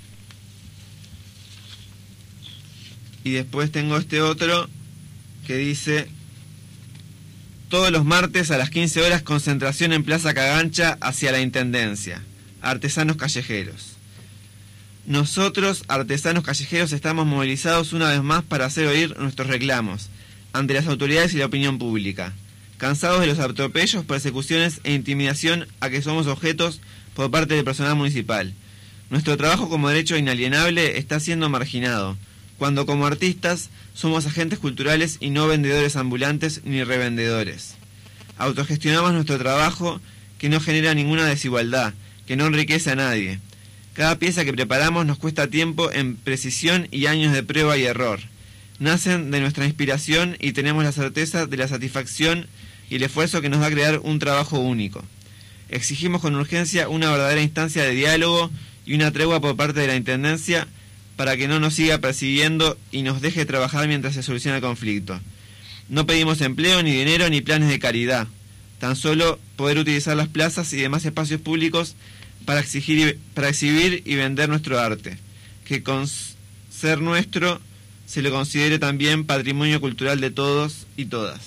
Y después tengo este otro que dice: todos los martes a las 15 horas concentración en Plaza Cagancha hacia la Intendencia. Artesanos callejeros. Nosotros, artesanos callejeros, estamos movilizados una vez más para hacer oír nuestros reclamos ante las autoridades y la opinión pública, cansados de los atropellos, persecuciones e intimidación a que somos objetos por parte del personal municipal. Nuestro trabajo como derecho inalienable está siendo marginado, cuando como artistas somos agentes culturales y no vendedores ambulantes ni revendedores. Autogestionamos nuestro trabajo, que no genera ninguna desigualdad, que no enriquece a nadie. Cada pieza que preparamos nos cuesta tiempo en precisión y años de prueba y error. Nacen de nuestra inspiración y tenemos la certeza de la satisfacción y el esfuerzo que nos da crear un trabajo único. Exigimos con urgencia una verdadera instancia de diálogo y una tregua por parte de la Intendencia para que no nos siga persiguiendo y nos deje trabajar mientras se soluciona el conflicto. No pedimos empleo, ni dinero, ni planes de caridad. Tan solo poder utilizar las plazas y demás espacios públicos para exhibir y vender nuestro arte. Que con ser nuestro se lo considere también patrimonio cultural de todos y todas.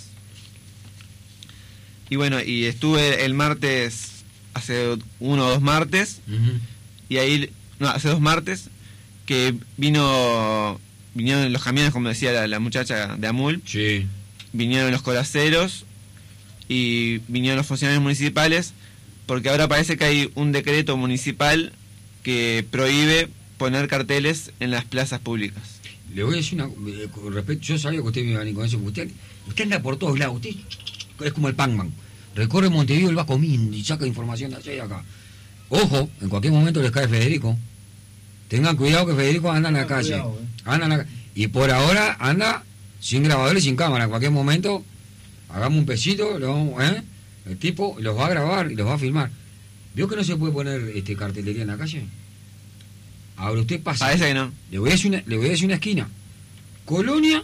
Y bueno, y estuve el martes, hace 1 o 2 martes, y ahí, no, hace 2 martes, que vinieron los camiones, como decía la muchacha de Amul, Sí. vinieron los coraceros y vinieron los funcionarios municipales, porque ahora parece que hay un decreto municipal que prohíbe poner carteles en las plazas públicas. Le voy a decir con respecto, yo sabía que usted me iba a venir con eso, porque usted anda por todos lados, usted es como el Pac-Man, recorre Montevideo, él va comiendo y saca información de allá y acá. Ojo, en cualquier momento les cae Federico. Tengan cuidado que Federico anda en la calle. Y por ahora anda sin grabador y sin cámara. En cualquier momento, hagamos un pesito, el tipo los va a grabar y los va a filmar. ¿Vio que no se puede poner cartelería en la calle? Ahora usted pasa. Parece que no. Le voy a decir una esquina. Colonia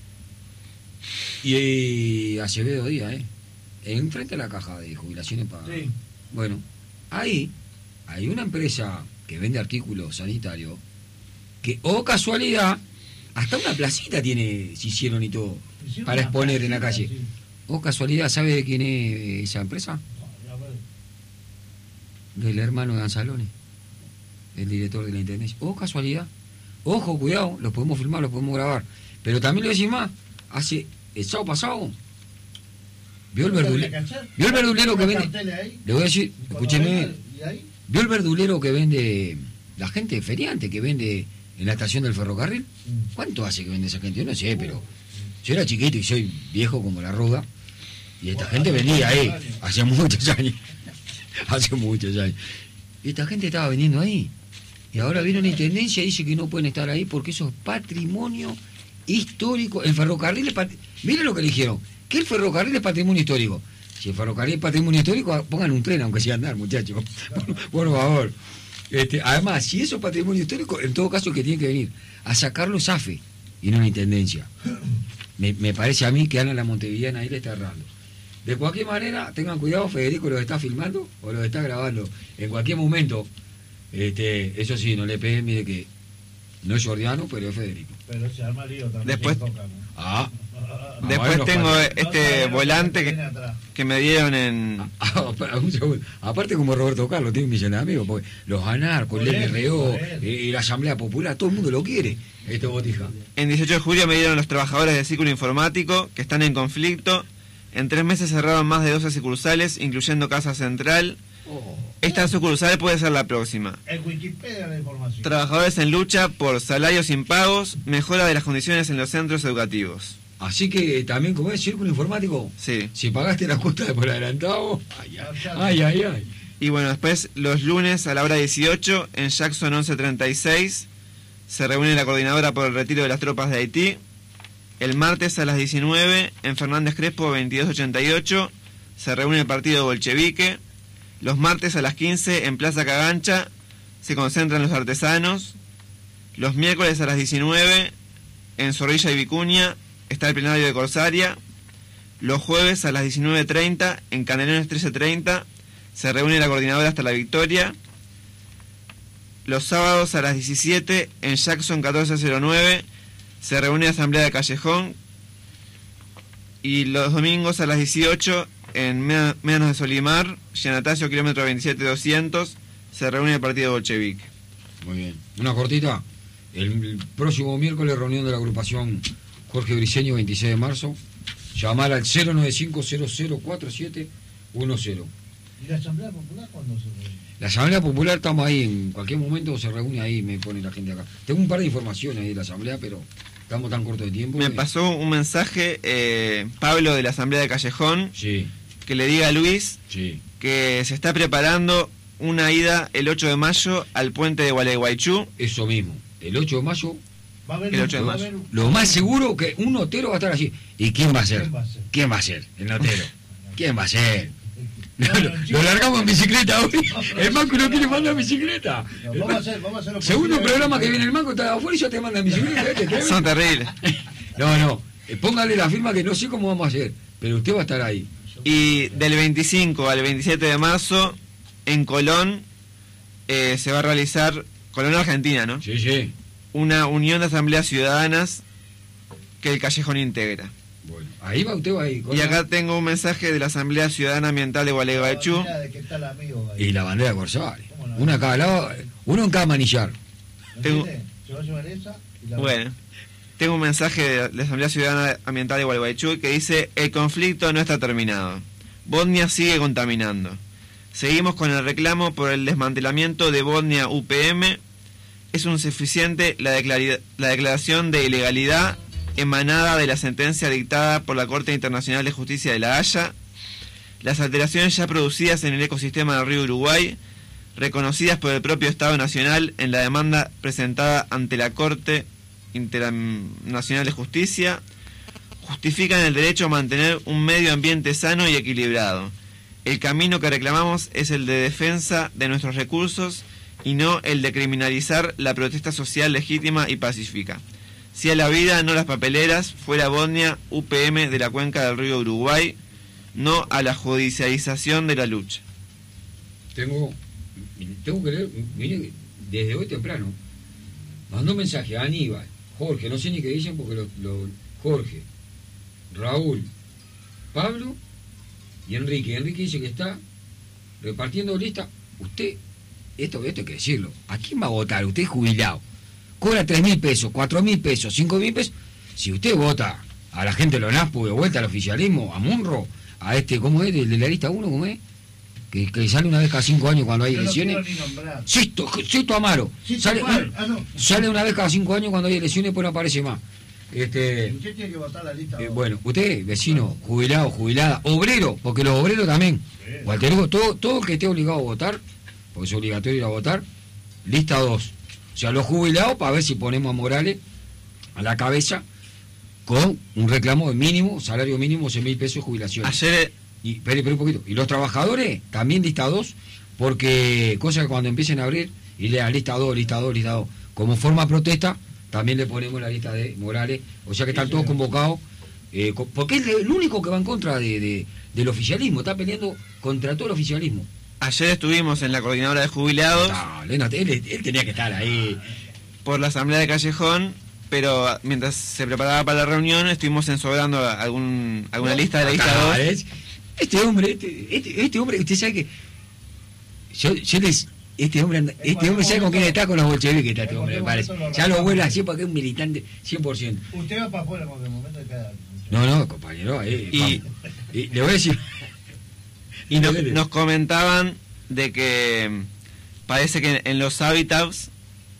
y Acevedo Díaz, enfrente a la caja de jubilaciones para... Sí. Bueno, ahí hay una empresa que vende artículos sanitarios que, oh casualidad, hasta una placita se hicieron y todo, Hicieron para una exponer en la placita, calle. sí. Oh casualidad, ¿sabe de quién es esa empresa? No, a ver. Del hermano de Anzalone, el director de la Intendencia. Oh casualidad. Ojo, cuidado, los podemos filmar, los podemos grabar. Pero también le voy a decir más, hace el sábado pasado, ¿vio el verdulero que vende? Le voy a decir, escúcheme, ¿vio el verdulero que vende, la gente feriante que vende en la estación del ferrocarril? ¿Cuánto hace que vende esa gente? Yo no sé, pero yo era chiquito y soy viejo como la ruda, y esta gente vendía ahí, hace muchos años. Hace muchos años. Y esta gente estaba vendiendo ahí. Y ahora viene la Intendencia y dice que no pueden estar ahí porque eso es patrimonio histórico. El ferrocarril es miren lo que le dijeron, que el ferrocarril es patrimonio histórico. Si el ferrocarril es patrimonio histórico, pongan un tren, aunque sea andar, muchachos. Por favor. Además, si eso es patrimonio histórico, en todo caso el que tiene que venir a sacarlo es AFE y no la Intendencia. Me parece a mí que Ana la Montevideana ahí le está errando. De cualquier manera, tengan cuidado, Federico los está filmando o los está grabando. En cualquier momento, eso sí, no le peguen, mire que no es Jordiano, pero es Federico. Pero se arma lío también. Después- toca, ¿no? Después bueno, tengo No este sabe lo volante viene atrás. que me dieron en... Un segundo. Aparte como Roberto Carlos tiene un millón de amigos, porque los anarcos, el Por eso, LRO, por eso. y la Asamblea Popular, todo el mundo lo quiere, botija. En 18 de julio me dieron los trabajadores del círculo informático que están en conflicto. En 3 meses cerraron más de 12 sucursales, incluyendo Casa Central. Esta sucursal puede ser la próxima. En Wikipedia la información. Trabajadores en lucha por salarios impagos, mejora de las condiciones en los centros educativos. Así que también, como es círculo informático, Sí. si pagaste la cuota de por adelantado, ay. Y bueno, después los lunes a la hora 18 en Jackson 1136 se reúne la coordinadora por el retiro de las tropas de Haití. El martes a las 19 en Fernández Crespo 2288 se reúne el partido bolchevique. Los martes a las 15 en Plaza Cagancha se concentran los artesanos. Los miércoles a las 19 en Zorrilla y Vicuña está el plenario de Corsaria. Los jueves a las 19:30 en Canelones 1330 se reúne la coordinadora hasta la Victoria. Los sábados a las 17 en Jackson 1409 se reúne la asamblea de Callejón. Y los domingos a las 18 en Médanos de Solimar, Giannatasio kilómetro 27200 se reúne el partido bolchevique. Muy bien. Una cortita. El próximo miércoles, reunión de la agrupación Jorge Briceño, 26 de marzo. Llamar al 095-004710. ¿Y la Asamblea Popular cuándo se reúne? La Asamblea Popular estamos ahí, en cualquier momento se reúne ahí, me pone la gente acá. Tengo un par de informaciones ahí de la Asamblea, pero estamos tan corto de tiempo. Me pasó un mensaje Pablo de la asamblea de Callejón, Sí, que le diga a Luis sí. que se está preparando una ida el 8 de mayo al puente de Gualeguaychú. Eso mismo. El 8 de mayo, Va a haber El un- 8 de va a mayo. haber un- lo más seguro que un notero va a estar allí. ¿Y quién va a ser? ¿Quién va a ser? ¿Quién va a ser? El notero. ¿Quién va a ser? Lo largamos en bicicleta hoy. El Manco no quiere mandar bicicleta. No, vamos a hacer lo Segundo posible. programa que viene el Manco, está afuera y ya te mandan bicicleta. Son terribles. No. Póngale la firma que no sé cómo vamos a hacer, pero usted va a estar ahí. Y del 25 al 27 de marzo, en Colón, se va a realizar, Colón, Argentina, ¿no? Sí. Una unión de asambleas ciudadanas que el Callejón integra. Bueno, ahí va usted, va ahí. Y acá tengo un mensaje de la Asamblea Ciudadana Ambiental de Gualeguaychú. Mira de qué está el amigo ahí. Y la bandera de Corsales. ¿Cómo no? Una a cada lado, uno en cada manillar. Tengo- Se va a llevar esa y la Bueno, tengo un mensaje de la Asamblea Ciudadana Ambiental de Gualeguaychú que dice: el conflicto no está terminado. Bosnia sigue contaminando. Seguimos con el reclamo por el desmantelamiento de Bosnia UPM. Es insuficiente la declaración de ilegalidad emanada de la sentencia dictada por la Corte Internacional de Justicia de La Haya. Las alteraciones ya producidas en el ecosistema del río Uruguay, reconocidas por el propio Estado Nacional en la demanda presentada ante la Corte Internacional de Justicia, justifican el derecho a mantener un medio ambiente sano y equilibrado. El camino que reclamamos es el de defensa de nuestros recursos y no el de criminalizar la protesta social legítima y pacífica. Sí a la vida, no las papeleras, fuera Bosnia, UPM de la cuenca del río Uruguay, no a la judicialización de la lucha. Tengo que leer, mire, desde hoy temprano. Mandó un mensaje a Aníbal, Jorge, no sé ni qué dicen porque Jorge, Raúl, Pablo y Enrique. Enrique dice que está repartiendo lista. Usted, esto hay que decirlo, ¿a quién va a votar? Usted es jubilado, cobra 3.000 pesos, 4.000 pesos, 5.000 pesos. Si usted vota a la gente de los NASPU de vuelta al oficialismo, a Munro, a ¿cómo es? El de la lista 1, ¿cómo es? Que sale una vez cada 5 años cuando hay Yo no elecciones. quiero ni nombrar. Sisto Amaro. Sisto Sale, Amaro. Ah, no. sale una vez cada 5 años cuando hay elecciones, pues no aparece más. Usted tiene que votar la lista. Bueno, usted, vecino, jubilado, jubilada, obrero, porque los obreros también. Walter Hugo, todo el que esté obligado a votar, porque es obligatorio ir a votar, lista 2. O sea, los jubilados, para ver si ponemos a Morales a la cabeza con un reclamo de mínimo, salario mínimo, 11.000 pesos de jubilación. Ayer, Espere un poquito. Y los trabajadores, también lista 2, porque cosa que cuando empiecen a abrir, y lean lista 2, lista 2, lista 2, como forma de protesta, también le ponemos la lista de Morales, o sea que están todos convocados, porque es el único que va en contra del oficialismo, está peleando contra todo el oficialismo. ayer estuvimos en la coordinadora de jubilados No, él tenía que estar ahí. por la Asamblea de Callejón, pero mientras se preparaba para la reunión estuvimos ensobrando alguna lista de la lista 2. ¿Ves? Este hombre, usted sabe que este hombre sabe con quién está, con los bolcheviques está este hombre, me parece. Ya lo vuelve así porque es un militante 100%. Usted va para afuera cuando el momento de cada... No, compañero, y le voy a decir. Y nos comentaban de que parece que en los hábitats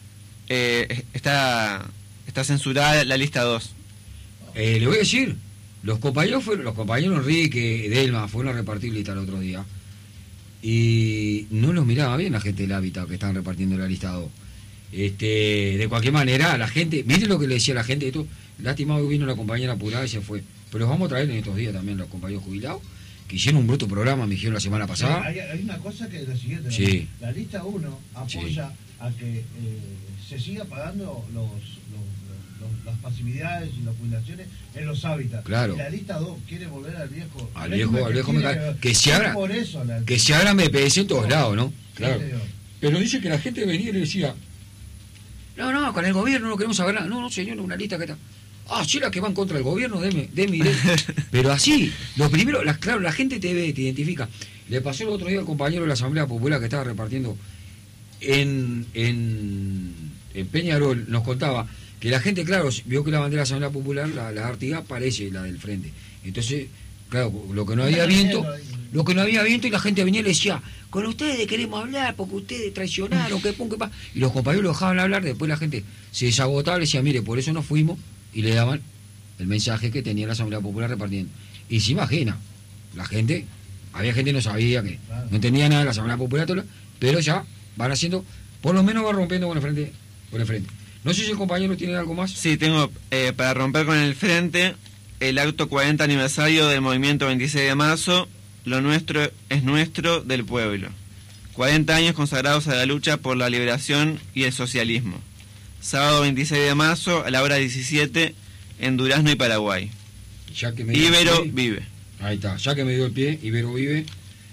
está censurada la lista 2. Le voy a decir, los compañeros Enrique, Delma, fueron a repartir lista el otro día. Y no los miraba bien la gente del hábitat que estaban repartiendo la lista 2. De cualquier manera, la gente, miren lo que le decía la gente, esto, lástima que vino la compañera apurada y se fue. Pero los vamos a traer en estos días también los compañeros jubilados, que hicieron un bruto programa, me dijeron la semana pasada. Hay una cosa que es la siguiente. Sí. La lista 1 apoya a que se siga pagando las pasividades y las jubilaciones en los hábitats. Claro. Y la lista 2 quiere volver al viejo que se abra, por eso que se abra MPS en todos lados, ¿no? Claro. Sí, señor. Pero dice que la gente venía y le decía, no, con el gobierno no queremos saber nada. No, señor, una lista que está. Sí, la que va en contra del gobierno, deme. Pero así, lo primero, claro, la gente te ve, te identifica. Le pasó el otro día al compañero de la Asamblea Popular que estaba repartiendo en Peñarol, nos contaba que la gente, claro, vio que la bandera de la Asamblea Popular, la Artigas, parece la del frente. Entonces, claro, lo que no había viento y la gente venía y le decía, con ustedes queremos hablar porque ustedes traicionaron, que pa. Y los compañeros lo dejaban hablar, después la gente se desagotaba y decía, mire, por eso nos fuimos, y le daban el mensaje que tenía la Asamblea Popular repartiendo. Y se imagina, la gente, había gente que no sabía, que no entendía nada de la Asamblea Popular, pero ya van haciendo, por lo menos va rompiendo con el frente. No sé si el compañero tiene algo más. Sí, tengo para romper con el frente el acto 40 aniversario del movimiento 26 de marzo, lo nuestro es nuestro del pueblo. 40 años consagrados a la lucha por la liberación y el socialismo. Sábado 26 de marzo a la hora 17 en Durazno y Paraguay. Ya que me dio Ibero el pie, vive. Ahí está, ya que me dio el pie, Ibero vive.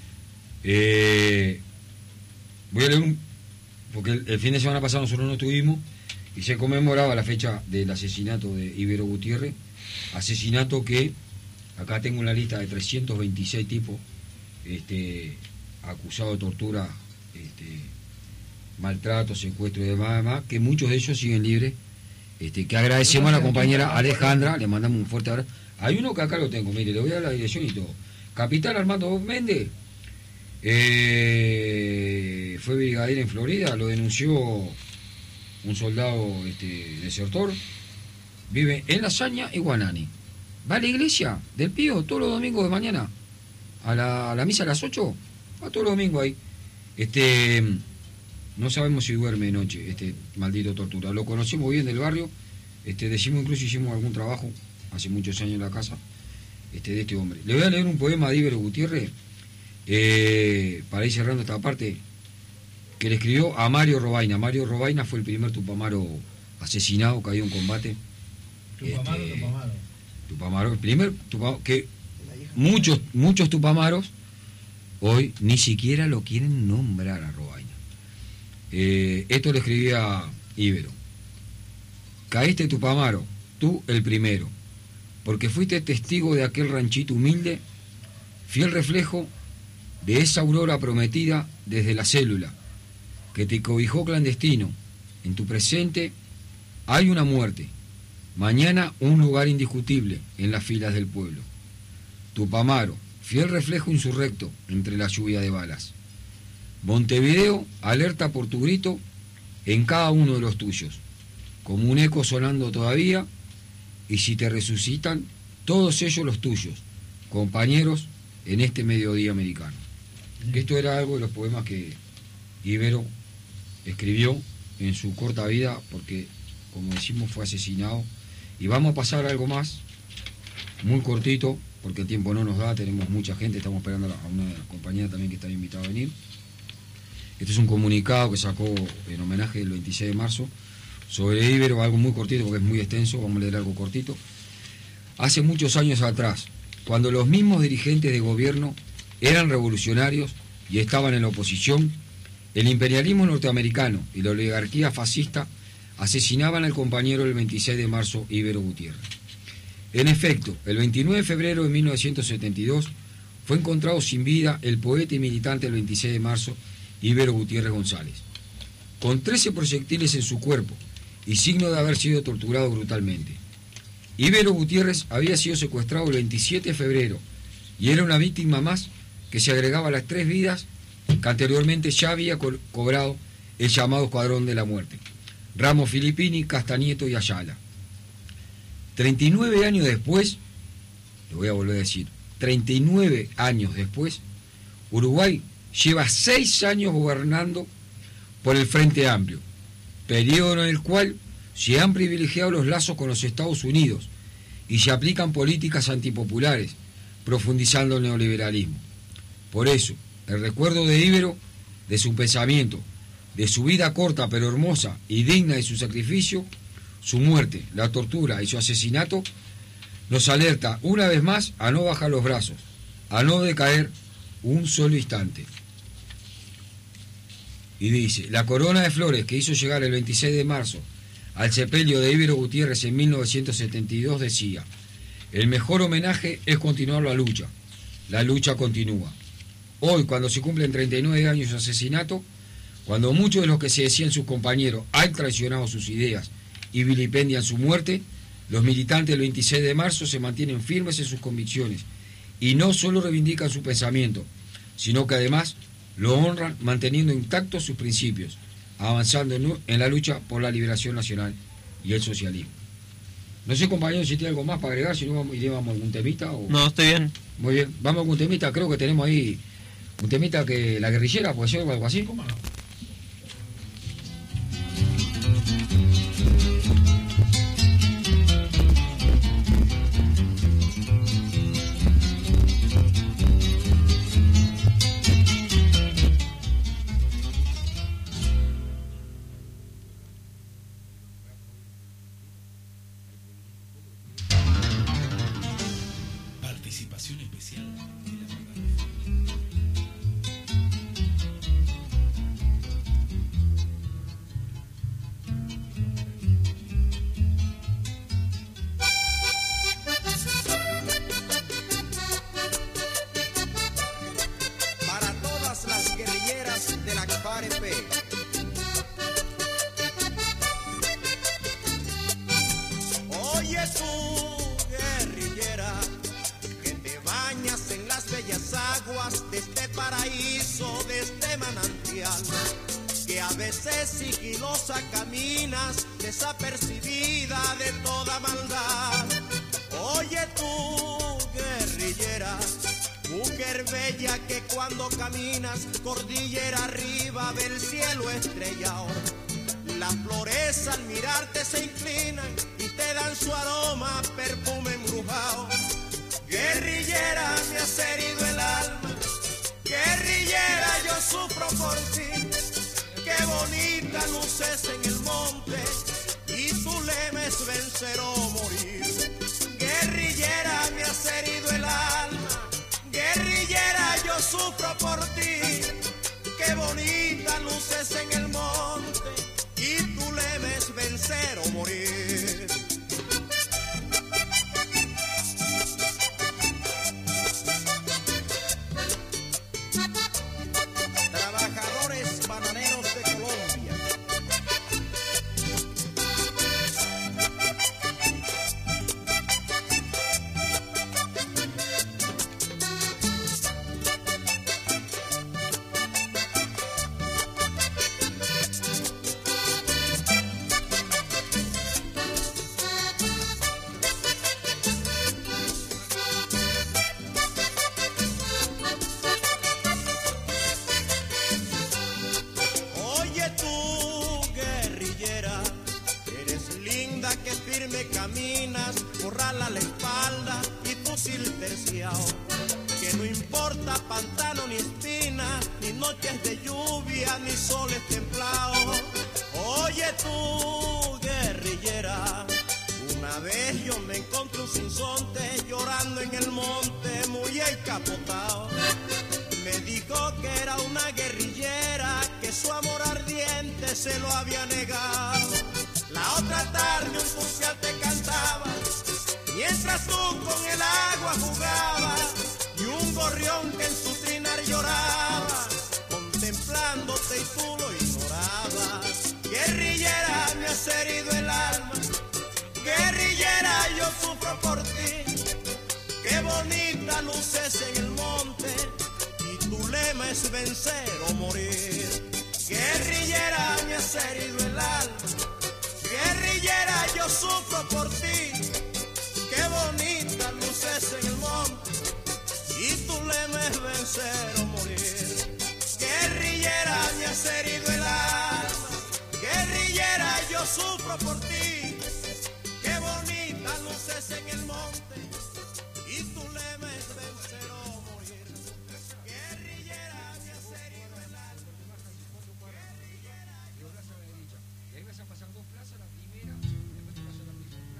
Voy a leer porque el fin de semana pasado nosotros no estuvimos y se conmemoraba la fecha del asesinato de Ibero Gutiérrez. Asesinato que, acá tengo una lista de 326 tipos acusados de tortura, maltrato, secuestro y demás, que muchos de ellos siguen libres. Que agradecemos a la compañera Alejandra, le mandamos un fuerte abrazo. Hay uno que acá lo tengo, mire, le voy a dar la dirección y todo. Capitán Armando Méndez, fue brigadier en Florida, lo denunció un soldado desertor, vive en La Saña y Guanani. Va a la iglesia del Pío todos los domingos de mañana, a la misa a las 8, va todos los domingos ahí. No sabemos si duerme de noche, maldito tortura. Lo conocimos bien del barrio, decimos incluso hicimos algún trabajo hace muchos años en la casa de este hombre. Le voy a leer un poema de Ibero Gutiérrez, para ir cerrando esta parte, que le escribió a Mario Robaina. Mario Robaina fue el primer tupamaro asesinado, caído en combate. Tupamaro, el primer tupamaro, que muchos tupamaros hoy ni siquiera lo quieren nombrar a Robaina. Esto le escribía Ibero. Caíste Tupamaro, tú el primero, porque fuiste testigo de aquel ranchito humilde, fiel reflejo de esa aurora prometida desde la célula, que te cobijó clandestino. En tu presente hay una muerte, mañana un lugar indiscutible en las filas del pueblo. Tupamaro, fiel reflejo insurrecto entre la lluvia de balas. Montevideo alerta por tu grito en cada uno de los tuyos, como un eco sonando todavía, y si te resucitan, todos ellos los tuyos, compañeros en este mediodía americano. Esto era algo de los poemas que Ibero escribió en su corta vida, porque, como decimos, fue asesinado. Y vamos a pasar a algo más, muy cortito, porque el tiempo no nos da, tenemos mucha gente, estamos esperando a una compañera también que está invitada a venir. Este es un comunicado que sacó en homenaje del 26 de marzo sobre Ibero, algo muy cortito porque es muy extenso, vamos a leer algo cortito. Hace muchos años atrás, cuando los mismos dirigentes de gobierno eran revolucionarios y estaban en la oposición, el imperialismo norteamericano y la oligarquía fascista asesinaban al compañero el 26 de marzo, Ibero Gutiérrez. En efecto, el 29 de febrero de 1972 fue encontrado sin vida el poeta y militante del 26 de marzo, Ibero Gutiérrez González, con 13 proyectiles en su cuerpo y signo de haber sido torturado brutalmente. Ibero Gutiérrez había sido secuestrado el 27 de febrero y era una víctima más que se agregaba a las 3 vidas que anteriormente ya había cobrado el llamado Escuadrón de la Muerte: Ramos, Filippini, Castanieto y Ayala. 39 años después, lo voy a volver a decir, 39 años después, Uruguay lleva 6 años gobernando por el Frente Amplio, periodo en el cual se han privilegiado los lazos con los Estados Unidos y se aplican políticas antipopulares, profundizando el neoliberalismo. Por eso, el recuerdo de Ibero, de su pensamiento, de su vida corta pero hermosa y digna de su sacrificio, su muerte, la tortura y su asesinato, nos alerta una vez más a no bajar los brazos, a no decaer un solo instante. Y dice: la corona de flores que hizo llegar el 26 de marzo al sepelio de Ibero Gutiérrez en 1972 decía: el mejor homenaje es continuar la lucha continúa. Hoy, cuando se cumplen 39 años de su asesinato, cuando muchos de los que se decían sus compañeros han traicionado sus ideas y vilipendian su muerte, los militantes del 26 de marzo se mantienen firmes en sus convicciones y no solo reivindican su pensamiento, sino que además lo honran manteniendo intactos sus principios, avanzando en la lucha por la liberación nacional y el socialismo. No sé, compañeros, si tiene algo más para agregar, si no vamos a algún temita. No, estoy bien. Muy bien, vamos a algún temita, creo que tenemos ahí un temita que la guerrillera, puede ser o algo así. ¿Cómo no? paraíso de este manantial, que a veces sigilosa caminas, desapercibida de toda maldad. Oye tú, guerrillera, mujer bella que cuando caminas cordillera arriba del cielo estrellado, las flores al mirarte se inclinan y te dan su aroma, perfume embrujado. Guerrillera, me has herido el alma, guerrillera, yo sufro por ti. Qué bonita luces en el monte y tu lema es vencer o morir. Guerrillera, me has herido el alma, guerrillera, yo sufro por ti. Qué bonita luces en el monte y tu lema es vencer o morir. Trabajadores bananeros de Colombia. Oye tú, guerrillera, eres linda que firme caminas, corral a la espalda y fusil terciado, que no importa pantano ni espina, ni noches de lluvia, ni soles templados. Oye tú, guerrillera, una vez yo me encontré un sinsonte llorando en el monte, muy encapotado. Me dijo que era una guerrillera, que su amor ardiente se lo había negado. La otra tarde un fusial te cantaba, mientras tú con el agua jugabas, y un gorrión que en su trinar lloraba, contemplándote y tú lo ignorabas. Guerrillera, me has herido el alma, guerrillera, yo sufro por ti. Qué bonita luces en el monte y tu lema es vencer o morir. Guerrillera, me has herido el alma, guerrillera, yo sufro por ti. Qué bonita luces en el monte y tu lema es vencer o morir. Guerrillera, me has herido el alma, guerrillera, yo sufro por ti. Qué bonita luces en el monte y tu lema es vencer o morir. Guerrillera, me has herido el alma. Y ahí vas a pasar dos plazas, la primera, después te pasas la segunda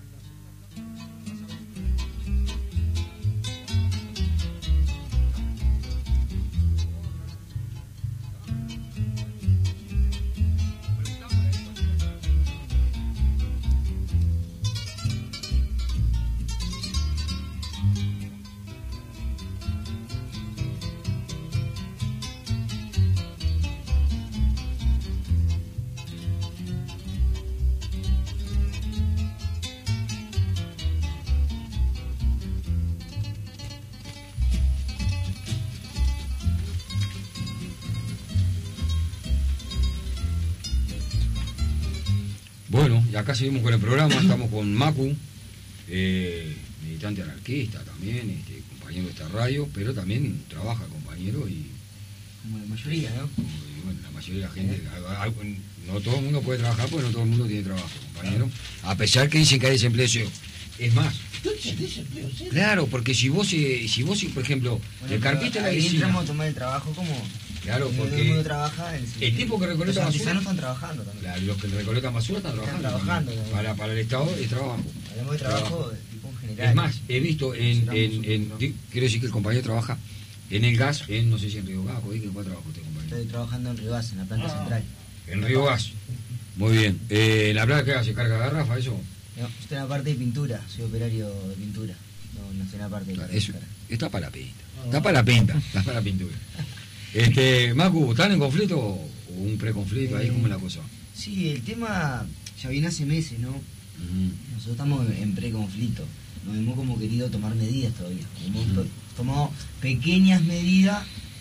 Bueno, y acá seguimos con el programa, estamos con Macu, militante anarquista también, compañero de esta radio, pero también trabaja compañero y... Como la mayoría, ¿no? Y bueno, la mayoría de la gente, no todo el mundo puede trabajar porque no todo el mundo tiene trabajo, compañero. A pesar que dicen que hay desempleo, es más. Claro, porque si vos, por ejemplo, Bueno, el carpista de la ahí vecina... entramos a tomar el trabajo como... Claro, todo porque el mundo trabaja, el tipo que recolecta los basura... artesanos están trabajando también. Claro, los que recolectan basura están trabajando. trabajando, también. Para el Estado es trabajo. Hablamos de trabajo de tipo en general. Es más, he visto quiero decir que el compañero trabaja en el gas, no sé si en Río Gas, ¿en cuál trabaja usted, compañero? Estoy trabajando en Río Gas, en la planta central. En Río Gas. Muy bien. ¿En la planta que hace? ¿Carga garrafa, eso? No, estoy en la parte de pintura, soy operario de pintura. No estoy en la parte de Claro, la eso, carga. está para la pinta. Está para la pinta, está para la pintura. Macu, ¿están en conflicto o un preconflicto? Ahí, ¿cómo es la cosa? Sí, el tema ya viene hace meses, ¿no? Nosotros estamos en preconflicto. Nos hemos como querido tomar medidas todavía. Hemos tomado pequeñas medidas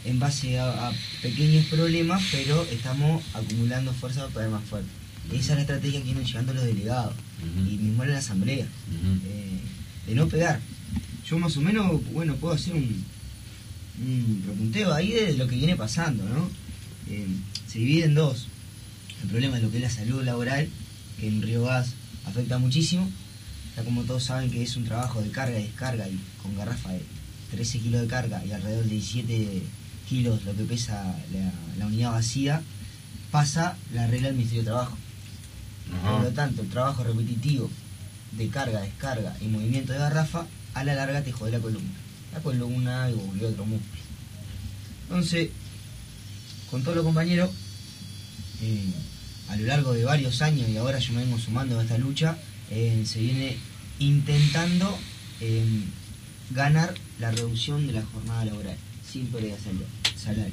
en base a pequeños problemas, pero estamos acumulando fuerza para ir más fuerte. Esa es la estrategia que vienen llegando los delegados, y mismo en la asamblea, de no pegar. Yo más o menos, bueno, puedo hacer un repunteo ahí de lo que viene pasando, ¿no? Se divide en dos. El problema de lo que es la salud laboral, que en Río Gas afecta muchísimo. Ya como todos saben que es un trabajo de carga y descarga, y con garrafa de 13 kilos de carga y alrededor de 17 kilos lo que pesa la unidad vacía, pasa la regla del Ministerio de Trabajo. Por lo tanto, el trabajo repetitivo de carga, descarga y movimiento de garrafa, a la larga te jode la columna y volvió otro músculo. Entonces, con todos los compañeros, a lo largo de varios años, y ahora yo me vengo sumando a esta lucha, se viene intentando ganar la reducción de la jornada laboral, sin pérdida de salario.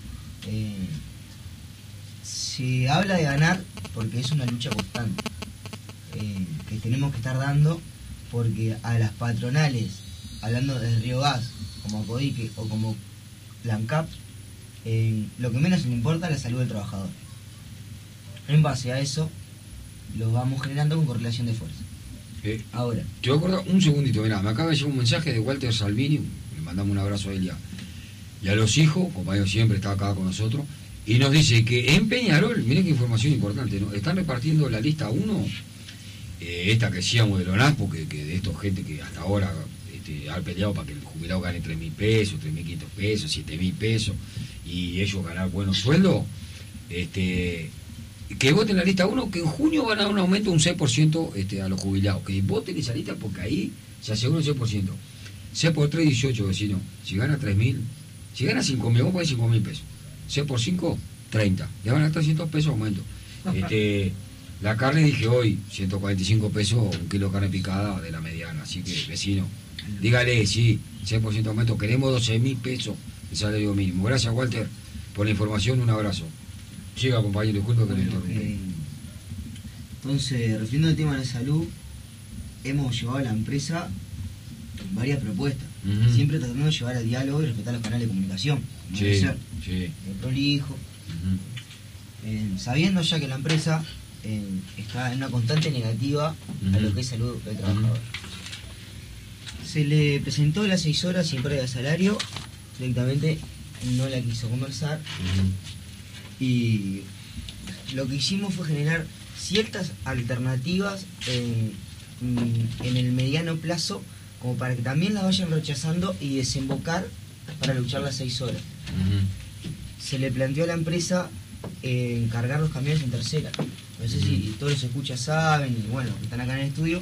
Se habla de ganar porque es una lucha constante, que tenemos que estar dando, porque a las patronales, hablando de Río Gas, como Acodique o como la ANCAP, lo que menos le importa es la salud del trabajador. En base a eso, lo vamos generando con correlación de fuerza. Ahora. Te voy a acordar un segundito, mirá, me acaba de llegar un mensaje de Walter Salvini, le mandamos un abrazo a él y a los hijos, compañero siempre está acá con nosotros, y nos dice que en Peñarol, miren qué información importante, ¿no? Están repartiendo la lista 1, esta que decíamos de LONASPO, que de estos gente que hasta ahora ha peleado para que el jubilado gane 3.000 pesos, 3.500 pesos, 7.000 pesos, y ellos ganar buenos sueldos, que voten la lista 1, que en junio van a dar un aumento de un 6% a los jubilados, que voten esa lista porque ahí se asegura un 6%. 6 por 3, 18, vecino. Si gana 3.000, si gana 5.000, vamos a poner 5.000 pesos. 6 por 5, 30. Le van a dar 300 pesos aumento. La carne dije hoy, 145 pesos, un kilo de carne picada de la mediana. Así que, vecino, dígale, sí, 6% aumento, queremos 12.000 pesos de salario mínimo. Gracias, Walter, por la información, un abrazo. Siga, compañero, disculpe que le interrumpí. Entonces, refiriendo al tema de la salud, hemos llevado a la empresa varias propuestas, siempre tratando de llevar al diálogo y respetar los canales de comunicación, como debe ser, prolijo, sabiendo ya que la empresa está en una constante negativa a lo que es salud del trabajador. Se le presentó las 6 horas sin pérdida de salario, directamente no la quiso conversar, y lo que hicimos fue generar ciertas alternativas en el mediano plazo, como para que también las vayan rechazando y desembocar para luchar las 6 horas. Se le planteó a la empresa encargar los camiones en tercera. No sé si todos los escuchas saben, y bueno, que están acá en el estudio,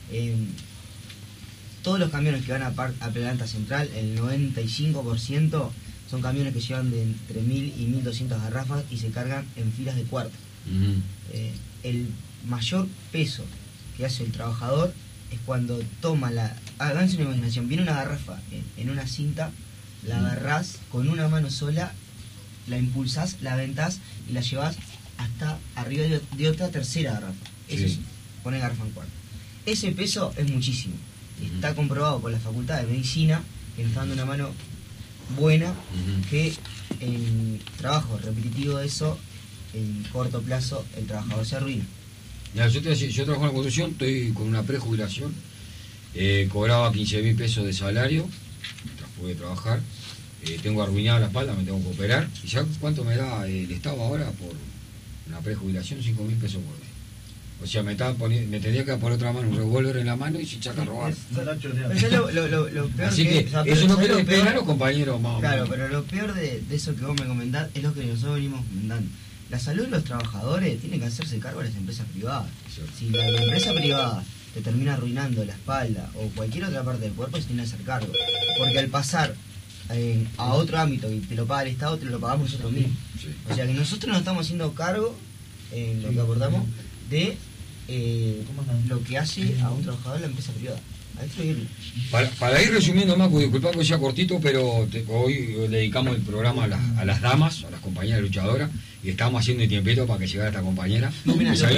todos los camiones que van a planta central, el 95% son camiones que llevan de entre 1.000 y 1.200 garrafas y se cargan en filas de cuarto. El mayor peso que hace el trabajador es cuando toma háganse una imaginación, viene una garrafa en una cinta, la agarrás con una mano sola, la impulsás, la aventás y la llevás hasta arriba de otra tercera garrafa. Eso es poner garrafa en cuarto. Ese peso es muchísimo. Está comprobado por la Facultad de Medicina que está dando una mano buena, que en trabajo repetitivo de eso, en corto plazo, el trabajador se arruina. Ya, yo trabajo en la construcción, estoy con una prejubilación, cobraba 15.000 pesos de salario, pude trabajar, tengo arruinada la espalda, me tengo que operar, y ya cuánto me da el Estado ahora por una prejubilación, 5.000 pesos por mes. O sea, me tendría que poner otra mano, un revólver en la mano y se echa a robar. Lo peor así que eso no quiere despegar los compañeros más. Claro, pero lo peor de eso que vos me comentás es lo que nosotros venimos comentando. La salud de los trabajadores tiene que hacerse cargo de las empresas privadas. Si la empresa privada te termina arruinando la espalda o cualquier otra parte del cuerpo, se tiene que hacer cargo. Porque al pasar a otro ámbito y te lo paga el Estado, te lo pagamos nosotros mismos. O sea que nosotros nos estamos haciendo cargo, en lo que aportamos, de lo que hace a un trabajador la empresa privada. Para ir resumiendo más, pues disculpa que sea cortito, pero hoy dedicamos el programa a las damas, a las compañeras luchadoras, y estamos haciendo el tiempito para que llegara esta compañera. No, mira, me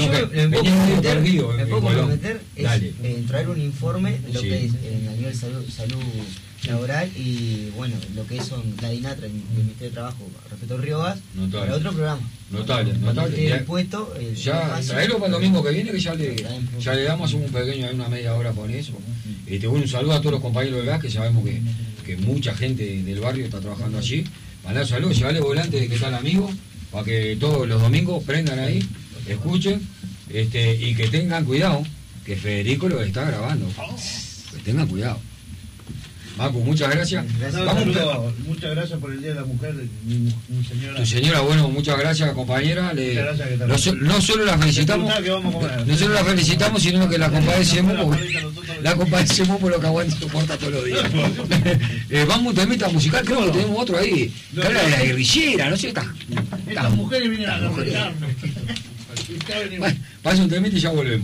puedo comprometer es traer un informe de lo que es a nivel salud laboral y bueno, lo que son la DINATRA y el Ministerio de Trabajo respecto al Río Gas, para otro programa. Notable. Puesto, ya, traelo para el domingo que viene, que ya le damos un pequeño, una media hora con eso. Un saludo a todos los compañeros del gas, que sabemos que mucha gente del barrio está trabajando allí. Mandar saludos, llevarle volante de que tal amigo, para que todos los domingos prendan ahí, escuchen, y que tengan cuidado, que Federico lo está grabando. Que tengan cuidado. Macu, muchas gracias. Muchas gracias por el Día de la Mujer, mi señora. Tu señora, bueno, muchas gracias, compañera. No solo la felicitamos, sino que la compadecemos por lo que aguanta y soporta todos los días. Vamos a un temita musical, creo que tenemos otro ahí. Cara de la guerrillera, no sé, Estas mujeres vienen a guerrillarnos. Bueno, pasa un temita y ya volvemos.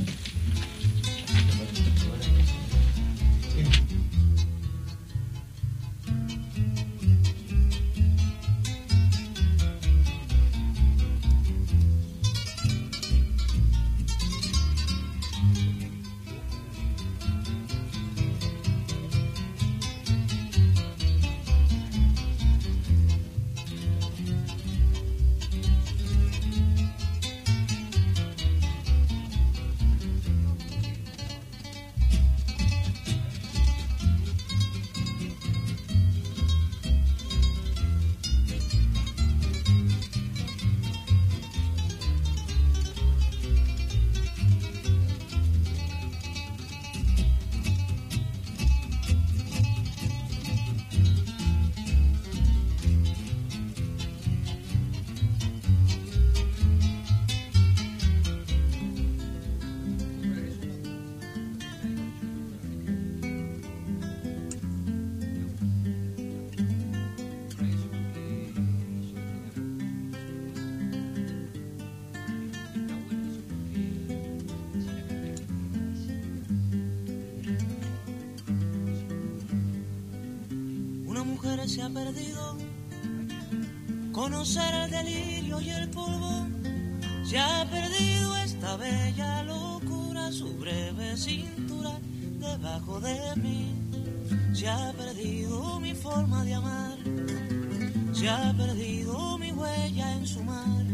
Se ha perdido conocer el delirio y el polvo, se ha perdido esta bella locura, su breve cintura debajo de mí, se ha perdido mi forma de amar, se ha perdido mi huella en su mar.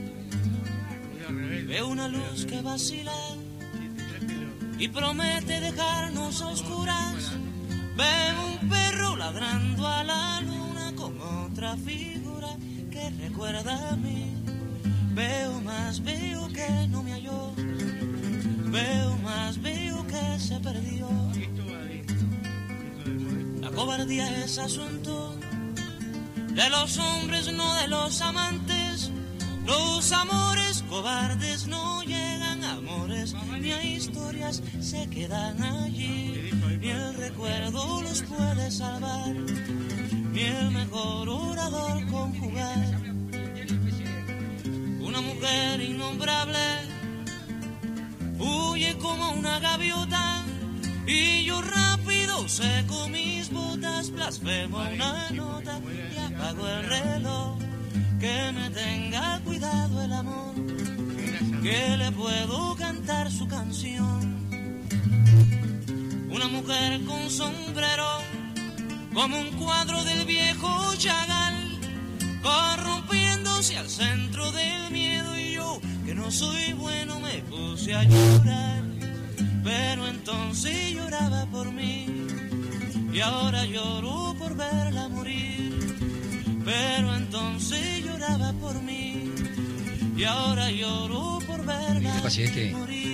Veo una luz que vacila y promete dejarnos a oscuras. Veo un perro ladrando a la luna con otra figura que recuerda a mí. Veo más, veo que no me halló. Veo más, veo que se perdió. La cobardía es asunto de los hombres, no de los amantes. Los amores cobardes no llegan a amores, ni a historias se quedan allí. Ni el recuerdo los puede salvar, ni el mejor orador conjugar. Una mujer innombrable huye como una gaviota, y yo rápido seco mis botas, blasfemo una nota y apago el reloj. Que me tenga cuidado el amor, que le puedo cantar su canción. Una mujer con sombrero, como un cuadro del viejo Chagall, corrompiéndose al centro del miedo, y yo, que no soy bueno, me puse a llorar. Pero entonces lloraba por mí, y ahora lloro por verla morir. Pero entonces lloraba por mí, y ahora lloro por verla morir.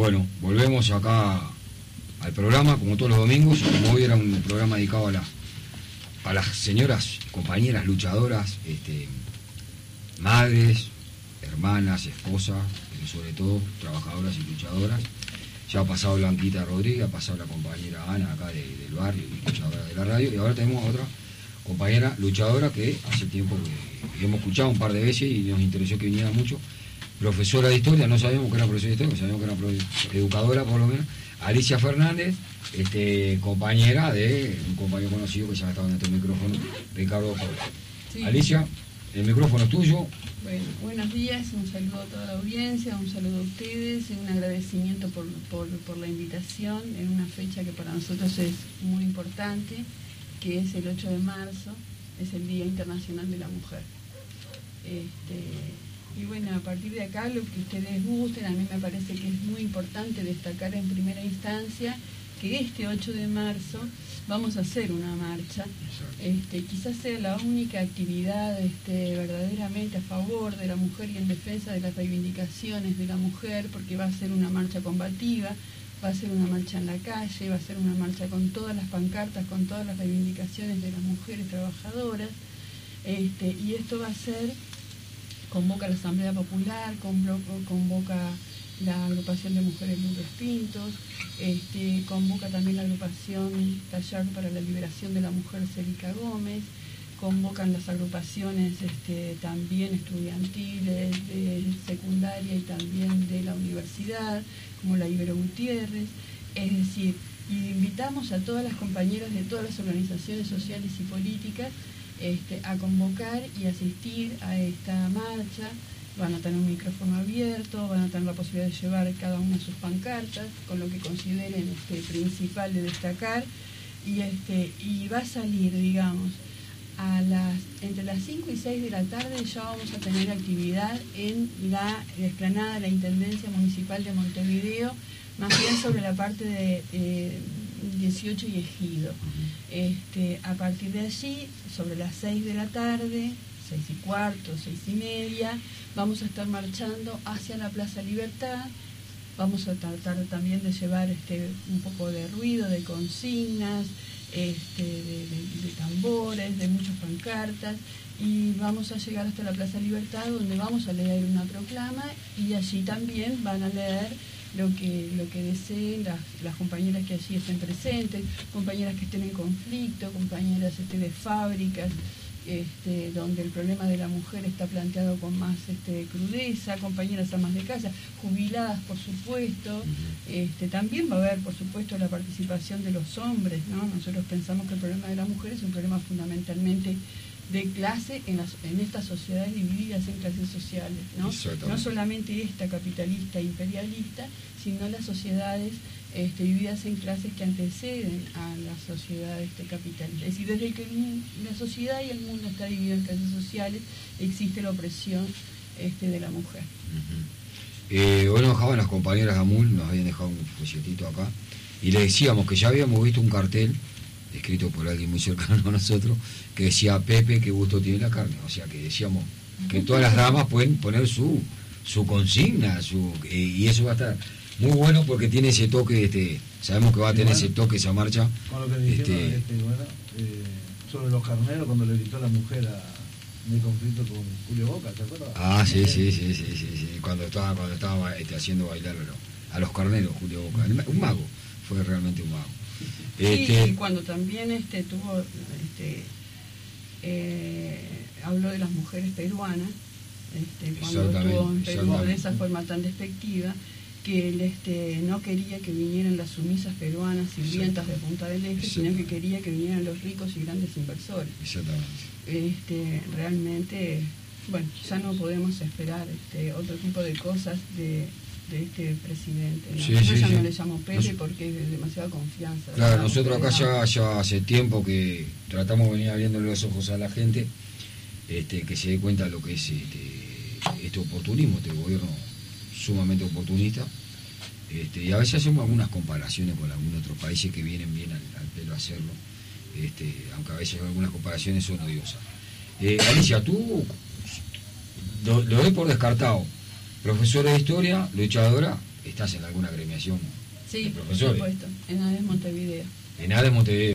Bueno, volvemos acá al programa, como todos los domingos, como hoy era un programa dedicado a las señoras, compañeras, luchadoras, madres, hermanas, esposas, pero sobre todo trabajadoras y luchadoras. Ya ha pasado Blanquita Rodríguez, ha pasado la compañera Ana acá del barrio, luchadora de la radio, y ahora tenemos a otra compañera luchadora que hace tiempo que hemos escuchado un par de veces y nos interesó que viniera mucho. Profesora de historia, no sabíamos que era profesora de historia, sabíamos que era educadora por lo menos. Alicia Fernández, compañera de un compañero conocido que ya estaba en este micrófono, Ricardo Jorge. Sí. Alicia, el micrófono es tuyo. Bueno, buenos días, un saludo a toda la audiencia, un saludo a ustedes, un agradecimiento por la invitación en una fecha que para nosotros es muy importante, que es el 8 de marzo, es el Día Internacional de la Mujer. Y bueno, a partir de acá, lo que ustedes gusten, a mí me parece que es muy importante destacar en primera instancia que este 8 de marzo vamos a hacer una marcha. Quizás sea la única actividad verdaderamente a favor de la mujer y en defensa de las reivindicaciones de la mujer, porque va a ser una marcha combativa, va a ser una marcha en la calle, va a ser una marcha con todas las pancartas, con todas las reivindicaciones de las mujeres trabajadoras, y esto va a ser, convoca la Asamblea Popular, convoca la agrupación de mujeres Lourdes Pintos, convoca también la agrupación Taller para la Liberación de la Mujer Celica Gómez, convocan las agrupaciones también estudiantiles, de secundaria y también de la universidad, como la Ibero Gutiérrez, es decir, y invitamos a todas las compañeras de todas las organizaciones sociales y políticas a convocar y asistir a esta marcha. Van a tener un micrófono abierto, van a tener la posibilidad de llevar cada una sus pancartas con lo que consideren principal de destacar, y va a salir, digamos, entre las 5 y 6 de la tarde ya vamos a tener actividad en la explanada de la Intendencia Municipal de Montevideo, más bien sobre la parte de 18 y Ejido. A partir de allí, sobre las 6 de la tarde, 6 y cuarto, 6 y media, vamos a estar marchando hacia la Plaza Libertad. Vamos a tratar también de llevar un poco de ruido, de consignas, de tambores, de muchas pancartas, y vamos a llegar hasta la Plaza Libertad, donde vamos a leer una proclama, y allí también van a leer lo que deseen las compañeras que allí estén presentes, compañeras que estén en conflicto, compañeras de fábricas, donde el problema de la mujer está planteado con más crudeza, compañeras amas de casa, jubiladas por supuesto, también va a haber por supuesto la participación de los hombres, ¿no? Nosotros pensamos que el problema de la mujer es un problema fundamentalmente de clase en estas sociedades divididas en clases sociales, ¿no? No solamente esta capitalista e imperialista, sino las sociedades divididas en clases que anteceden a la sociedad capitalista. Es decir, desde que la sociedad y el mundo está dividido en clases sociales, existe la opresión de la mujer. Hoy nos dejaban las compañeras de AMUL, nos habían dejado un folletito acá, y le decíamos que ya habíamos visto un cartel escrito por alguien muy cercano a nosotros, que decía: Pepe, qué gusto tiene la carne. O sea, que decíamos que todas las damas pueden poner su consigna, y eso va a estar muy bueno, porque tiene ese toque, sabemos que va a tener ese toque, esa marcha. Con lo que dijeron, sobre los carneros, cuando le gritó a la mujer en el conflicto con Julio Boca, ¿te acuerdas? Ah, sí, cuando estaba haciendo bailar a los carneros, Julio Boca. Un mago, fue realmente un mago. Y cuando también habló de las mujeres peruanas, cuando estuvo en Perú de esa forma tan despectiva, que él no quería que vinieran las sumisas peruanas sirvientas de Punta del Este, sino que quería que vinieran los ricos y grandes inversores. Exactamente. Realmente, bueno, ya no podemos esperar otro tipo de cosas de este presidente, ¿no? Yo ya no le llamo Pepe porque es de demasiada confianza. Claro, nosotros acá ya hace tiempo que tratamos de venir abriéndole los ojos a la gente, que se dé cuenta de lo que es este oportunismo, este gobierno sumamente oportunista, y a veces hacemos algunas comparaciones con algunos otros países que vienen bien al pelo a hacerlo, aunque a veces algunas comparaciones son odiosas. Alicia, tú lo doy por descartado. Profesora de historia, luchadora, ¿estás en alguna agremiación Sí, de por profesores? supuesto, en ADES Montevideo. En ADES Montevideo.